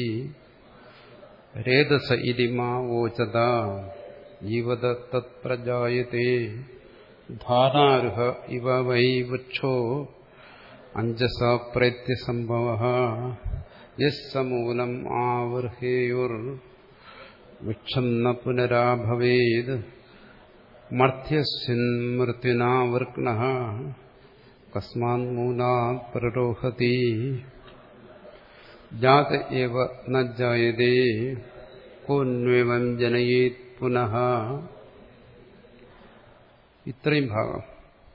A: രേതസ ഇതി മാ വോചത ജീവത തത് പ്രജായത്തെ ധാനാരുഹ ഇവ വൈ വൃക്ഷോ അഞ്ജസാ പ്രേത്യസംഭവഃ യസ്സ മൂലം ആവൃഹേയുർ വൃക്ഷം ന പുനരാഭവേത് മർത്യസ്വിൻ മൃത്യുനാ വൃക്ണഃ കസ്മാത് മൂലാത് പ്രരോഹതി ജാത ഏവ ന ജായതേ കോന്വേവം ജനയേത് പുനഃ. ഇത്രയും ഭാഗം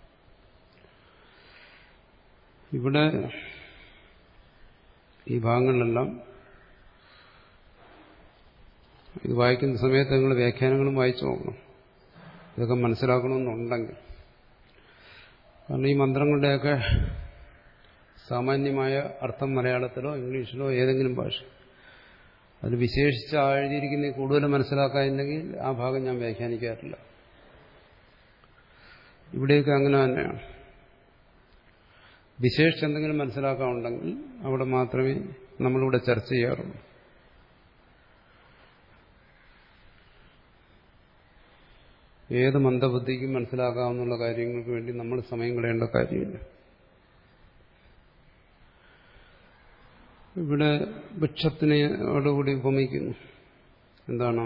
A: ഇവിടെ ഈ ഭാഗങ്ങളിലെല്ലാം ഇത് വായിക്കുന്ന സമയത്ത് നിങ്ങൾ വ്യാഖ്യാനങ്ങളും വായിച്ചു നോക്കണം. ഇതൊക്കെ മനസ്സിലാക്കണമെന്നുണ്ടെങ്കിൽ. കാരണം ഈ മന്ത്രങ്ങളുടെയൊക്കെ സാമാന്യമായ അർത്ഥം മലയാളത്തിലോ ഇംഗ്ലീഷിലോ ഏതെങ്കിലും ഭാഷ അതിൽ വിശേഷിച്ച് എഴുതിയിരിക്കുന്ന കൂടുതൽ മനസ്സിലാക്കാനില്ലെങ്കിൽ ആ ഭാഗം ഞാൻ വ്യാഖ്യാനിക്കാറില്ല. ഇവിടെയൊക്കെ അങ്ങനെ തന്നെയാണ്. വിശേഷിച്ച് എന്തെങ്കിലും മനസ്സിലാക്കാനുണ്ടെങ്കിൽ അവിടെ മാത്രമേ നമ്മളിവിടെ ചർച്ച ചെയ്യാറുള്ളൂ. ഏത് മന്ദബുദ്ധിക്കും മനസ്സിലാക്കാവുന്ന കാര്യങ്ങൾക്ക് വേണ്ടി നമ്മൾ സമയം കളയേണ്ട കാര്യമില്ല. ഇവിടെ വൃക്ഷത്തിനോടുകൂടി ഉപമിക്കുന്നു. എന്താണ്?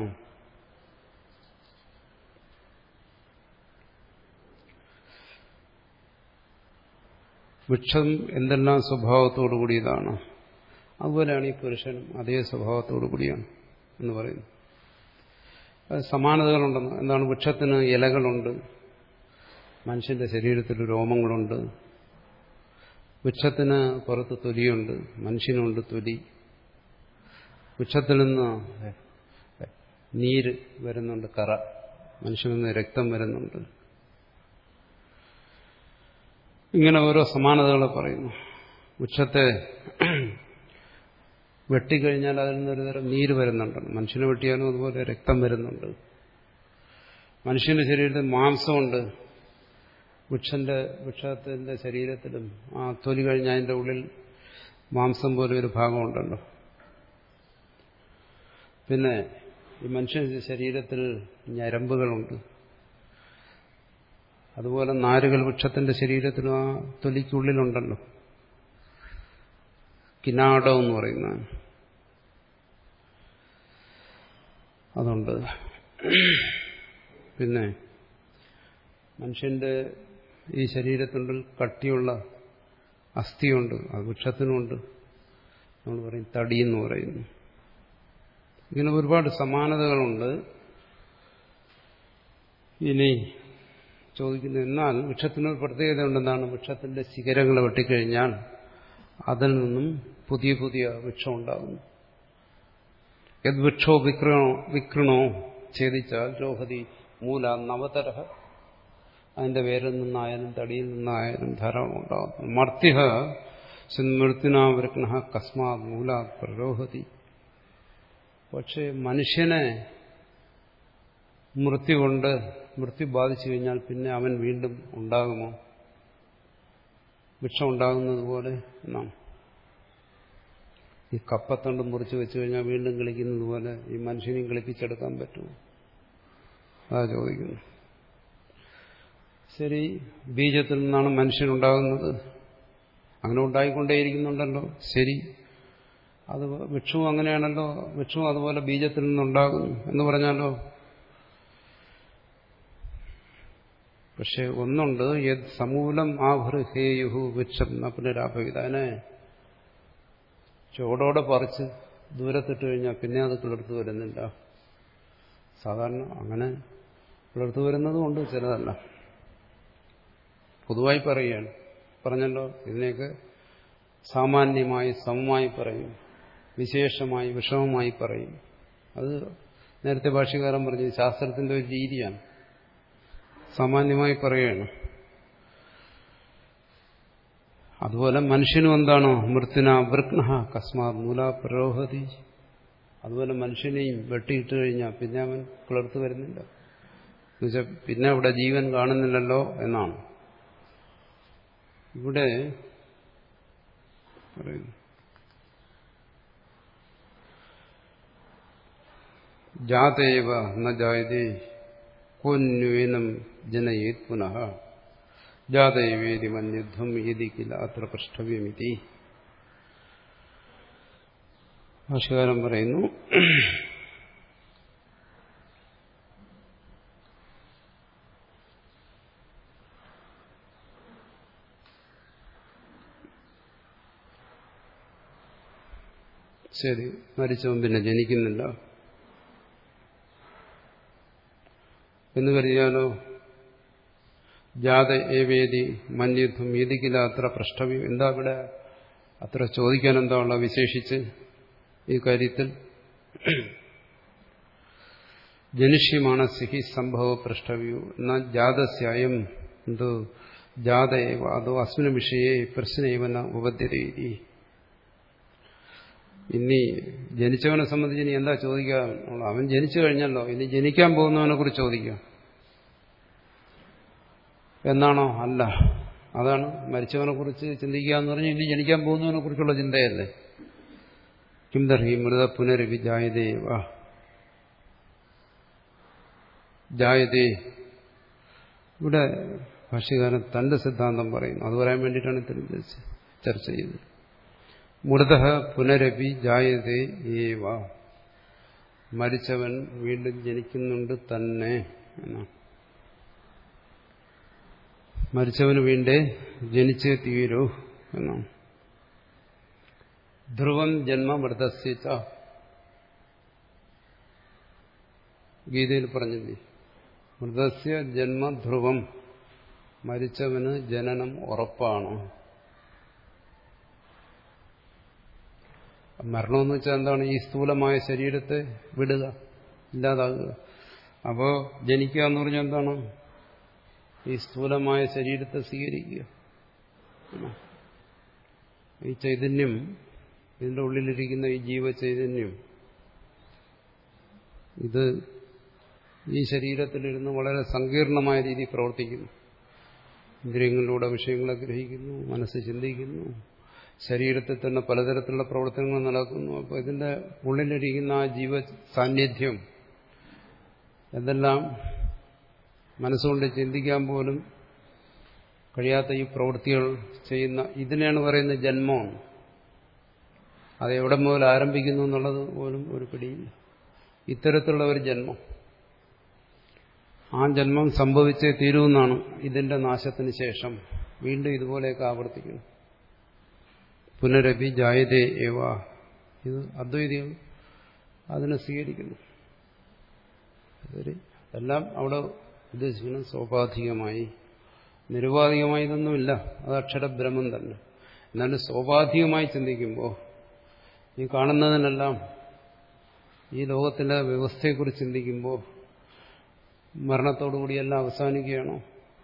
A: വൃക്ഷം എന്തെല്ലാം സ്വഭാവത്തോടു കൂടിയതാണ്, അതുപോലെയാണ് ഈ പുരുഷനും അതേ സ്വഭാവത്തോടു കൂടിയാണ് എന്ന് പറയുന്നു. സമാനതകളുണ്ടെന്ന്. എന്താണ്? വൃക്ഷത്തിന് ഇലകളുണ്ട്, മനുഷ്യന്റെ ശരീരത്തിൽ രോമങ്ങളുണ്ട്. വൃക്ഷത്തിന് പുറത്ത് തൊലിയുണ്ട്, മനുഷ്യനുണ്ട് തൊലി. വൃക്ഷത്തിൽ നിന്ന് നീര് വരുന്നുണ്ട്, കറ. മനുഷ്യനിൽ നിന്ന് രക്തം വരുന്നുണ്ട്. ഇങ്ങനെ ഓരോ സമാനതകളെ പറയുന്നു. വൃക്ഷത്തെ വെട്ടിക്കഴിഞ്ഞാൽ അതിൽ നിന്നൊരു തരം നീര് വരുന്നുണ്ട്. മനുഷ്യനെ വെട്ടിയാലും അതുപോലെ രക്തം വരുന്നുണ്ട്. മനുഷ്യന്റെ ശരീരത്തിൽ മാംസമുണ്ട്. വൃക്ഷന്റെ വൃക്ഷത്തിന്റെ ശരീരത്തിലും ആ തൊലി കഴിഞ്ഞ അതിൻ്റെ ഉള്ളിൽ മാംസം പോലെ ഒരു ഭാഗമുണ്ടല്ലോ. പിന്നെ ഈ മനുഷ്യന്റെ ശരീരത്തിൽ ഞരമ്പുകളുണ്ട്. അതുപോലെ നാരുകൾ വൃക്ഷത്തിന്റെ ശരീരത്തിലും ആ തൊലിക്കുള്ളിലുണ്ടല്ലോ. കിനാടം എന്ന് പറയുന്ന അതുണ്ട്. പിന്നെ മനുഷ്യന്റെ ഈ ശരീരത്തിനുള്ളിൽ കട്ടിയുള്ള അസ്ഥിയുണ്ട്, അത് വൃക്ഷത്തിനുണ്ട്. നമ്മൾ പറയും തടി എന്ന് പറയുന്നു. ഇങ്ങനെ ഒരുപാട് സമാനതകളുണ്ട്. ഇനി ചോദിക്കുന്നത്, എന്നാൽ വൃക്ഷത്തിനൊരു പ്രത്യേകത ഉണ്ടെന്നാണ്. വൃക്ഷത്തിന്റെ ശിഖരങ്ങൾ വെട്ടിക്കഴിഞ്ഞാൽ അതിൽ നിന്നും പുതിയ പുതിയ വൃക്ഷം ഉണ്ടാകുന്നു. യത് വൃക്ഷോ വിക്രണോ വിക്രണോ ഛേദിച്ചാൽ രോഹതി മൂല നവതരഹ. അതിന്റെ വേരിൽ നിന്നായാലും തടിയിൽ നിന്നായാലും ധാരാളം ഉണ്ടാകുന്നു. മർത്യഹ മൃത്യുനാവൃഗ്ന കസ്മാത് മൂലാത് പ്രരോഹതി. പക്ഷെ മനുഷ്യനെ മൃത്യു കൊണ്ട് മൃത്യു ബാധിച്ചു കഴിഞ്ഞാൽ പിന്നെ അവൻ വീണ്ടും ഉണ്ടാകുമോ? വൃക്ഷം ഉണ്ടാകുന്നത് പോലെ എന്നാണ്. ഈ കപ്പത്തണ്ട് മുറിച്ച് വെച്ചു കഴിഞ്ഞാൽ വീണ്ടും കളിക്കുന്നത് പോലെ ഈ മനുഷ്യനെയും കളിപ്പിച്ചെടുക്കാൻ പറ്റുമോ? അതാ ചോദിക്കുന്നു. ശരി, ബീജത്തിൽ നിന്നാണ് മനുഷ്യനുണ്ടാകുന്നത്, അങ്ങനെ ഉണ്ടായിക്കൊണ്ടേയിരിക്കുന്നുണ്ടല്ലോ. ശരി, അത് വൃക്ഷവും അങ്ങനെയാണല്ലോ. വൃക്ഷവും അതുപോലെ ബീജത്തിൽ നിന്നുണ്ടാകുന്നു എന്ന് പറഞ്ഞാലോ. പക്ഷെ ഒന്നുണ്ട്, യത് സമൂലം ആഭൃഹേയുഹു വൃക്ഷം ന പുനരാഭവിത. അതിനെ ചോടോടെ പറിച്ച് ദൂരത്തിട്ട് കഴിഞ്ഞാൽ പിന്നെ അത് കിളിർത്തു വരുന്നില്ല. സാധാരണ അങ്ങനെ കിളിർത്തു വരുന്നതുകൊണ്ട് ചിലതല്ല. പൊതുവായി പറയുകയാണ്. പറഞ്ഞല്ലോ, ഇതിനെയൊക്കെ സാമാന്യമായി സമമായി പറയും, വിശേഷമായി വിഷമമായി പറയും. അത് നേരത്തെ ഭാഷ്യകാരൻ പറഞ്ഞത് ശാസ്ത്രത്തിന്റെ ഒരു രീതിയാണ്. സാമാന്യമായി പറയുകയാണ്. അതുപോലെ മനുഷ്യനും എന്താണോ മൃത്യുന വൃഗ്ന കസ്മാത് മൂല പ്രരോഹതി. അതുപോലെ മനുഷ്യനെയും വെട്ടിയിട്ട് കഴിഞ്ഞാൽ പിന്നെ അവൻ കിളിർത്തു വരുന്നില്ല. എന്നുവെച്ചാൽ പിന്നെ അവിടെ ജീവൻ കാണുന്നില്ലല്ലോ എന്നാണ് ഇവിടെ പറയുന്നു. ജാതേവ ന ജായതേ കോന്വേനം ജനയേത് പുനഃ ജാതേവേദി മന്യധ്വം യതി കില അത്ര പൃഷ്ടവ്യമിതി. ഭാഷ്യകാരൻ പറയുന്നു, ശരി, മരിച്ചവൻ പിന്നെ ജനിക്കുന്നില്ല എന്ന് കരുതിയാലോ. ജാത ഏവേദി മന്യത്വം യതിക്കില്ല അത്ര പ്രഷ്ടവ്യം. എന്താ ഇവിടെ അത്ര ചോദിക്കാൻ എന്താ ഉള്ള വിശേഷിച്ച് ഈ കാര്യത്തിൽ? ജനിഷ്യമാണ് സിഹി സംഭവ പ്രഷ്ടവ്യോ എന്നാൽ ജാതസ്യായം എന്തോ ജാതയേവ അതോ അസ്മിന് വിഷയെ പ്രശ്നേവന ഉപദ്ധ്യതീതി. ഇനി ജനിച്ചവനെ സംബന്ധിച്ച് ഇനി എന്താ ചോദിക്കാൻ? അവൻ ജനിച്ചു കഴിഞ്ഞല്ലോ, ഇനി ജനിക്കാൻ പോകുന്നവനെ കുറിച്ച് ചോദിക്കാം എന്നാണോ? അല്ല, അതാണ് മരിച്ചവനെ കുറിച്ച് ചിന്തിക്കുക എന്ന് പറഞ്ഞാൽ ഇനി ജനിക്കാൻ പോകുന്നവനെ കുറിച്ചുള്ള ചിന്തയല്ലേ. കിംദർഹി മൃത പുനരവി ജായതേവ ജായതേ. ഇവിടെ ഭാഷ്യകാരൻ തന്റെ സിദ്ധാന്തം പറയുന്നു. അത് പറയാൻ വേണ്ടിയിട്ടാണ് ഇത്രയും ചർച്ച ചെയ്യുന്നത്. മൃത പുനരപി ജായതേ ഏവ. മരിച്ചവൻ വീണ്ടും ജനിക്കുന്നുണ്ട് തന്നെ എന്നാണ്. മരിച്ചവന് വീണ്ടേ ജനിച്ചേ തീരൂ എന്നാണ്. ധ്രുവം ജന്മ മൃതസ്യ ച. ഗീതയിൽ പറഞ്ഞില്ലേ, മൃതസ്യ ജന്മ ധ്രുവം. മരിച്ചവന് ജനനം ഉറപ്പാണ്. മരണമെന്ന് വെച്ചാൽ എന്താണ്? ഈ സ്ഥൂലമായ ശരീരത്തെ വിടുക, ഇല്ലാതാകുക. അപ്പോൾ ജനിക്കുക എന്ന് പറഞ്ഞാൽ എന്താണ്? ഈ സ്ഥൂലമായ ശരീരത്തെ സ്വീകരിക്കുക. ഈ ചൈതന്യം, ഇതിൻ്റെ ഉള്ളിലിരിക്കുന്ന ഈ ജീവചൈതന്യം, ഇത് ഈ ശരീരത്തിലിരുന്ന് വളരെ സങ്കീർണമായ രീതിയിൽ പ്രവർത്തിക്കുന്നു. ഇന്ദ്രിയങ്ങളിലൂടെ വിഷയങ്ങളെ ഗ്രഹിക്കുന്നു, മനസ്സ് ചിന്തിക്കുന്നു, ശരീരത്തിൽ തന്നെ പലതരത്തിലുള്ള പ്രവർത്തനങ്ങൾ നടക്കുന്നു. അപ്പോൾ ഇതിൻ്റെ ഉള്ളിലിരിക്കുന്ന ആ ജീവ സാന്നിധ്യം എന്തെല്ലാം മനസ്സുകൊണ്ട് ചിന്തിക്കാൻ പോലും കഴിയാത്ത ഈ പ്രവൃത്തികൾ ചെയ്യുന്ന ഇതിനെയാണ് പറയുന്നത് ജന്മം. അത് എവിടെ മുതൽ ആരംഭിക്കുന്നു എന്നുള്ളത് പോലും ഒരു പിടിയില്ല. ഇത്തരത്തിലുള്ള ഒരു ജന്മം, ആ ജന്മം സംഭവിച്ചേ തീരുമെന്നാണ് ഇതിന്റെ നാശത്തിന് ശേഷം. വീണ്ടും ഇതുപോലെയൊക്കെ ആവർത്തിക്കുന്നു. പുനരഭി ജായതേ ഏവ. ഇത് അദ്വൈതികൾ അതിനെ സ്വീകരിക്കുന്നു. എല്ലാം അവിടെ ഉദ്ദേശിക്കുന്നത് സോപാധികമായി, നിരുപാധികമായി ഇതൊന്നുമില്ല. അത് അക്ഷരബ്രഹ്മം തന്നെ. എന്നാലും സോപാധികമായി ചിന്തിക്കുമ്പോൾ ഈ കാണുന്നതിനെല്ലാം, ഈ ലോകത്തിലെ വ്യവസ്ഥയെക്കുറിച്ച് ചിന്തിക്കുമ്പോൾ മരണത്തോടുകൂടിയെല്ലാം അവസാനിക്കുകയാണോ?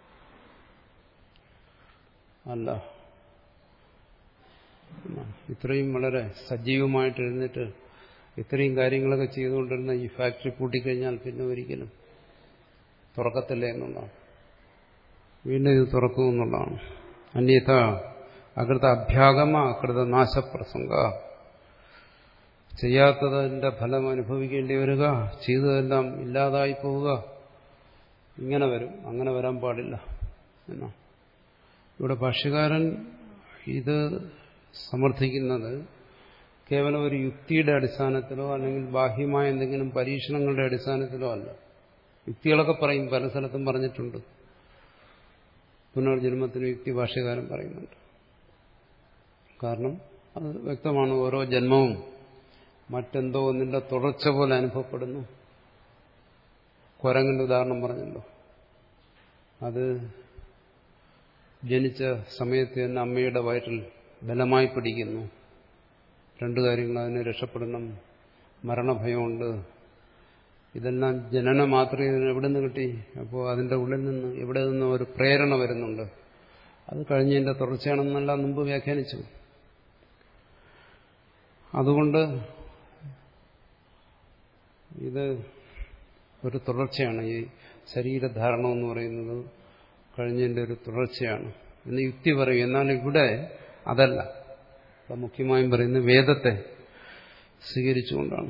A: അല്ല. ഇത്രയും വളരെ സജീവമായിട്ട് എഴുന്നേറ്റ് ഇത്രയും കാര്യങ്ങളൊക്കെ ചെയ്തുകൊണ്ടിരുന്ന ഈ ഫാക്ടറി പൂട്ടിക്കഴിഞ്ഞാൽ പിന്നെ ഒരിക്കലും തുറക്കത്തില്ല എന്നുള്ളതാണ്. വീണ്ടും ഇത് തുറക്കുമെന്നുള്ളതാണ്. അന്യഥ അകൃത അഭ്യാഗമ അകൃത നാശപ്രസംഗ. ചെയ്യാത്തതിന്റെ ഫലം അനുഭവിക്കേണ്ടി വരിക, ചെയ്തതെല്ലാം ഇല്ലാതായി പോവുക, ഇങ്ങനെ വരും. അങ്ങനെ വരാൻ പാടില്ല എന്നാ ഇവിടെ ഭാഷ്യകാരൻ ഇത് സമർത്ഥിക്കുന്നത് കേവലം ഒരു യുക്തിയുടെ അടിസ്ഥാനത്തിലോ അല്ലെങ്കിൽ ബാഹ്യമായ എന്തെങ്കിലും പരീക്ഷണങ്ങളുടെ അടിസ്ഥാനത്തിലോ അല്ല. യുക്തികളൊക്കെ പറയും, പല സ്ഥലത്തും പറഞ്ഞിട്ടുണ്ട്. പുനർജന്മത്തിന് യുക്തി ഭാഷ്യകാരൻ പറയുന്നുണ്ട്. കാരണം അത് വ്യക്തമാണ്. ഓരോ ജന്മവും മറ്റെന്തോ ഒന്നിന്റെ തുടർച്ച പോലെ അനുഭവപ്പെടുന്നു. കുരങ്ങിന്റെ ഉദാഹരണം പറഞ്ഞല്ലോ. അത് ജനിച്ച സമയത്ത് തന്നെ അമ്മയുടെ വയറ്റിൽ ബലമായി പിടിക്കുന്നു. രണ്ടു കാര്യങ്ങൾ, അതിനെ രക്ഷപ്പെടണം, മരണഭയമുണ്ട്. ഇതെല്ലാം ജനന മാത്രമേ ഇതിന് എവിടെ നിന്ന് കിട്ടി? അപ്പോൾ അതിൻ്റെ ഉള്ളിൽ നിന്ന് എവിടെ നിന്ന് ഒരു പ്രേരണ വരുന്നുണ്ട്. അത് കഴിഞ്ഞതിൻ്റെ തുടർച്ചയാണെന്നെല്ലാം മുമ്പ് വ്യാഖ്യാനിച്ചു. അതുകൊണ്ട് ഇത് ഒരു തുടർച്ചയാണ്. ഈ ശരീരധാരണം എന്ന് പറയുന്നത് കഴിഞ്ഞതിൻ്റെ ഒരു തുടർച്ചയാണ് എന്ന് യുക്തി പറയും. എന്നാൽ ഇവിടെ അതല്ല. അത് മുഖ്യമായും പറയുന്നത് വേദത്തെ സ്വീകരിച്ചുകൊണ്ടാണ്.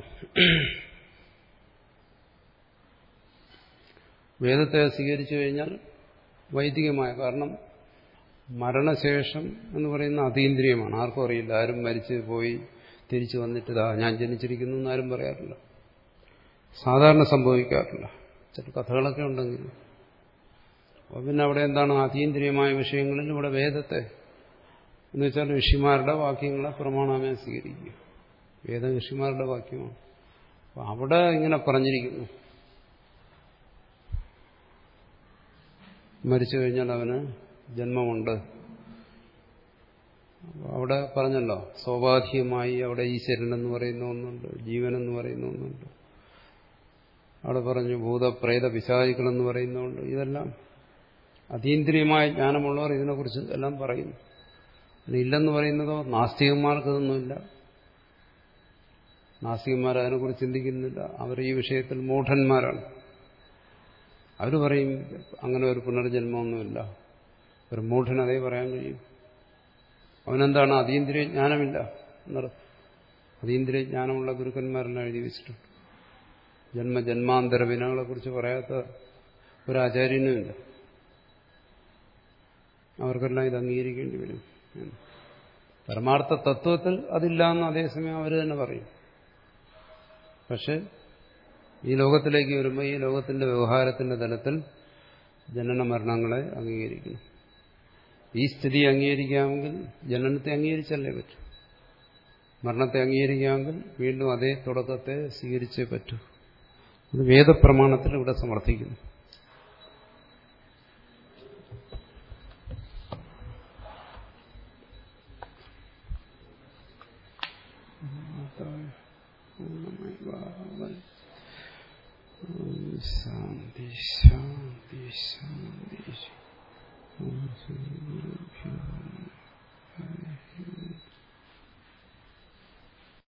A: വേദത്തെ സ്വീകരിച്ചു കഴിഞ്ഞാൽ വൈദികമായ, കാരണം മരണശേഷം എന്ന് പറയുന്ന അതീന്ദ്രിയമാണ്. ആർക്കും അറിയില്ല. ആരും മരിച്ചു പോയി തിരിച്ചു വന്നിട്ട് ഇതാ ഞാൻ ജനിച്ചിരിക്കുന്നു എന്നാരും പറയാറില്ല. സാധാരണ സംഭവിക്കാറില്ല. ചില കഥകളൊക്കെ ഉണ്ടെങ്കിൽ. അപ്പോൾ പിന്നെ അവിടെ എന്താണ് അതീന്ദ്രിയമായ വിഷയങ്ങളിൽ ഇവിടെ വേദത്തെ എന്ന് വെച്ചാൽ ഋഷിമാരുടെ വാക്യങ്ങളെ പ്രമാണമായി സ്വീകരിക്കുക. വേദം ഋഷിമാരുടെ വാക്യമാണ്. അപ്പോൾ അവിടെ ഇങ്ങനെ പറഞ്ഞിരിക്കുന്നു, മരിച്ചു കഴിഞ്ഞാൽ അവന് ജന്മമുണ്ട്. അവിടെ പറഞ്ഞല്ലോ, സ്വാഭാവികമായി അവിടെ ഈശ്വരൻ എന്ന് പറയുന്ന ഒന്നുണ്ട്, ജീവൻ എന്ന് പറയുന്ന ഒന്നുണ്ട്. അവിടെ പറഞ്ഞു ഭൂതപ്രേത പിശാചികളെന്ന് പറയുന്നുണ്ട്. ഇതെല്ലാം അതീന്ദ്രിയമായ ജ്ഞാനമുള്ളവർ ഇതിനെക്കുറിച്ച് എല്ലാം പറയുന്നു. ഇല്ലെന്ന് പറയുന്നതോ നാസ്തികന്മാർക്കിതൊന്നുമില്ല. നാസ്തികന്മാർ അതിനെക്കുറിച്ച് ചിന്തിക്കുന്നില്ല. അവർ ഈ വിഷയത്തിൽ മൂഢന്മാരാണ്. അവർ പറയും അങ്ങനെ ഒരു പുനർജന്മമൊന്നുമില്ല. ഒരു മൂഢൻ അതേ പറയാൻ കഴിയും. അവനെന്താണ്? അതീന്ദ്രിയ ജ്ഞാനമില്ല എന്നർത്ഥം. അതീന്ദ്രിയ ജ്ഞാനമുള്ള ഗുരുക്കന്മാരെല്ലാം എഴുതി വെച്ചിട്ടുണ്ട്. ജന്മജന്മാന്തര വിനകളെ കുറിച്ച് പറയാത്ത ഒരാചാര്യനുമില്ല. അവർക്കെല്ലാം ഇത് അംഗീകരിക്കേണ്ടി വരും. പരമാർത്ഥ തത്വത്തിൽ അതില്ല എന്ന് അതേസമയം അവർ തന്നെ പറയും. പക്ഷെ ഈ ലോകത്തിലേക്ക് വരുമ്പോൾ ഈ ലോകത്തിന്റെ വ്യവഹാരത്തിന്റെ തലത്തിൽ ജനന മരണങ്ങളെ അംഗീകരിക്കണം. ഈ സ്ഥിതി അംഗീകരിക്കാമെങ്കിൽ ജനനത്തെ അംഗീകരിച്ചല്ലേ പറ്റൂ. മരണത്തെ അംഗീകരിക്കാമെങ്കിൽ വീണ്ടും അതേ തുടക്കത്തെ സ്വീകരിച്ചേ പറ്റൂ. അത് വേദപ്രമാണത്തിൽ ഇവിടെ സമർത്ഥിക്കുന്നു. പൂർണ്ണമേവാവശിഷ്യത്തെ പൂർണ്ണമേവാവശിഷ്യത്തെ ശാന്തി ശാന്തി ശാന്തി.